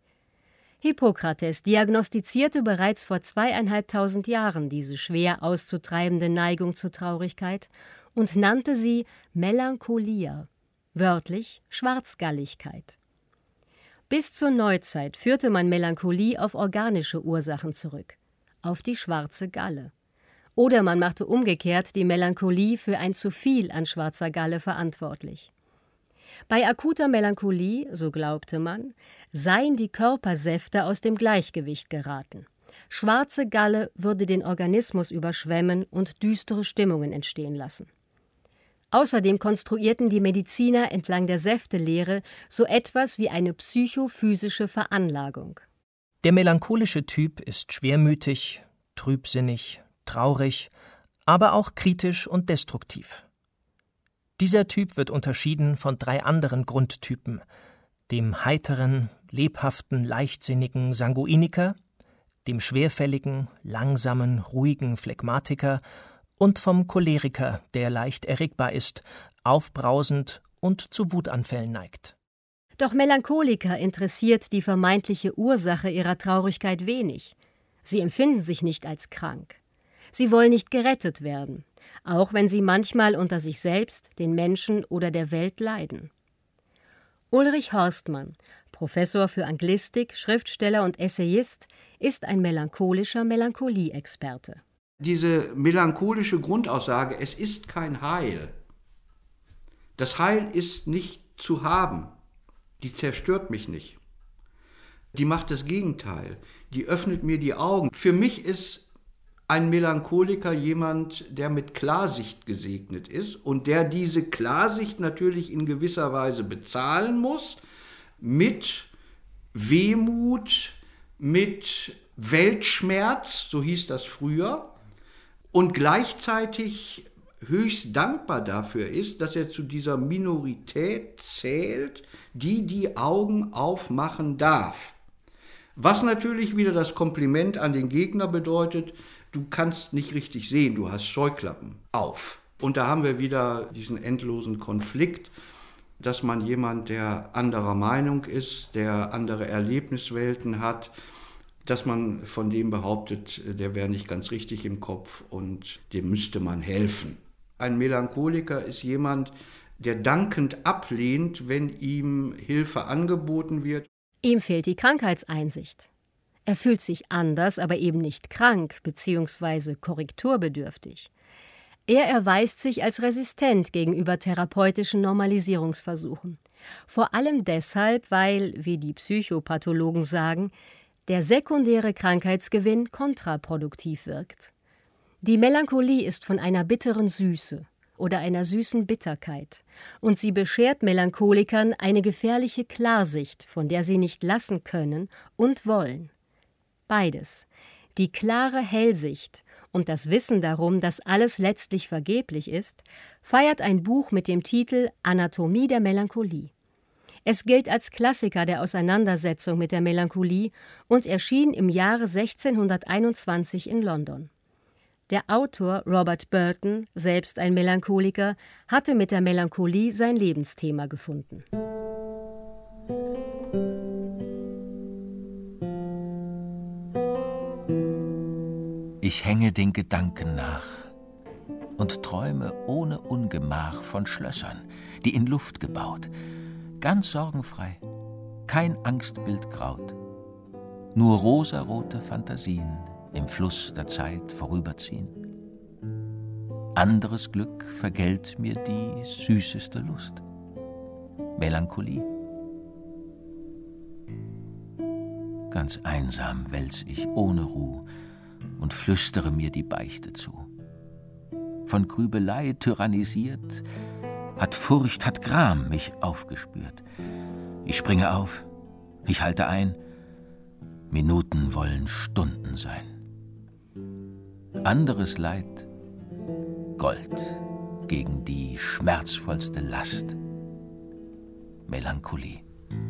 Hippokrates diagnostizierte bereits vor 2500 Jahren diese schwer auszutreibende Neigung zur Traurigkeit und nannte sie Melancholia, wörtlich Schwarzgalligkeit. Bis zur Neuzeit führte man Melancholie auf organische Ursachen zurück, auf die schwarze Galle. Oder man machte umgekehrt die Melancholie für ein zu viel an schwarzer Galle verantwortlich. Bei akuter Melancholie, so glaubte man, seien die Körpersäfte aus dem Gleichgewicht geraten. Schwarze Galle würde den Organismus überschwemmen und düstere Stimmungen entstehen lassen. Außerdem konstruierten die Mediziner entlang der Säftelehre so etwas wie eine psychophysische Veranlagung. Der melancholische Typ ist schwermütig, trübsinnig, traurig, aber auch kritisch und destruktiv. Dieser Typ wird unterschieden von 3 anderen Grundtypen: dem heiteren, lebhaften, leichtsinnigen Sanguiniker, dem schwerfälligen, langsamen, ruhigen Phlegmatiker und vom Choleriker, der leicht erregbar ist, aufbrausend und zu Wutanfällen neigt. Doch Melancholiker interessiert die vermeintliche Ursache ihrer Traurigkeit wenig. Sie empfinden sich nicht als krank. Sie wollen nicht gerettet werden, auch wenn sie manchmal unter sich selbst, den Menschen oder der Welt leiden. Ulrich Horstmann, Professor für Anglistik, Schriftsteller und Essayist, ist ein melancholischer Melancholie-Experte. Diese melancholische Grundaussage, es ist kein Heil. Das Heil ist nicht zu haben. Die zerstört mich nicht. Die macht das Gegenteil. Die öffnet mir die Augen. Für mich ist ein Melancholiker jemand, der mit Klarsicht gesegnet ist und der diese Klarsicht natürlich in gewisser Weise bezahlen muss, mit Wehmut, mit Weltschmerz, so hieß das früher, und gleichzeitig höchst dankbar dafür ist, dass er zu dieser Minorität zählt, die die Augen aufmachen darf. Was natürlich wieder das Kompliment an den Gegner bedeutet, du kannst nicht richtig sehen, du hast Scheuklappen auf. Und da haben wir wieder diesen endlosen Konflikt, dass man jemand, der anderer Meinung ist, der andere Erlebniswelten hat, dass man von dem behauptet, der wäre nicht ganz richtig im Kopf und dem müsste man helfen. Ein Melancholiker ist jemand, der dankend ablehnt, wenn ihm Hilfe angeboten wird. Ihm fehlt die Krankheitseinsicht. Er fühlt sich anders, aber eben nicht krank bzw. korrekturbedürftig. Er erweist sich als resistent gegenüber therapeutischen Normalisierungsversuchen. Vor allem deshalb, weil, wie die Psychopathologen sagen, der sekundäre Krankheitsgewinn kontraproduktiv wirkt. Die Melancholie ist von einer bitteren Süße oder einer süßen Bitterkeit, und sie beschert Melancholikern eine gefährliche Klarsicht, von der sie nicht lassen können und wollen. Beides, die klare Hellsicht und das Wissen darum, dass alles letztlich vergeblich ist, feiert ein Buch mit dem Titel »Anatomie der Melancholie«. Es gilt als Klassiker der Auseinandersetzung mit der Melancholie und erschien im Jahre 1621 in London. Der Autor Robert Burton, selbst ein Melancholiker, hatte mit der Melancholie sein Lebensthema gefunden. Ich hänge den Gedanken nach und träume ohne Ungemach von Schlössern, die in Luft gebaut, ganz sorgenfrei, kein Angstbild graut, nur rosarote Fantasien im Fluss der Zeit vorüberziehen. Anderes Glück vergällt mir die süßeste Lust, Melancholie. Ganz einsam wälz ich ohne Ruh und flüstere mir die Beichte zu. Von Grübelei tyrannisiert, hat Furcht, hat Gram mich aufgespürt. Ich springe auf, ich halte ein, Minuten wollen Stunden sein. Anderes Leid, Gold gegen die schmerzvollste Last, Melancholie.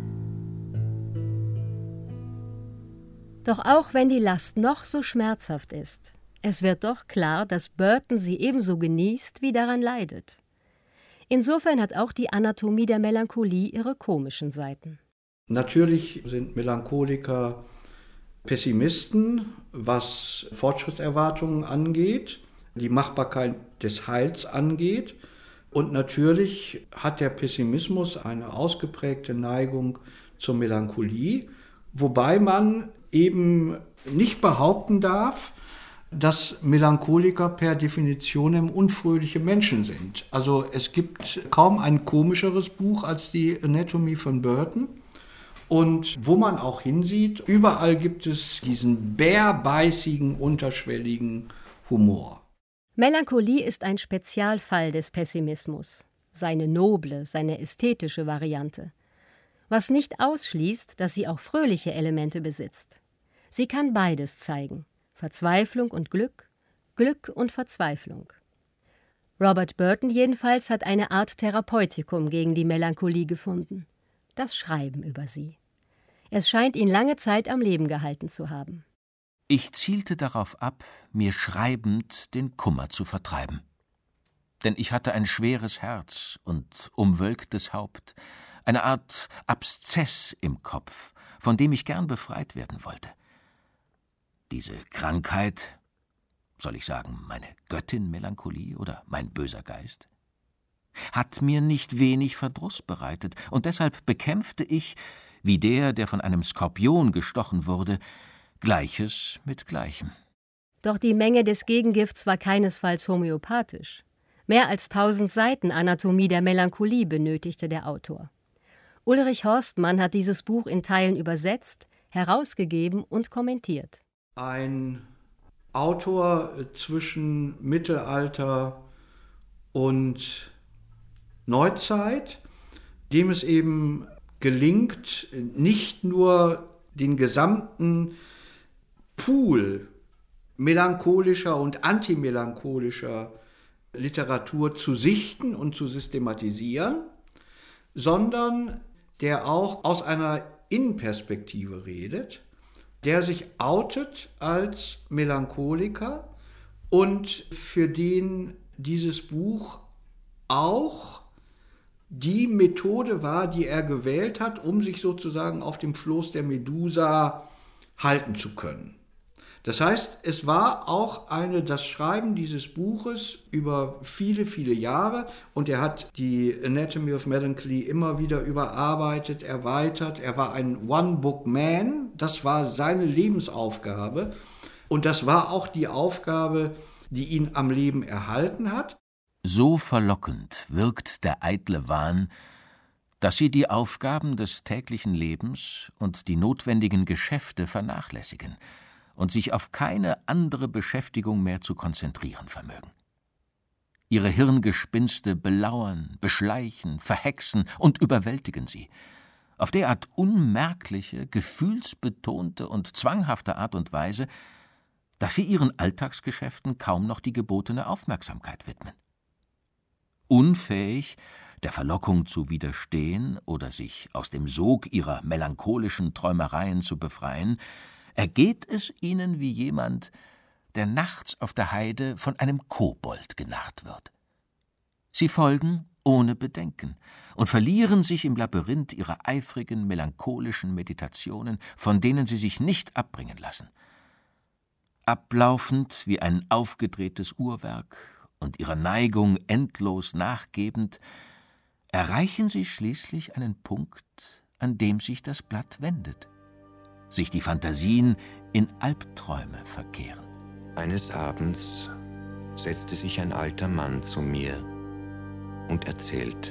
Doch auch wenn die Last noch so schmerzhaft ist, es wird doch klar, dass Burton sie ebenso genießt, wie daran leidet. Insofern hat auch die Anatomie der Melancholie ihre komischen Seiten. Natürlich sind Melancholiker Pessimisten, was Fortschrittserwartungen angeht, die Machbarkeit des Heils angeht. Und natürlich hat der Pessimismus eine ausgeprägte Neigung zur Melancholie, wobei man eben nicht behaupten darf, dass Melancholiker per Definition unfröhliche Menschen sind. Also es gibt kaum ein komischeres Buch als die Anatomy von Burton. Und wo man auch hinsieht, überall gibt es diesen bärbeißigen, unterschwelligen Humor. Melancholie ist ein Spezialfall des Pessimismus, seine noble, seine ästhetische Variante. Was nicht ausschließt, dass sie auch fröhliche Elemente besitzt. Sie kann beides zeigen. Verzweiflung und Glück, Glück und Verzweiflung. Robert Burton jedenfalls hat eine Art Therapeutikum gegen die Melancholie gefunden. Das Schreiben über sie. Es scheint ihn lange Zeit am Leben gehalten zu haben. Ich zielte darauf ab, mir schreibend den Kummer zu vertreiben. Denn ich hatte ein schweres Herz und umwölktes Haupt, eine Art Abszess im Kopf, von dem ich gern befreit werden wollte. Diese Krankheit, soll ich sagen, meine Göttin Melancholie oder mein böser Geist, hat mir nicht wenig Verdruss bereitet, und deshalb bekämpfte ich, wie der von einem Skorpion gestochen wurde, Gleiches mit Gleichem. Doch die Menge des Gegengifts war keinesfalls homöopathisch. Mehr als 1000 Seiten Anatomie der Melancholie benötigte der Autor. Ulrich Horstmann hat dieses Buch in Teilen übersetzt, herausgegeben und kommentiert. Ein Autor zwischen Mittelalter und Neuzeit, dem es eben gelingt, nicht nur den gesamten Pool melancholischer und antimelancholischer Literatur zu sichten und zu systematisieren, sondern der auch aus einer Innenperspektive redet, der sich outet als Melancholiker und für den dieses Buch auch die Methode war, die er gewählt hat, um sich sozusagen auf dem Floß der Medusa halten zu können. Das heißt, es war auch das Schreiben dieses Buches über viele, viele Jahre, und er hat die Anatomy of Melancholy immer wieder überarbeitet, erweitert. Er war ein One-Book-Man, das war seine Lebensaufgabe, und das war auch die Aufgabe, die ihn am Leben erhalten hat. So verlockend wirkt der eitle Wahn, dass sie die Aufgaben des täglichen Lebens und die notwendigen Geschäfte vernachlässigen und sich auf keine andere Beschäftigung mehr zu konzentrieren vermögen. Ihre Hirngespinste belauern, beschleichen, verhexen und überwältigen sie, auf derart unmerkliche, gefühlsbetonte und zwanghafte Art und Weise, dass sie ihren Alltagsgeschäften kaum noch die gebotene Aufmerksamkeit widmen. Unfähig, der Verlockung zu widerstehen oder sich aus dem Sog ihrer melancholischen Träumereien zu befreien, ergeht es ihnen wie jemand, der nachts auf der Heide von einem Kobold genarrt wird. Sie folgen ohne Bedenken und verlieren sich im Labyrinth ihrer eifrigen, melancholischen Meditationen, von denen sie sich nicht abbringen lassen. ablaufend wie ein aufgedrehtes Uhrwerk und ihrer Neigung endlos nachgebend, erreichen sie schließlich einen Punkt, an dem sich das Blatt wendet, sich die Phantasien in Albträume verkehren. Eines Abends setzte sich ein alter Mann zu mir und erzählte: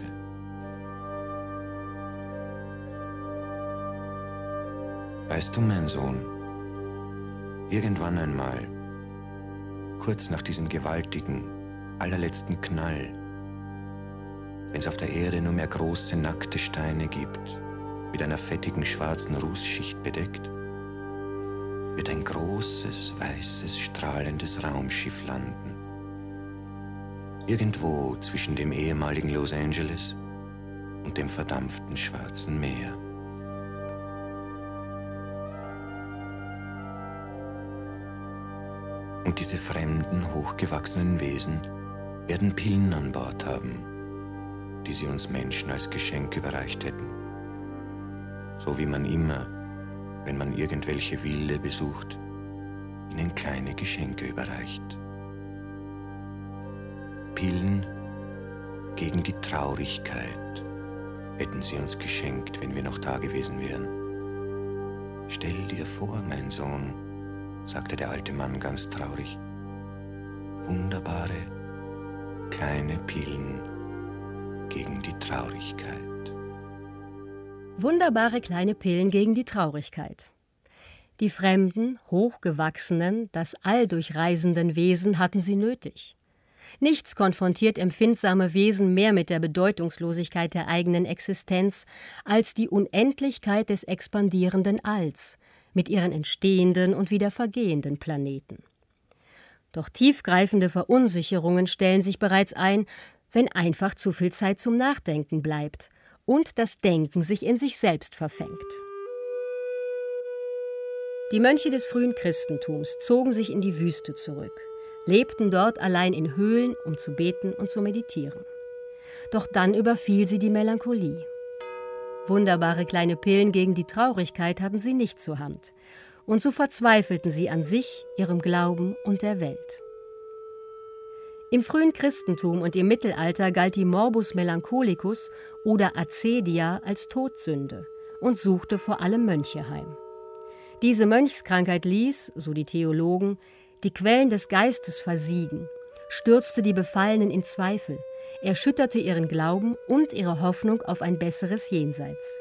Weißt du, mein Sohn, irgendwann einmal, kurz nach diesem gewaltigen, allerletzten Knall, wenn es auf der Erde nur mehr große, nackte Steine gibt, mit einer fettigen, schwarzen Rußschicht bedeckt, wird ein großes, weißes, strahlendes Raumschiff landen. Irgendwo zwischen dem ehemaligen Los Angeles und dem verdampften Schwarzen Meer. Und diese fremden, hochgewachsenen Wesen werden Pillen an Bord haben, die sie uns Menschen als Geschenk überreicht hätten. So wie man immer, wenn man irgendwelche Wilde besucht, ihnen kleine Geschenke überreicht. Pillen gegen die Traurigkeit hätten sie uns geschenkt, wenn wir noch da gewesen wären. Stell dir vor, mein Sohn, sagte der alte Mann ganz traurig, wunderbare, kleine Pillen gegen die Traurigkeit. Wunderbare kleine Pillen gegen die Traurigkeit. Die fremden, hochgewachsenen, das All durchreisenden Wesen hatten sie nötig. Nichts konfrontiert empfindsame Wesen mehr mit der Bedeutungslosigkeit der eigenen Existenz als die Unendlichkeit des expandierenden Alls mit ihren entstehenden und wieder vergehenden Planeten. Doch tiefgreifende Verunsicherungen stellen sich bereits ein, wenn einfach zu viel Zeit zum Nachdenken bleibt und das Denken sich in sich selbst verfängt. Die Mönche des frühen Christentums zogen sich in die Wüste zurück, lebten dort allein in Höhlen, um zu beten und zu meditieren. Doch dann überfiel sie die Melancholie. Wunderbare kleine Pillen gegen die Traurigkeit hatten sie nicht zur Hand, und so verzweifelten sie an sich, ihrem Glauben und der Welt. Im frühen Christentum und im Mittelalter galt die Morbus melancholicus oder Acedia als Todsünde und suchte vor allem Mönche heim. Diese Mönchskrankheit ließ, so die Theologen, die Quellen des Geistes versiegen, stürzte die Befallenen in Zweifel, erschütterte ihren Glauben und ihre Hoffnung auf ein besseres Jenseits.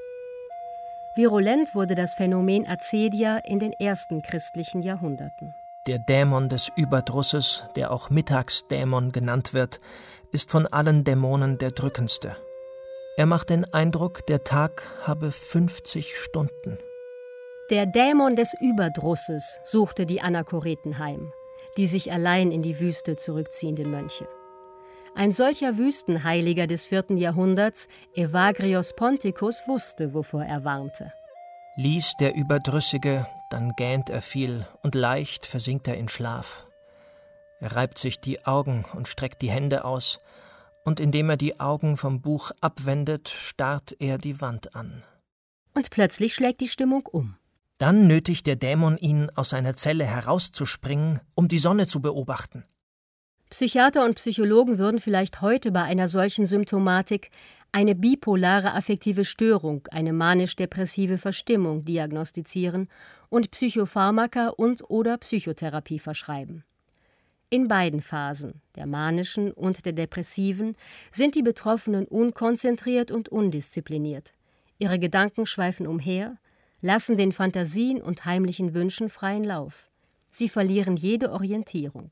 Virulent wurde das Phänomen Acedia in den ersten christlichen Jahrhunderten. Der Dämon des Überdrusses, der auch Mittagsdämon genannt wird, ist von allen Dämonen der drückendste. Er macht den Eindruck, der Tag habe 50 Stunden. Der Dämon des Überdrusses suchte die Anachoreten heim, die sich allein in die Wüste zurückziehenden Mönche. Ein solcher Wüstenheiliger des 4. Jahrhunderts, Evagrios Ponticus, wusste, wovor er warnte. Lies der Überdrüssige, dann gähnt er viel und leicht versinkt er in Schlaf. Er reibt sich die Augen und streckt die Hände aus, und indem er die Augen vom Buch abwendet, starrt er die Wand an. Und plötzlich schlägt die Stimmung um. Dann nötigt der Dämon ihn, aus seiner Zelle herauszuspringen, um die Sonne zu beobachten. Psychiater und Psychologen würden vielleicht heute bei einer solchen Symptomatik eine bipolare affektive Störung, eine manisch-depressive Verstimmung diagnostizieren und Psychopharmaka und/oder Psychotherapie verschreiben. In beiden Phasen, der manischen und der depressiven, sind die Betroffenen unkonzentriert und undiszipliniert. Ihre Gedanken schweifen umher, lassen den Phantasien und heimlichen Wünschen freien Lauf. Sie verlieren jede Orientierung.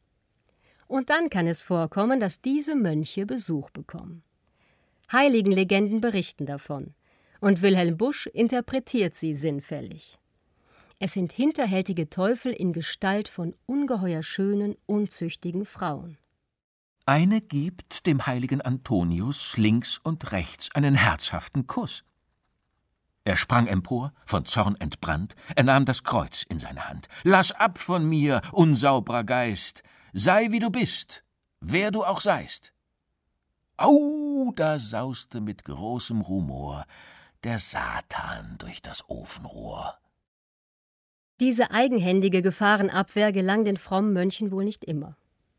Und dann kann es vorkommen, dass diese Mönche Besuch bekommen. Heiligenlegenden berichten davon, und Wilhelm Busch interpretiert sie sinnfällig. Es sind hinterhältige Teufel in Gestalt von ungeheuer schönen, unzüchtigen Frauen. Eine gibt dem heiligen Antonius links und rechts einen herzhaften Kuss. Er sprang empor, von Zorn entbrannt, er nahm das Kreuz in seine Hand. »Lass ab von mir, unsaubrer Geist! Sei wie du bist, wer du auch seist!« Au, da sauste mit großem Rumor der Satan durch das Ofenrohr. Diese eigenhändige Gefahrenabwehr gelang den frommen Mönchen wohl nicht immer.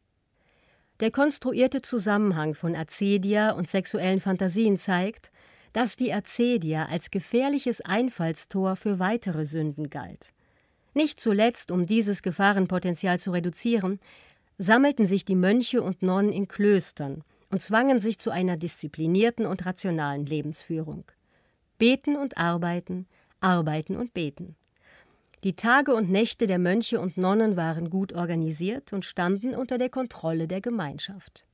Der konstruierte Zusammenhang von Acedia und sexuellen Fantasien zeigt, dass die Acedia als gefährliches Einfallstor für weitere Sünden galt. Nicht zuletzt, um dieses Gefahrenpotenzial zu reduzieren, sammelten sich die Mönche und Nonnen in Klöstern und zwangen sich zu einer disziplinierten und rationalen Lebensführung. Beten und arbeiten, arbeiten und beten. Die Tage und Nächte der Mönche und Nonnen waren gut organisiert und standen unter der Kontrolle der Gemeinschaft.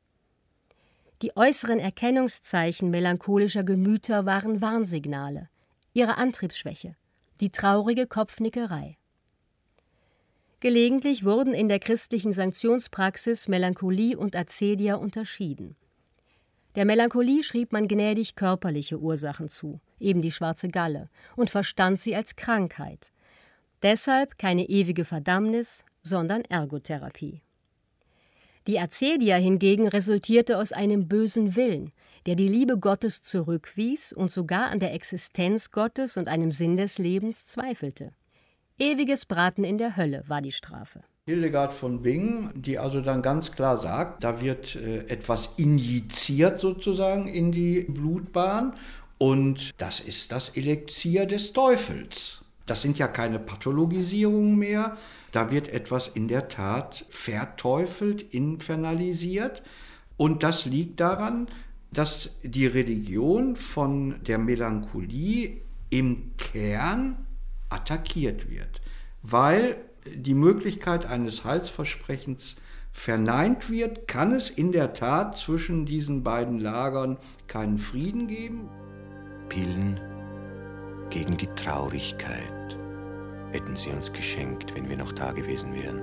Die äußeren Erkennungszeichen melancholischer Gemüter waren Warnsignale, ihre Antriebsschwäche, die traurige Kopfnickerei. Gelegentlich wurden in der christlichen Sanktionspraxis Melancholie und Acedia unterschieden. Der Melancholie schrieb man gnädig körperliche Ursachen zu, eben die schwarze Galle, und verstand sie als Krankheit. Deshalb keine ewige Verdammnis, sondern Ergotherapie. Die Acedia hingegen resultierte aus einem bösen Willen, der die Liebe Gottes zurückwies und sogar an der Existenz Gottes und einem Sinn des Lebens zweifelte. Ewiges Braten in der Hölle war die Strafe. Hildegard von Bingen, die also dann ganz klar sagt, da wird etwas injiziert sozusagen in die Blutbahn und das ist das Elixier des Teufels. Das sind ja keine Pathologisierungen mehr, da wird etwas in der Tat verteufelt, infernalisiert und das liegt daran, dass die Religion von der Melancholie im Kern attackiert wird, weil die Möglichkeit eines Heilsversprechens verneint wird, kann es in der Tat zwischen diesen beiden Lagern keinen Frieden geben. Pillen gegen die Traurigkeit hätten sie uns geschenkt, wenn wir noch da gewesen wären.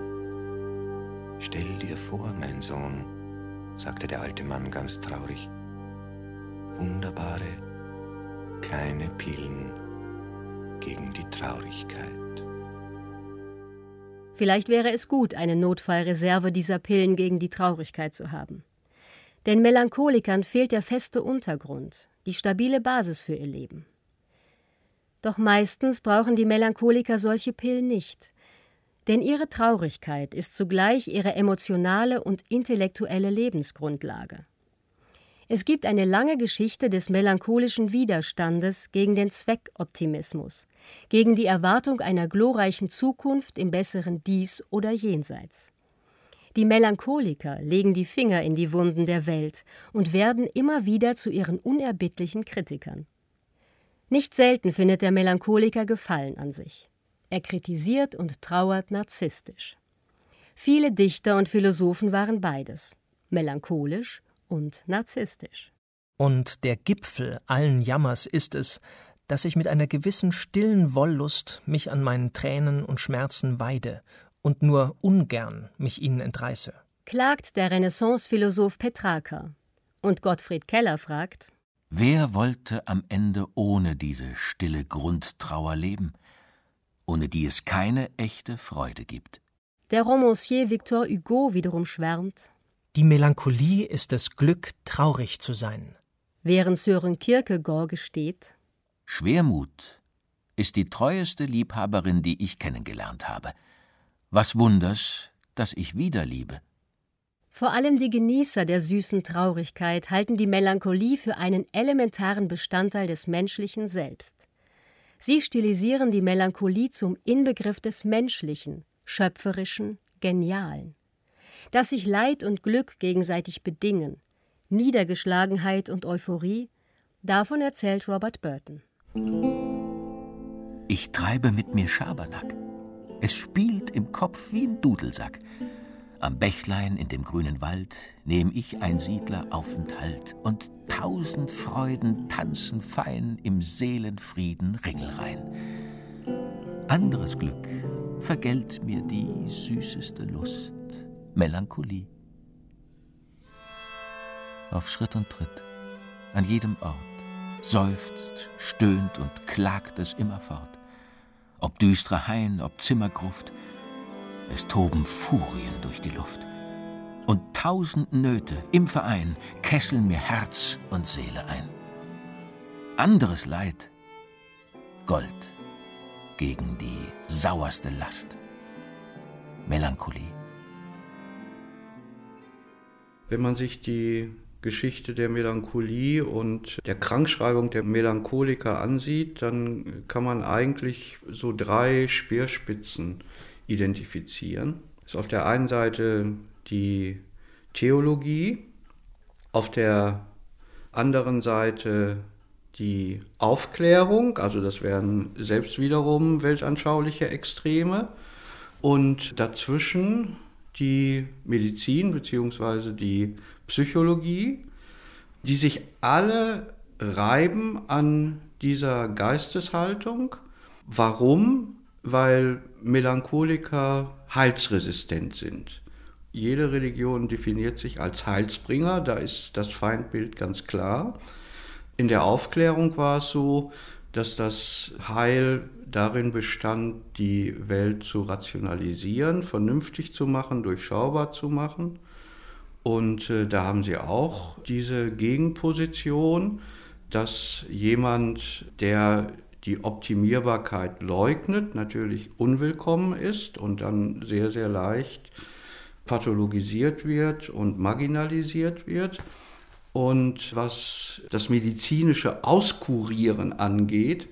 Stell dir vor, mein Sohn, sagte der alte Mann ganz traurig, wunderbare kleine Pillen gegen die Traurigkeit. Vielleicht wäre es gut, eine Notfallreserve dieser Pillen gegen die Traurigkeit zu haben. Denn Melancholikern fehlt der feste Untergrund, die stabile Basis für ihr Leben. Doch meistens brauchen die Melancholiker solche Pillen nicht, denn ihre Traurigkeit ist zugleich ihre emotionale und intellektuelle Lebensgrundlage. Es gibt eine lange Geschichte des melancholischen Widerstandes gegen den Zweckoptimismus, gegen die Erwartung einer glorreichen Zukunft im besseren Dies oder Jenseits. Die Melancholiker legen die Finger in die Wunden der Welt und werden immer wieder zu ihren unerbittlichen Kritikern. Nicht selten findet der Melancholiker Gefallen an sich. Er kritisiert und trauert narzisstisch. Viele Dichter und Philosophen waren beides, melancholisch und narzisstisch. Und der Gipfel allen Jammers ist es, dass ich mit einer gewissen stillen Wollust mich an meinen Tränen und Schmerzen weide und nur ungern mich ihnen entreiße. Klagt der Renaissance-Philosoph Petrarca. Und Gottfried Keller fragt: Wer wollte am Ende ohne diese stille Grundtrauer leben, ohne die es keine echte Freude gibt? Der Romancier Victor Hugo wiederum schwärmt: Die Melancholie ist das Glück, traurig zu sein. Während Søren Kierkegaard gesteht: Schwermut ist die treueste Liebhaberin, die ich kennengelernt habe. Was wunders, dass ich wieder liebe. Vor allem die Genießer der süßen Traurigkeit halten die Melancholie für einen elementaren Bestandteil des menschlichen Selbst. Sie stilisieren die Melancholie zum Inbegriff des Menschlichen, Schöpferischen, Genialen. Dass sich Leid und Glück gegenseitig bedingen, Niedergeschlagenheit und Euphorie, davon erzählt Robert Burton. Ich treibe mit mir Schabernack. Es spielt im Kopf wie ein Dudelsack. Am Bächlein in dem grünen Wald nehm ich Einsiedler Aufenthalt und 1000 Freuden tanzen fein im Seelenfrieden ringelrein. Anderes Glück vergällt mir die süßeste Lust, Melancholie. Auf Schritt und Tritt, an jedem Ort, seufzt, stöhnt und klagt es immerfort. Ob düstre Hain, ob Zimmergruft, es toben Furien durch die Luft. Und 1000 Nöte im Verein kesseln mir Herz und Seele ein. Anderes Leid, Gold, gegen die sauerste Last. Melancholie. Wenn man sich die Geschichte der Melancholie und der Krankschreibung der Melancholiker ansieht, dann kann man eigentlich so 3 Speerspitzen identifizieren. Das ist auf der einen Seite die Theologie, auf der anderen Seite die Aufklärung, also das wären selbst wiederum weltanschauliche Extreme, und dazwischen die Medizin bzw. die Psychologie, die sich alle reiben an dieser Geisteshaltung. Warum? Weil Melancholiker heilsresistent sind. Jede Religion definiert sich als Heilsbringer, da ist das Feindbild ganz klar. In der Aufklärung war es so, dass das Heil darin bestand, die Welt zu rationalisieren, vernünftig zu machen, durchschaubar zu machen. Und da haben sie auch diese Gegenposition, dass jemand, der die Optimierbarkeit leugnet, natürlich unwillkommen ist und dann sehr, sehr leicht pathologisiert wird und marginalisiert wird. Und was das medizinische Auskurieren angeht,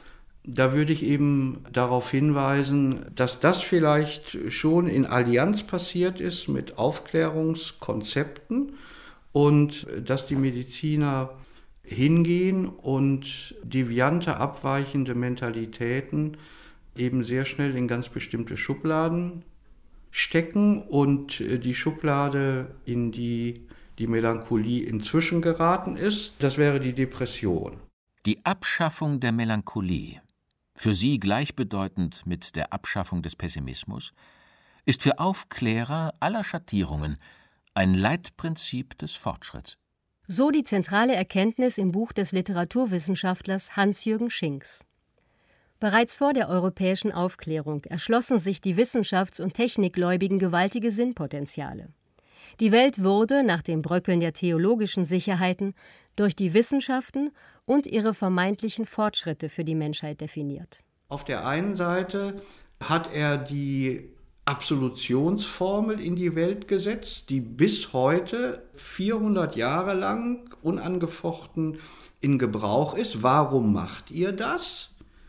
da würde ich eben darauf hinweisen, dass das vielleicht schon in Allianz passiert ist mit Aufklärungskonzepten und dass die Mediziner hingehen und deviante, abweichende Mentalitäten eben sehr schnell in ganz bestimmte Schubladen stecken und die Schublade, in die die Melancholie inzwischen geraten ist, das wäre die Depression. Die Abschaffung der Melancholie, für sie gleichbedeutend mit der Abschaffung des Pessimismus, ist für Aufklärer aller Schattierungen ein Leitprinzip des Fortschritts. So die zentrale Erkenntnis im Buch des Literaturwissenschaftlers Hans-Jürgen Schinks. Bereits vor der europäischen Aufklärung erschlossen sich die Wissenschafts- und Technikgläubigen gewaltige Sinnpotenziale. Die Welt wurde, nach dem Bröckeln der theologischen Sicherheiten, durch die Wissenschaften und ihre vermeintlichen Fortschritte für die Menschheit definiert. Auf der einen Seite hat er die Absolutionsformel in die Welt gesetzt, die bis heute 400 Jahre lang unangefochten in Gebrauch ist. Warum macht ihr das?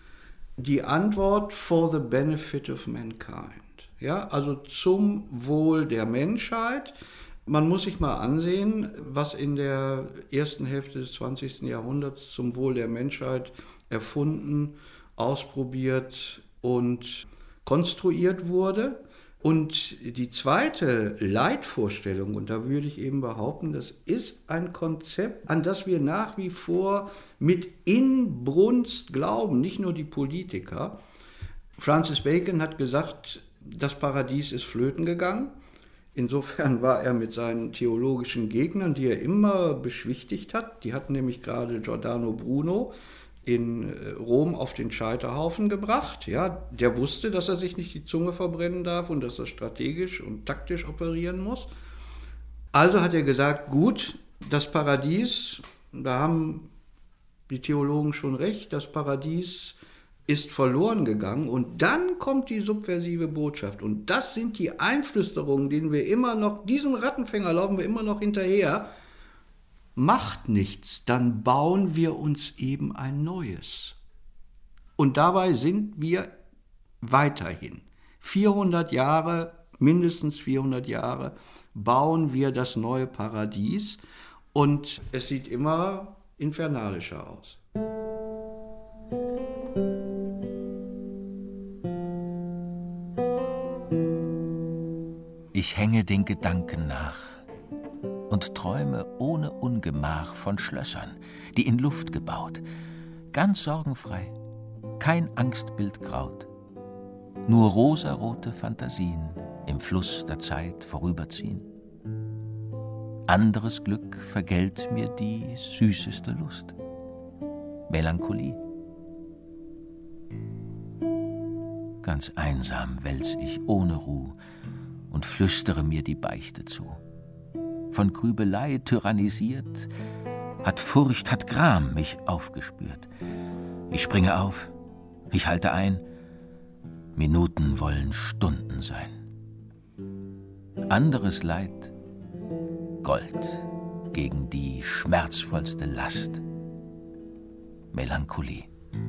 Die Antwort: for the benefit of mankind. Ja, also zum Wohl der Menschheit. Man muss sich mal ansehen, was in der ersten Hälfte des 20. Jahrhunderts zum Wohl der Menschheit erfunden, ausprobiert und konstruiert wurde. Und die zweite Leitvorstellung, und da würde ich eben behaupten, das ist ein Konzept, an das wir nach wie vor mit Inbrunst glauben, nicht nur die Politiker. Francis Bacon hat gesagt, das Paradies ist flöten gegangen. Insofern war er mit seinen theologischen Gegnern, die er immer beschwichtigt hat, die hatten nämlich gerade Giordano Bruno in Rom auf den Scheiterhaufen gebracht. Ja, der wusste, dass er sich nicht die Zunge verbrennen darf und dass er strategisch und taktisch operieren muss. Also hat er gesagt, gut, das Paradies, da haben die Theologen schon recht, das Paradies ist verloren gegangen, und dann kommt die subversive Botschaft, und das sind die Einflüsterungen, denen wir immer noch, diesem Rattenfänger laufen wir immer noch hinterher. Macht nichts, dann bauen wir uns eben ein neues. Und dabei sind wir weiterhin. 400 Jahre, mindestens 400 Jahre, bauen wir das neue Paradies, und es sieht immer infernalischer aus. Ich hänge den Gedanken nach und träume ohne Ungemach von Schlössern, die in Luft gebaut, ganz sorgenfrei, kein Angstbild graut, nur rosarote Fantasien im Fluss der Zeit vorüberziehen. Anderes Glück vergällt mir die süßeste Lust, Melancholie. Ganz einsam wälz ich ohne Ruh und flüstere mir die Beichte zu. Von Grübelei tyrannisiert, hat Furcht, hat Gram mich aufgespürt. Ich springe auf, ich halte ein Minuten wollen Stunden sein. Anderes Leid, Gold gegen die schmerzvollste Last, Melancholie.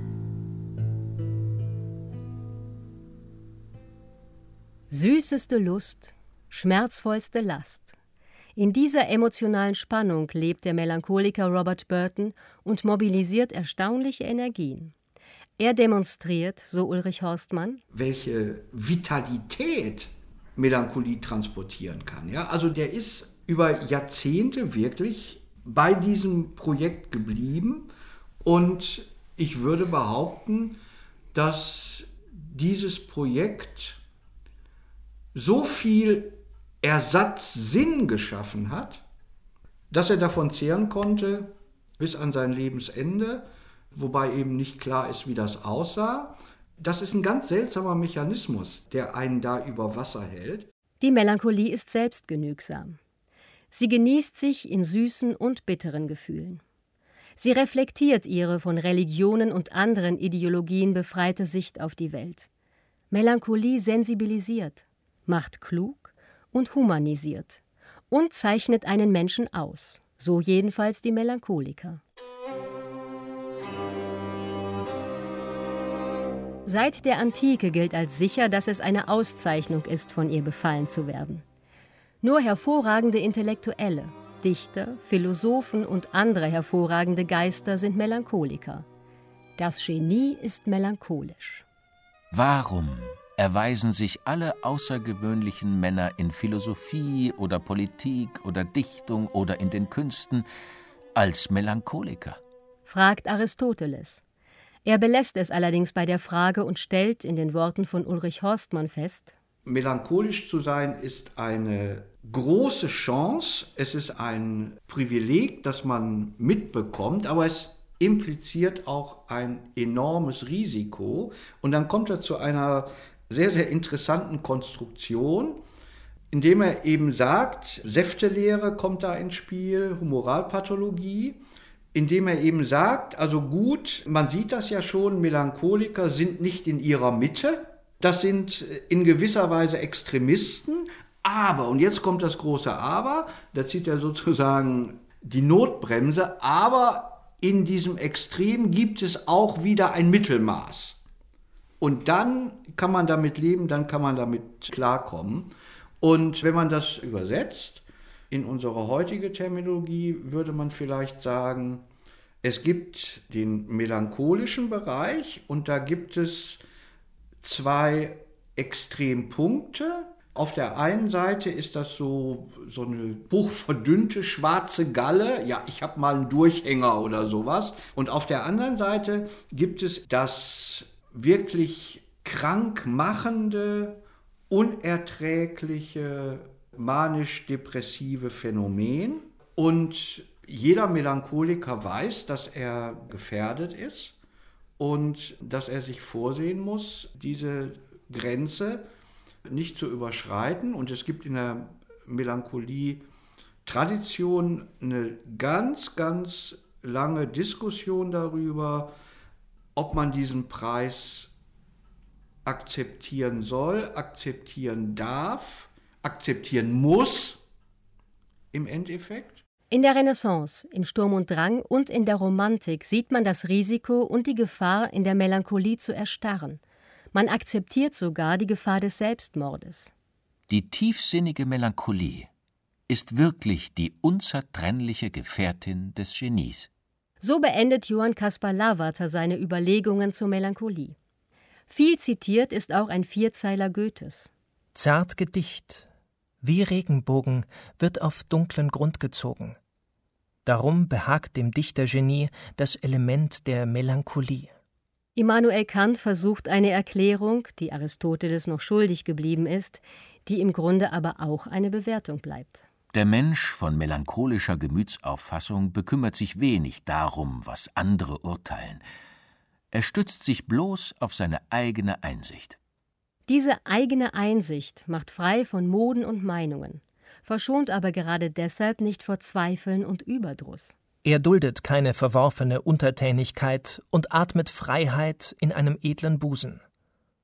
Süßeste Lust, schmerzvollste Last. In dieser emotionalen Spannung lebt der Melancholiker Robert Burton und mobilisiert erstaunliche Energien. Er demonstriert, so Ulrich Horstmann, welche Vitalität Melancholie transportieren kann. Ja? Also der ist über Jahrzehnte wirklich bei diesem Projekt geblieben und ich würde behaupten, dass dieses Projekt so viel Ersatzsinn geschaffen hat, dass er davon zehren konnte bis an sein Lebensende, wobei eben nicht klar ist, wie das aussah. Das ist ein ganz seltsamer Mechanismus, der einen da über Wasser hält. Die Melancholie ist selbstgenügsam. Sie genießt sich in süßen und bitteren Gefühlen. Sie reflektiert ihre von Religionen und anderen Ideologien befreite Sicht auf die Welt. Melancholie sensibilisiert, macht klug und humanisiert und zeichnet einen Menschen aus, so jedenfalls die Melancholiker. Seit der Antike gilt als sicher, dass es eine Auszeichnung ist, von ihr befallen zu werden. Nur hervorragende Intellektuelle, Dichter, Philosophen und andere hervorragende Geister sind Melancholiker. Das Genie ist melancholisch. Warum erweisen sich alle außergewöhnlichen Männer in Philosophie oder Politik oder Dichtung oder in den Künsten als Melancholiker? Fragt Aristoteles. Er belässt es allerdings bei der Frage und stellt in den Worten von Ulrich Horstmann fest: Melancholisch zu sein ist eine große Chance, es ist ein Privileg, das man mitbekommt, aber es impliziert auch ein enormes Risiko. Und dann kommt er zu einer sehr, sehr interessanten Konstruktion, indem er eben sagt, Säftelehre kommt da ins Spiel, Humoralpathologie, indem er eben sagt, also gut, man sieht das ja schon, Melancholiker sind nicht in ihrer Mitte, das sind in gewisser Weise Extremisten, aber, und jetzt kommt das große Aber, da zieht er sozusagen die Notbremse, aber in diesem Extrem gibt es auch wieder ein Mittelmaß. Und dann kann man damit leben, dann kann man damit klarkommen. Und wenn man das übersetzt, in unsere heutige Terminologie würde man vielleicht sagen, es gibt den melancholischen Bereich und da gibt es zwei Extrempunkte. Auf der einen Seite ist das so eine hochverdünnte schwarze Galle, ja, ich habe mal einen Durchhänger oder sowas. Und auf der anderen Seite gibt es das wirklich krankmachende, unerträgliche, manisch-depressive Phänomen. Und jeder Melancholiker weiß, dass er gefährdet ist und dass er sich vorsehen muss, diese Grenze nicht zu überschreiten. Und es gibt in der Melancholie-Tradition eine ganz, ganz lange Diskussion darüber, ob man diesen Preis akzeptieren soll, akzeptieren darf, akzeptieren muss im Endeffekt. In der Renaissance, im Sturm und Drang und in der Romantik sieht man das Risiko und die Gefahr, in der Melancholie zu erstarren. Man akzeptiert sogar die Gefahr des Selbstmordes. Die tiefsinnige Melancholie ist wirklich die unzertrennliche Gefährtin des Genies. So beendet Johann Caspar Lavater seine Überlegungen zur Melancholie. Viel zitiert ist auch ein Vierzeiler Goethes. Zart Gedicht, wie Regenbogen, wird auf dunklen Grund gezogen. Darum behagt dem Dichtergenie das Element der Melancholie. Immanuel Kant versucht eine Erklärung, die Aristoteles noch schuldig geblieben ist, die im Grunde aber auch eine Bewertung bleibt. Der Mensch von melancholischer Gemütsauffassung bekümmert sich wenig darum, was andere urteilen. Er stützt sich bloß auf seine eigene Einsicht. Diese eigene Einsicht macht frei von Moden und Meinungen, verschont aber gerade deshalb nicht vor Zweifeln und Überdruss. Er duldet keine verworfene Untertänigkeit und atmet Freiheit in einem edlen Busen.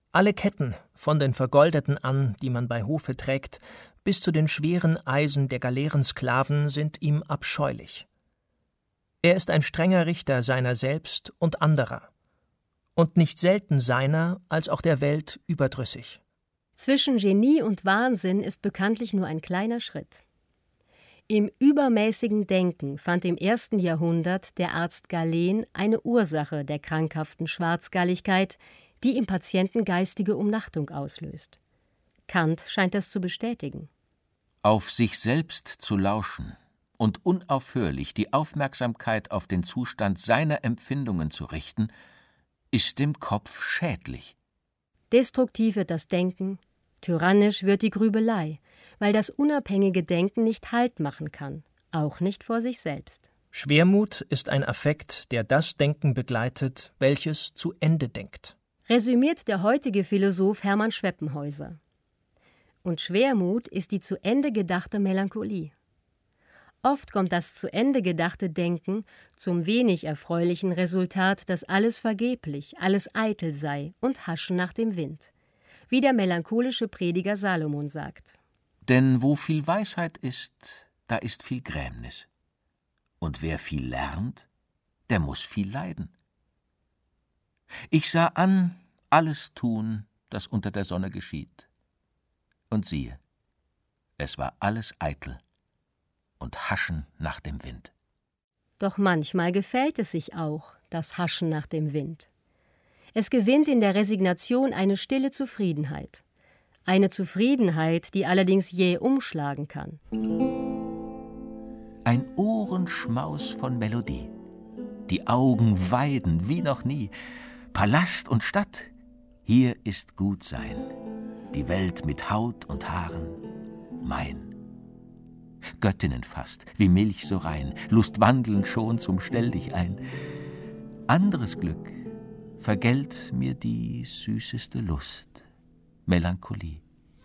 Alle Ketten, von den vergoldeten an, die man bei Hofe trägt, bis zu den schweren Eisen der Galeerensklaven, sind ihm abscheulich. Er ist ein strenger Richter seiner selbst und anderer, und nicht selten seiner als auch der Welt überdrüssig. Zwischen Genie und Wahnsinn ist bekanntlich nur ein kleiner Schritt. Im übermäßigen Denken fand im 1. Jahrhundert der Arzt Galen eine Ursache der krankhaften Schwarzgalligkeit, die im Patienten geistige Umnachtung auslöst. Kant scheint das zu bestätigen. Auf sich selbst zu lauschen und unaufhörlich die Aufmerksamkeit auf den Zustand seiner Empfindungen zu richten, ist dem Kopf schädlich. Destruktiv wird das Denken, tyrannisch wird die Grübelei, weil das unabhängige Denken nicht Halt machen kann, auch nicht vor sich selbst. Schwermut ist ein Affekt, der das Denken begleitet, welches zu Ende denkt. Resümiert der heutige Philosoph Hermann Schweppenhäuser. Und Schwermut ist die zu Ende gedachte Melancholie. Oft kommt das zu Ende gedachte Denken zum wenig erfreulichen Resultat, dass alles vergeblich, alles eitel sei und Haschen nach dem Wind, wie der melancholische Prediger Salomon sagt. Denn wo viel Weisheit ist, da ist viel Grämnis. Und wer viel lernt, der muß viel leiden. Ich sah an, alles tun, das unter der Sonne geschieht. Und siehe, es war alles eitel und Haschen nach dem Wind. Doch manchmal gefällt es sich auch, das Haschen nach dem Wind. Es gewinnt in der Resignation eine stille Zufriedenheit. Eine Zufriedenheit, die allerdings jäh umschlagen kann. Ein Ohrenschmaus von Melodie. Die Augen weiden wie noch nie. Palast und Stadt, hier ist Gutsein. Die Welt mit Haut und Haaren, mein. Göttinnen fast, wie Milch so rein, Lust wandeln schon zum Stelldichein. Anderes Glück vergällt mir die süßeste Lust, Melancholie.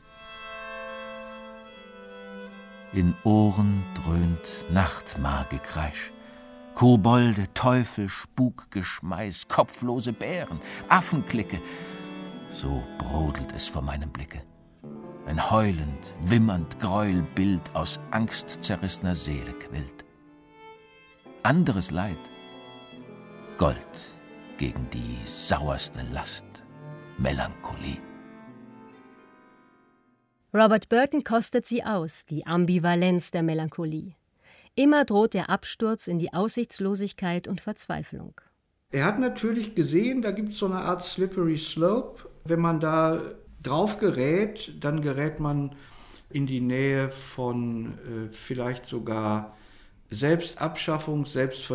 In Ohren dröhnt Nachtmargekreisch, Kobolde, Teufel, Spukgeschmeiß, kopflose Bären, Affenklicke. So brodelt es vor meinem Blicke. Ein heulend, wimmernd Gräuelbild aus angstzerrissener Seele quillt. Anderes Leid, Gold gegen die sauerste Last, Melancholie. Robert Burton kostet sie aus, die Ambivalenz der Melancholie. Immer droht der Absturz in die Aussichtslosigkeit und Verzweiflung. Er hat natürlich gesehen, da gibt es so eine Art Slippery Slope. Wenn man da drauf gerät, dann gerät man in die Nähe von vielleicht sogar Selbstabschaffungs-,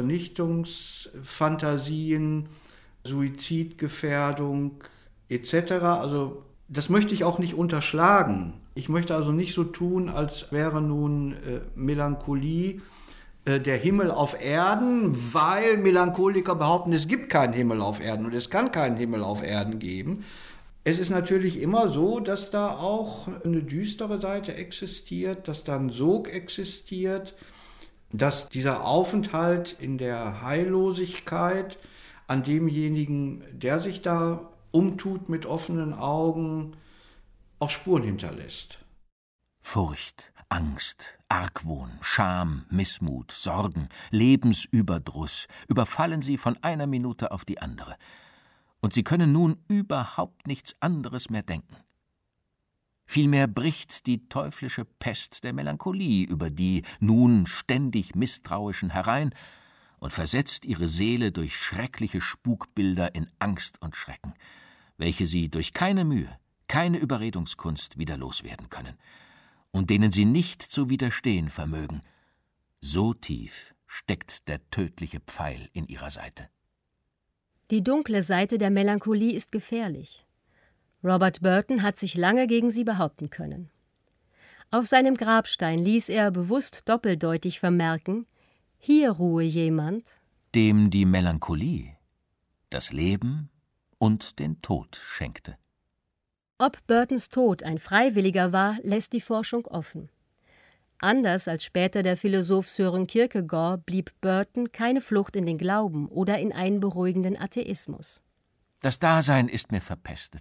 Selbstvernichtungsfantasien, Suizidgefährdung etc. Also das möchte ich auch nicht unterschlagen. Ich möchte also nicht so tun, als wäre nun Melancholie der Himmel auf Erden, weil Melancholiker behaupten, es gibt keinen Himmel auf Erden und es kann keinen Himmel auf Erden geben. Es ist natürlich immer so, dass da auch eine düstere Seite existiert, dass da ein Sog existiert, dass dieser Aufenthalt in der Heillosigkeit an demjenigen, der sich da umtut mit offenen Augen, auch Spuren hinterlässt. Furcht, Angst, Argwohn, Scham, Missmut, Sorgen, Lebensüberdruss überfallen sie von einer Minute auf die andere. Und sie können nun überhaupt nichts anderes mehr denken. Vielmehr bricht die teuflische Pest der Melancholie über die nun ständig Misstrauischen herein und versetzt ihre Seele durch schreckliche Spukbilder in Angst und Schrecken, welche sie durch keine Mühe, keine Überredungskunst wieder loswerden können und denen sie nicht zu widerstehen vermögen. So tief steckt der tödliche Pfeil in ihrer Seite. Die dunkle Seite der Melancholie ist gefährlich. Robert Burton hat sich lange gegen sie behaupten können. Auf seinem Grabstein ließ er bewusst doppeldeutig vermerken: Hier ruhe jemand, dem die Melancholie das Leben und den Tod schenkte. Ob Burtons Tod ein freiwilliger war, lässt die Forschung offen. Anders als später der Philosoph Søren Kierkegaard blieb Burton keine Flucht in den Glauben oder in einen beruhigenden Atheismus. Das Dasein ist mir verpestet.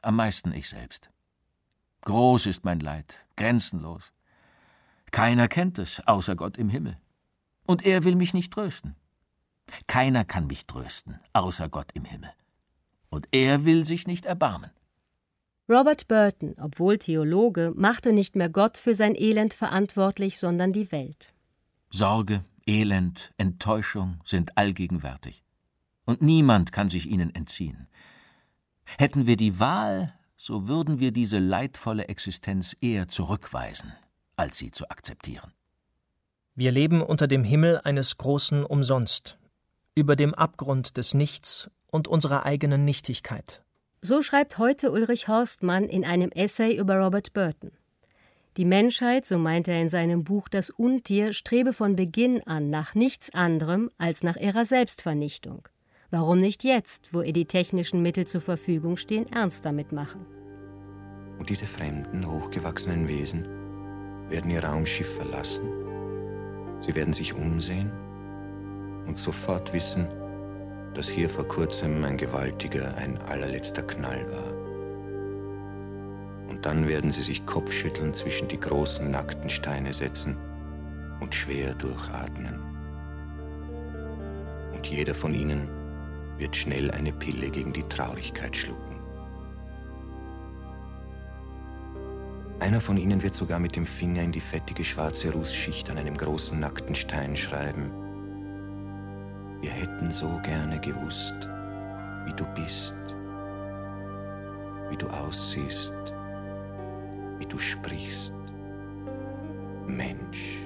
am meisten ich selbst. Groß ist mein Leid, grenzenlos. Keiner kennt es, außer Gott im Himmel. Und er will mich nicht trösten. Keiner kann mich trösten, außer Gott im Himmel. Und er will sich nicht erbarmen. Robert Burton, obwohl Theologe, machte nicht mehr Gott für sein Elend verantwortlich, sondern die Welt. Sorge, Elend, Enttäuschung sind allgegenwärtig. Und niemand kann sich ihnen entziehen. Hätten wir die Wahl, so würden wir diese leidvolle Existenz eher zurückweisen, als sie zu akzeptieren. Wir leben unter dem Himmel eines großen Umsonst, über dem Abgrund des Nichts und unserer eigenen Nichtigkeit. So schreibt heute Ulrich Horstmann in einem Essay über Robert Burton. Die Menschheit, so meint er in seinem Buch Das Untier, strebe von Beginn an nach nichts anderem als nach ihrer Selbstvernichtung. Warum nicht jetzt, wo ihr die technischen Mittel zur Verfügung stehen, ernst damit machen? Und diese fremden, hochgewachsenen Wesen werden ihr Raumschiff verlassen. Sie werden sich umsehen und sofort wissen, dass hier vor kurzem ein gewaltiger, ein allerletzter Knall war. Und dann werden sie sich kopfschüttelnd zwischen die großen, nackten Steine setzen und schwer durchatmen. Und jeder von ihnen wird schnell eine Pille gegen die Traurigkeit schlucken. Einer von ihnen wird sogar mit dem Finger in die fettige schwarze Rußschicht an einem großen, nackten Stein schreiben: Wir hätten so gerne gewusst, wie du bist, wie du aussiehst, wie du sprichst. Mensch.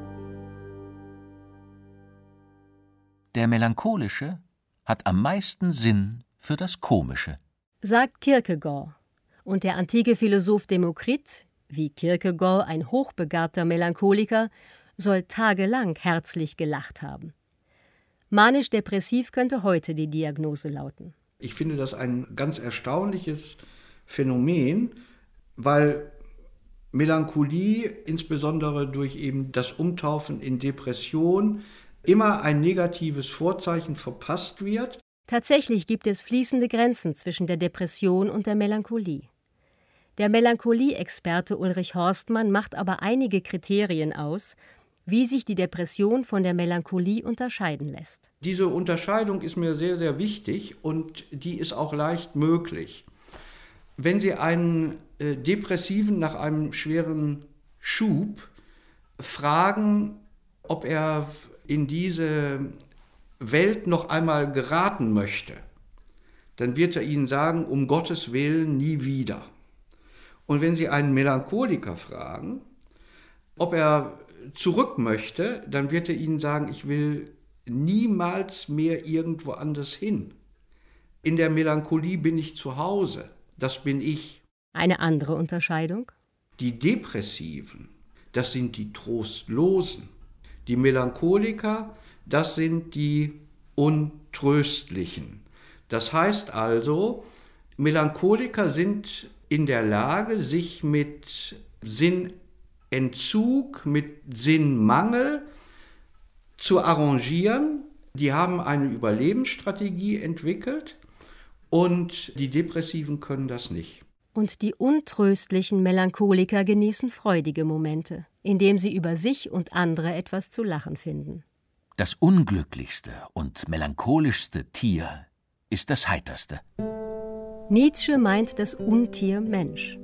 Der Melancholische hat am meisten Sinn für das Komische, sagt Kierkegaard. Und der antike Philosoph Demokrit, wie Kierkegaard ein hochbegabter Melancholiker, soll tagelang herzlich gelacht haben. Manisch-depressiv könnte heute die Diagnose lauten. Ich finde das ein ganz erstaunliches Phänomen, weil Melancholie, insbesondere durch eben das Umtaufen in Depression, immer ein negatives Vorzeichen verpasst wird. Tatsächlich gibt es fließende Grenzen zwischen der Depression und der Melancholie. Der Melancholie-Experte Ulrich Horstmann macht aber einige Kriterien aus, wie sich die Depression von der Melancholie unterscheiden lässt. Diese Unterscheidung ist mir sehr, sehr wichtig und die ist auch leicht möglich. Wenn Sie einen Depressiven nach einem schweren Schub fragen, ob er in diese Welt noch einmal geraten möchte, dann wird er Ihnen sagen, um Gottes Willen nie wieder. Und wenn Sie einen Melancholiker fragen, ob er zurück möchte, dann wird er Ihnen sagen, ich will niemals mehr irgendwo anders hin. In der Melancholie bin ich zu Hause, das bin ich. Eine andere Unterscheidung? Die Depressiven, das sind die Trostlosen. Die Melancholiker, das sind die Untröstlichen. Das heißt also, Melancholiker sind in der Lage, sich mit Sinnentzug, mit Sinnmangel zu arrangieren. Die haben eine Überlebensstrategie entwickelt und die Depressiven können das nicht. Und die untröstlichen Melancholiker genießen freudige Momente, indem sie über sich und andere etwas zu lachen finden. Das unglücklichste und melancholischste Tier ist das heiterste. Nietzsche meint das Untier Mensch.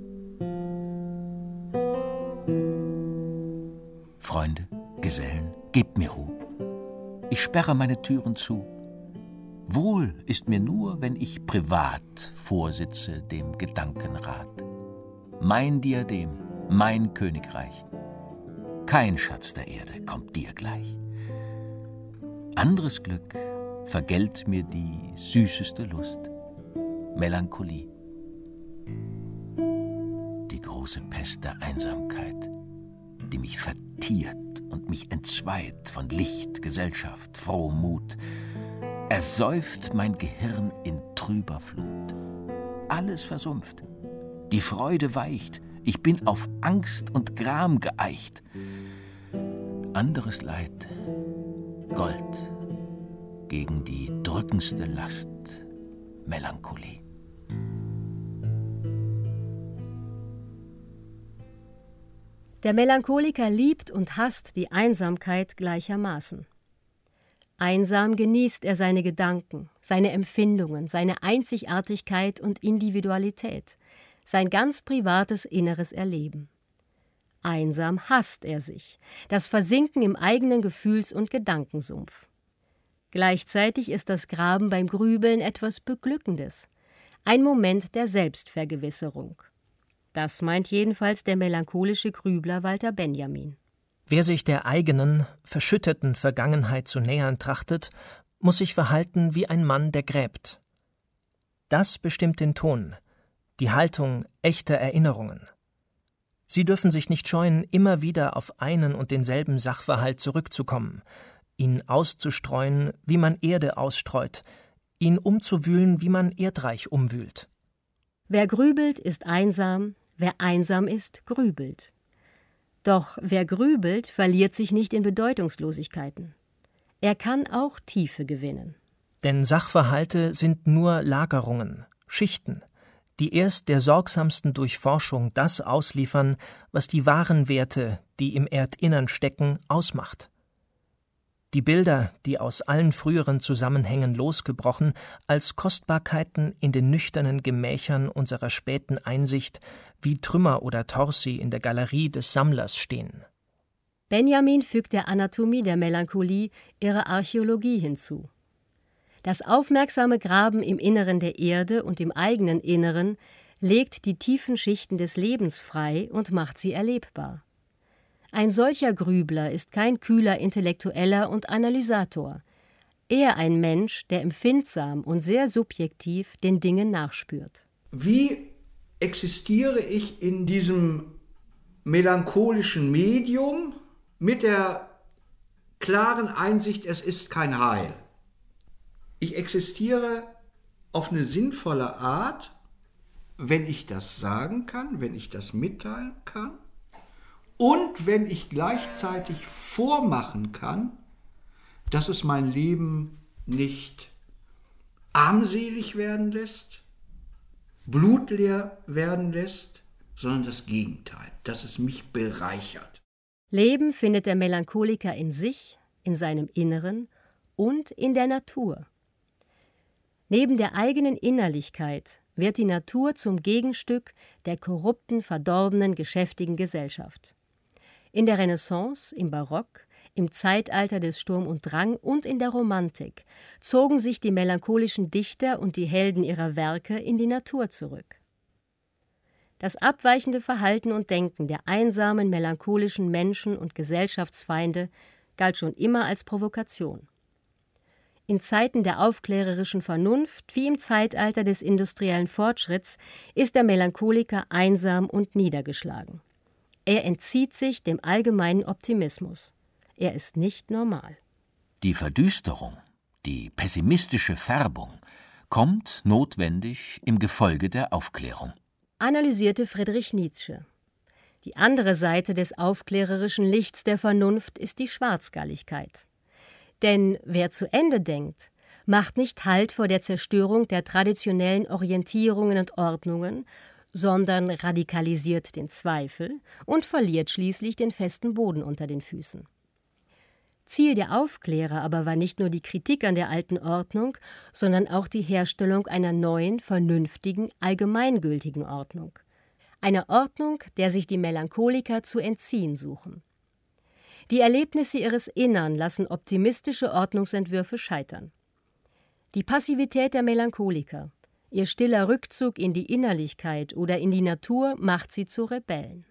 Freunde, Gesellen, gebt mir Ruhe. Ich sperre meine Türen zu. Wohl ist mir nur, wenn ich privat vorsitze dem Gedankenrat. Mein Diadem, mein Königreich. Kein Schatz der Erde kommt dir gleich. Anderes Glück vergällt mir die süßeste Lust. Melancholie. Die große Pest der Einsamkeit, die mich vertiert und mich entzweit von Licht, Gesellschaft, frohem Mut, ersäuft mein Gehirn in trüber Flut. Alles versumpft, die Freude weicht, ich bin auf Angst und Gram geeicht. Anderes Leid, Gold gegen die drückendste Last, Melancholie. Der Melancholiker liebt und hasst die Einsamkeit gleichermaßen. Einsam genießt er seine Gedanken, seine Empfindungen, seine Einzigartigkeit und Individualität, sein ganz privates inneres Erleben. Einsam hasst er sich, das Versinken im eigenen Gefühls- und Gedankensumpf. Gleichzeitig ist das Graben beim Grübeln etwas Beglückendes, ein Moment der Selbstvergewisserung. Das meint jedenfalls der melancholische Grübler Walter Benjamin. Wer sich der eigenen, verschütteten Vergangenheit zu nähern trachtet, muss sich verhalten wie ein Mann, der gräbt. Das bestimmt den Ton, die Haltung echter Erinnerungen. Sie dürfen sich nicht scheuen, immer wieder auf einen und denselben Sachverhalt zurückzukommen, ihn auszustreuen, wie man Erde ausstreut, ihn umzuwühlen, wie man Erdreich umwühlt. Wer grübelt, ist einsam, wer einsam ist, grübelt. Doch wer grübelt, verliert sich nicht in Bedeutungslosigkeiten. Er kann auch Tiefe gewinnen. Denn Sachverhalte sind nur Lagerungen, Schichten, die erst der sorgsamsten Durchforschung das ausliefern, was die wahren Werte, die im Erdinnern stecken, ausmacht. Die Bilder, die aus allen früheren Zusammenhängen losgebrochen, als Kostbarkeiten in den nüchternen Gemächern unserer späten Einsicht wie Trümmer oder Torsi in der Galerie des Sammlers stehen. Benjamin fügt der Anatomie der Melancholie ihre Archäologie hinzu. Das aufmerksame Graben im Inneren der Erde und im eigenen Inneren legt die tiefen Schichten des Lebens frei und macht sie erlebbar. Ein solcher Grübler ist kein kühler Intellektueller und Analysator, eher ein Mensch, der empfindsam und sehr subjektiv den Dingen nachspürt. Wie existiere ich in diesem melancholischen Medium mit der klaren Einsicht, es ist kein Heil? Ich existiere auf eine sinnvolle Art, wenn ich das sagen kann, wenn ich das mitteilen kann und wenn ich gleichzeitig vormachen kann, dass es mein Leben nicht armselig werden lässt, blutleer werden lässt, sondern das Gegenteil, dass es mich bereichert. Leben findet der Melancholiker in sich, in seinem Inneren und in der Natur. Neben der eigenen Innerlichkeit wird die Natur zum Gegenstück der korrupten, verdorbenen, geschäftigen Gesellschaft. In der Renaissance, im Barock, im Zeitalter des Sturm und Drang und in der Romantik zogen sich die melancholischen Dichter und die Helden ihrer Werke in die Natur zurück. Das abweichende Verhalten und Denken der einsamen, melancholischen Menschen und Gesellschaftsfeinde galt schon immer als Provokation. In Zeiten der aufklärerischen Vernunft wie im Zeitalter des industriellen Fortschritts ist der Melancholiker einsam und niedergeschlagen. Er entzieht sich dem allgemeinen Optimismus. Er ist nicht normal. Die Verdüsterung, die pessimistische Färbung kommt notwendig im Gefolge der Aufklärung, analysierte Friedrich Nietzsche. Die andere Seite des aufklärerischen Lichts der Vernunft ist die Schwarzgalligkeit. Denn wer zu Ende denkt, macht nicht Halt vor der Zerstörung der traditionellen Orientierungen und Ordnungen, sondern radikalisiert den Zweifel und verliert schließlich den festen Boden unter den Füßen. Ziel der Aufklärer aber war nicht nur die Kritik an der alten Ordnung, sondern auch die Herstellung einer neuen, vernünftigen, allgemeingültigen Ordnung. Einer Ordnung, der sich die Melancholiker zu entziehen suchen. Die Erlebnisse ihres Innern lassen optimistische Ordnungsentwürfe scheitern. Die Passivität der Melancholiker, ihr stiller Rückzug in die Innerlichkeit oder in die Natur macht sie zu Rebellen.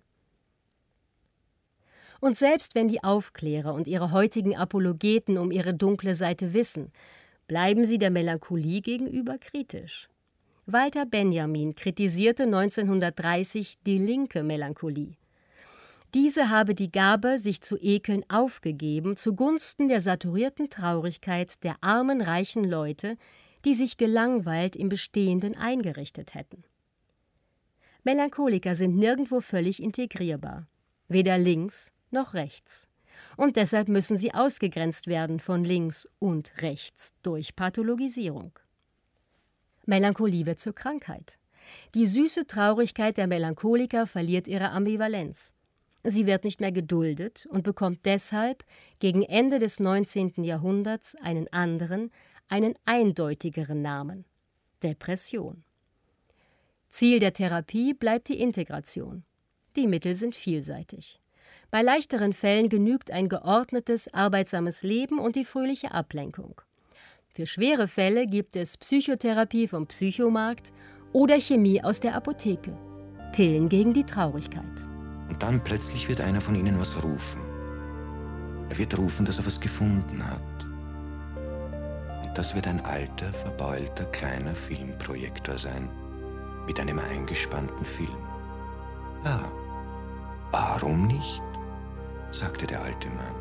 Und selbst wenn die Aufklärer und ihre heutigen Apologeten um ihre dunkle Seite wissen, bleiben sie der Melancholie gegenüber kritisch. Walter Benjamin kritisierte 1930 die linke Melancholie. Diese habe die Gabe, sich zu ekeln, aufgegeben zugunsten der saturierten Traurigkeit der armen, reichen Leute, die sich gelangweilt im Bestehenden eingerichtet hätten. Melancholiker sind nirgendwo völlig integrierbar, weder links noch rechts. Und deshalb müssen sie ausgegrenzt werden von links und rechts durch Pathologisierung. Melancholie wird zur Krankheit. Die süße Traurigkeit der Melancholiker verliert ihre Ambivalenz. Sie wird nicht mehr geduldet und bekommt deshalb gegen Ende des 19. Jahrhunderts einen anderen, einen eindeutigeren Namen: Depression. Ziel der Therapie bleibt die Integration. Die Mittel sind vielseitig. Bei leichteren Fällen genügt ein geordnetes, arbeitsames Leben und die fröhliche Ablenkung. Für schwere Fälle gibt es Psychotherapie vom Psychomarkt oder Chemie aus der Apotheke. Pillen gegen die Traurigkeit. Und dann plötzlich wird einer von ihnen was rufen. Er wird rufen, dass er was gefunden hat. Und das wird ein alter, verbeulter, kleiner Filmprojektor sein. Mit einem eingespannten Film. Ja, warum nicht? Sagte der alte Mann.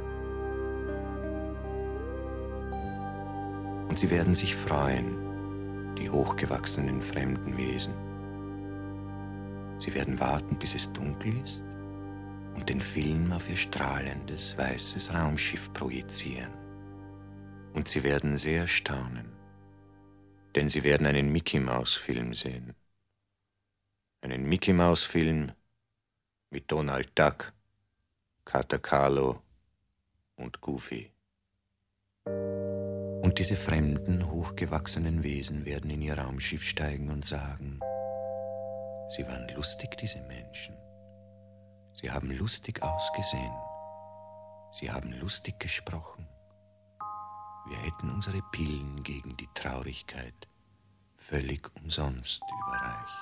Und sie werden sich freuen, die hochgewachsenen fremden Wesen. Sie werden warten, bis es dunkel ist und den Film auf ihr strahlendes, weißes Raumschiff projizieren. Und sie werden sehr staunen, denn sie werden einen Mickey-Maus-Film sehen. Einen Mickey-Maus-Film mit Donald Duck, Kater Carlo und Goofy. Und diese fremden, hochgewachsenen Wesen werden in ihr Raumschiff steigen und sagen: Sie waren lustig, diese Menschen. Sie haben lustig ausgesehen. Sie haben lustig gesprochen. Wir hätten unsere Pillen gegen die Traurigkeit völlig umsonst überreicht.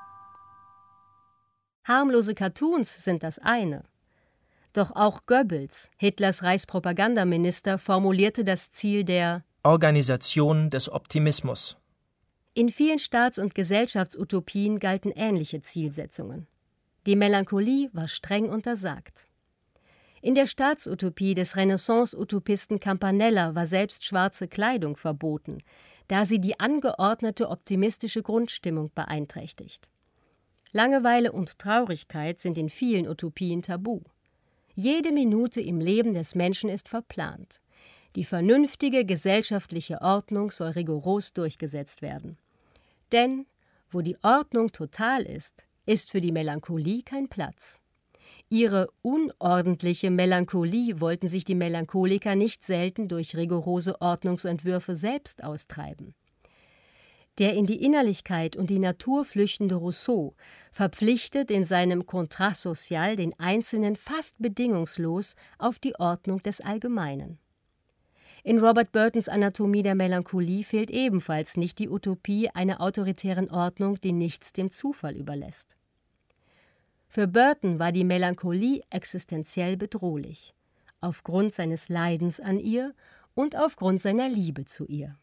Harmlose Cartoons sind das eine. Doch auch Goebbels, Hitlers Reichspropagandaminister, formulierte das Ziel der Organisation des Optimismus. In vielen Staats- und Gesellschaftsutopien galten ähnliche Zielsetzungen. Die Melancholie war streng untersagt. In der Staatsutopie des Renaissance-Utopisten Campanella war selbst schwarze Kleidung verboten, da sie die angeordnete optimistische Grundstimmung beeinträchtigt. Langeweile und Traurigkeit sind in vielen Utopien tabu. Jede Minute im Leben des Menschen ist verplant. Die vernünftige gesellschaftliche Ordnung soll rigoros durchgesetzt werden. Denn wo die Ordnung total ist für die Melancholie kein Platz. Ihre unordentliche Melancholie wollten sich die Melancholiker nicht selten durch rigorose Ordnungsentwürfe selbst austreiben. Der in die Innerlichkeit und die Natur flüchtende Rousseau verpflichtet in seinem Contrat social den Einzelnen fast bedingungslos auf die Ordnung des Allgemeinen. In Robert Burtons Anatomie der Melancholie fehlt ebenfalls nicht die Utopie einer autoritären Ordnung, die nichts dem Zufall überlässt. Für Burton war die Melancholie existenziell bedrohlich, aufgrund seines Leidens an ihr und aufgrund seiner Liebe zu ihr.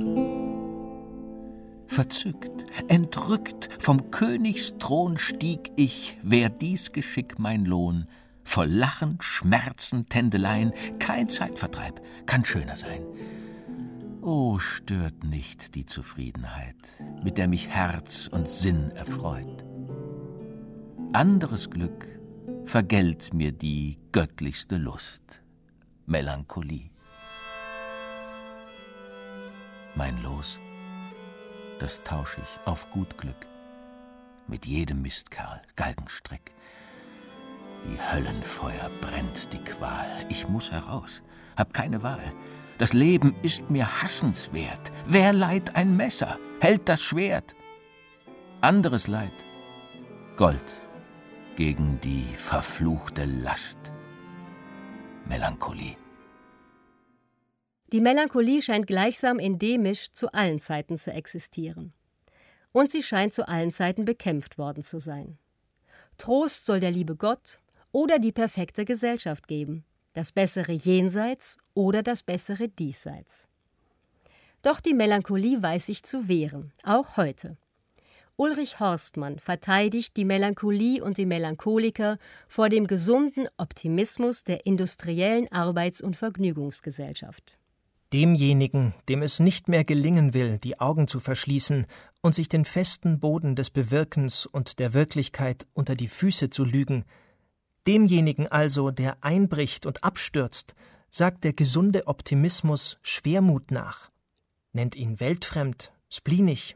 Verzückt, entrückt, vom Königsthron stieg ich, wär dies Geschick mein Lohn. Voll Lachen, Schmerzen, Tändeleien, kein Zeitvertreib kann schöner sein. Oh, stört nicht die Zufriedenheit, mit der mich Herz und Sinn erfreut. Anderes Glück vergällt mir die göttlichste Lust, Melancholie. Mein Los, das tausch ich auf gut Glück, mit jedem Mistkerl, Galgenstrick. Wie Höllenfeuer brennt die Qual, ich muss heraus, hab keine Wahl. Das Leben ist mir hassenswert, wer leiht ein Messer, hält das Schwert? Anderes Leid, Gold gegen die verfluchte Last, Melancholie. Die Melancholie scheint gleichsam endemisch zu allen Zeiten zu existieren. Und sie scheint zu allen Zeiten bekämpft worden zu sein. Trost soll der liebe Gott oder die perfekte Gesellschaft geben, das bessere Jenseits oder das bessere Diesseits. Doch die Melancholie weiß sich zu wehren, auch heute. Ulrich Horstmann verteidigt die Melancholie und die Melancholiker vor dem gesunden Optimismus der industriellen Arbeits- und Vergnügungsgesellschaft. Demjenigen, dem es nicht mehr gelingen will, die Augen zu verschließen und sich den festen Boden des Bewirkens und der Wirklichkeit unter die Füße zu lügen, demjenigen also, der einbricht und abstürzt, sagt der gesunde Optimismus Schwermut nach, nennt ihn weltfremd, spleenig,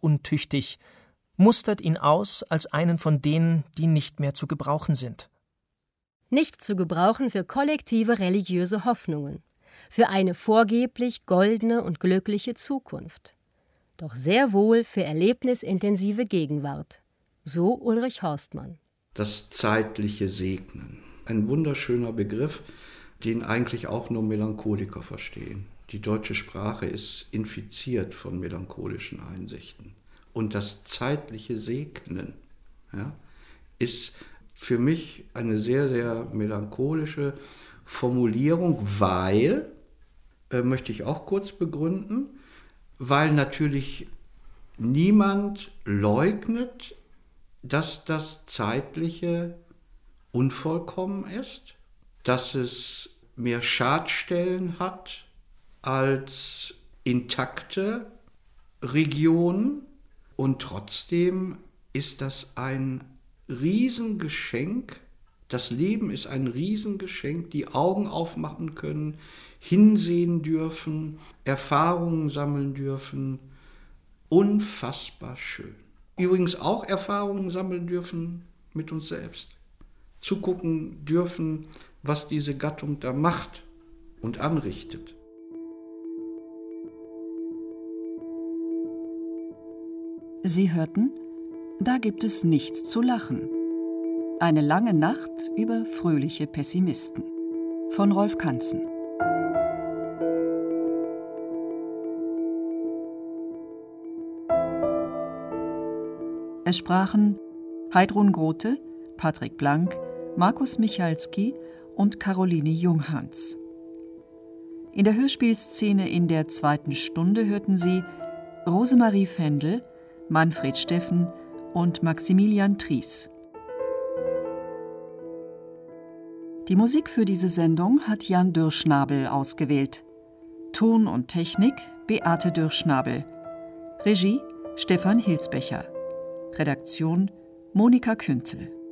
lebensuntüchtig, mustert ihn aus als einen von denen, die nicht mehr zu gebrauchen sind. nicht zu gebrauchen für kollektive religiöse Hoffnungen, für eine vorgeblich goldene und glückliche Zukunft, doch sehr wohl für erlebnisintensive Gegenwart. So Ulrich Horstmann. Das zeitliche Segnen. Ein wunderschöner Begriff, den eigentlich auch nur Melancholiker verstehen. Die deutsche Sprache ist infiziert von melancholischen Einsichten. Und das zeitliche Segnen, ja, ist für mich eine sehr, sehr melancholische Formulierung, weil, möchte ich auch kurz begründen, weil natürlich niemand leugnet, dass das Zeitliche unvollkommen ist, dass es mehr Schadstellen hat als intakte Regionen, und trotzdem ist das ein Riesengeschenk. Das Leben ist ein Riesengeschenk, die Augen aufmachen können, hinsehen dürfen, Erfahrungen sammeln dürfen. Unfassbar schön. Übrigens auch Erfahrungen sammeln dürfen mit uns selbst. Zugucken dürfen, was diese Gattung da macht und anrichtet. Sie hörten »Da gibt es nichts zu lachen«. Eine lange Nacht über fröhliche Pessimisten von Rolf Kanzen. Es sprachen Heidrun Grote, Patrick Blank, Markus Michalski und Caroline Junghans. In der Hörspielszene in der 2. Stunde hörten Sie Rosemarie Fendel, Manfred Steffen und Maximilian Tries. Die Musik für diese Sendung hat Jan Dürrschnabel ausgewählt. Ton und Technik Beate Dürrschnabel. Regie Stefan Hilsbecher. Redaktion Monika Künzel.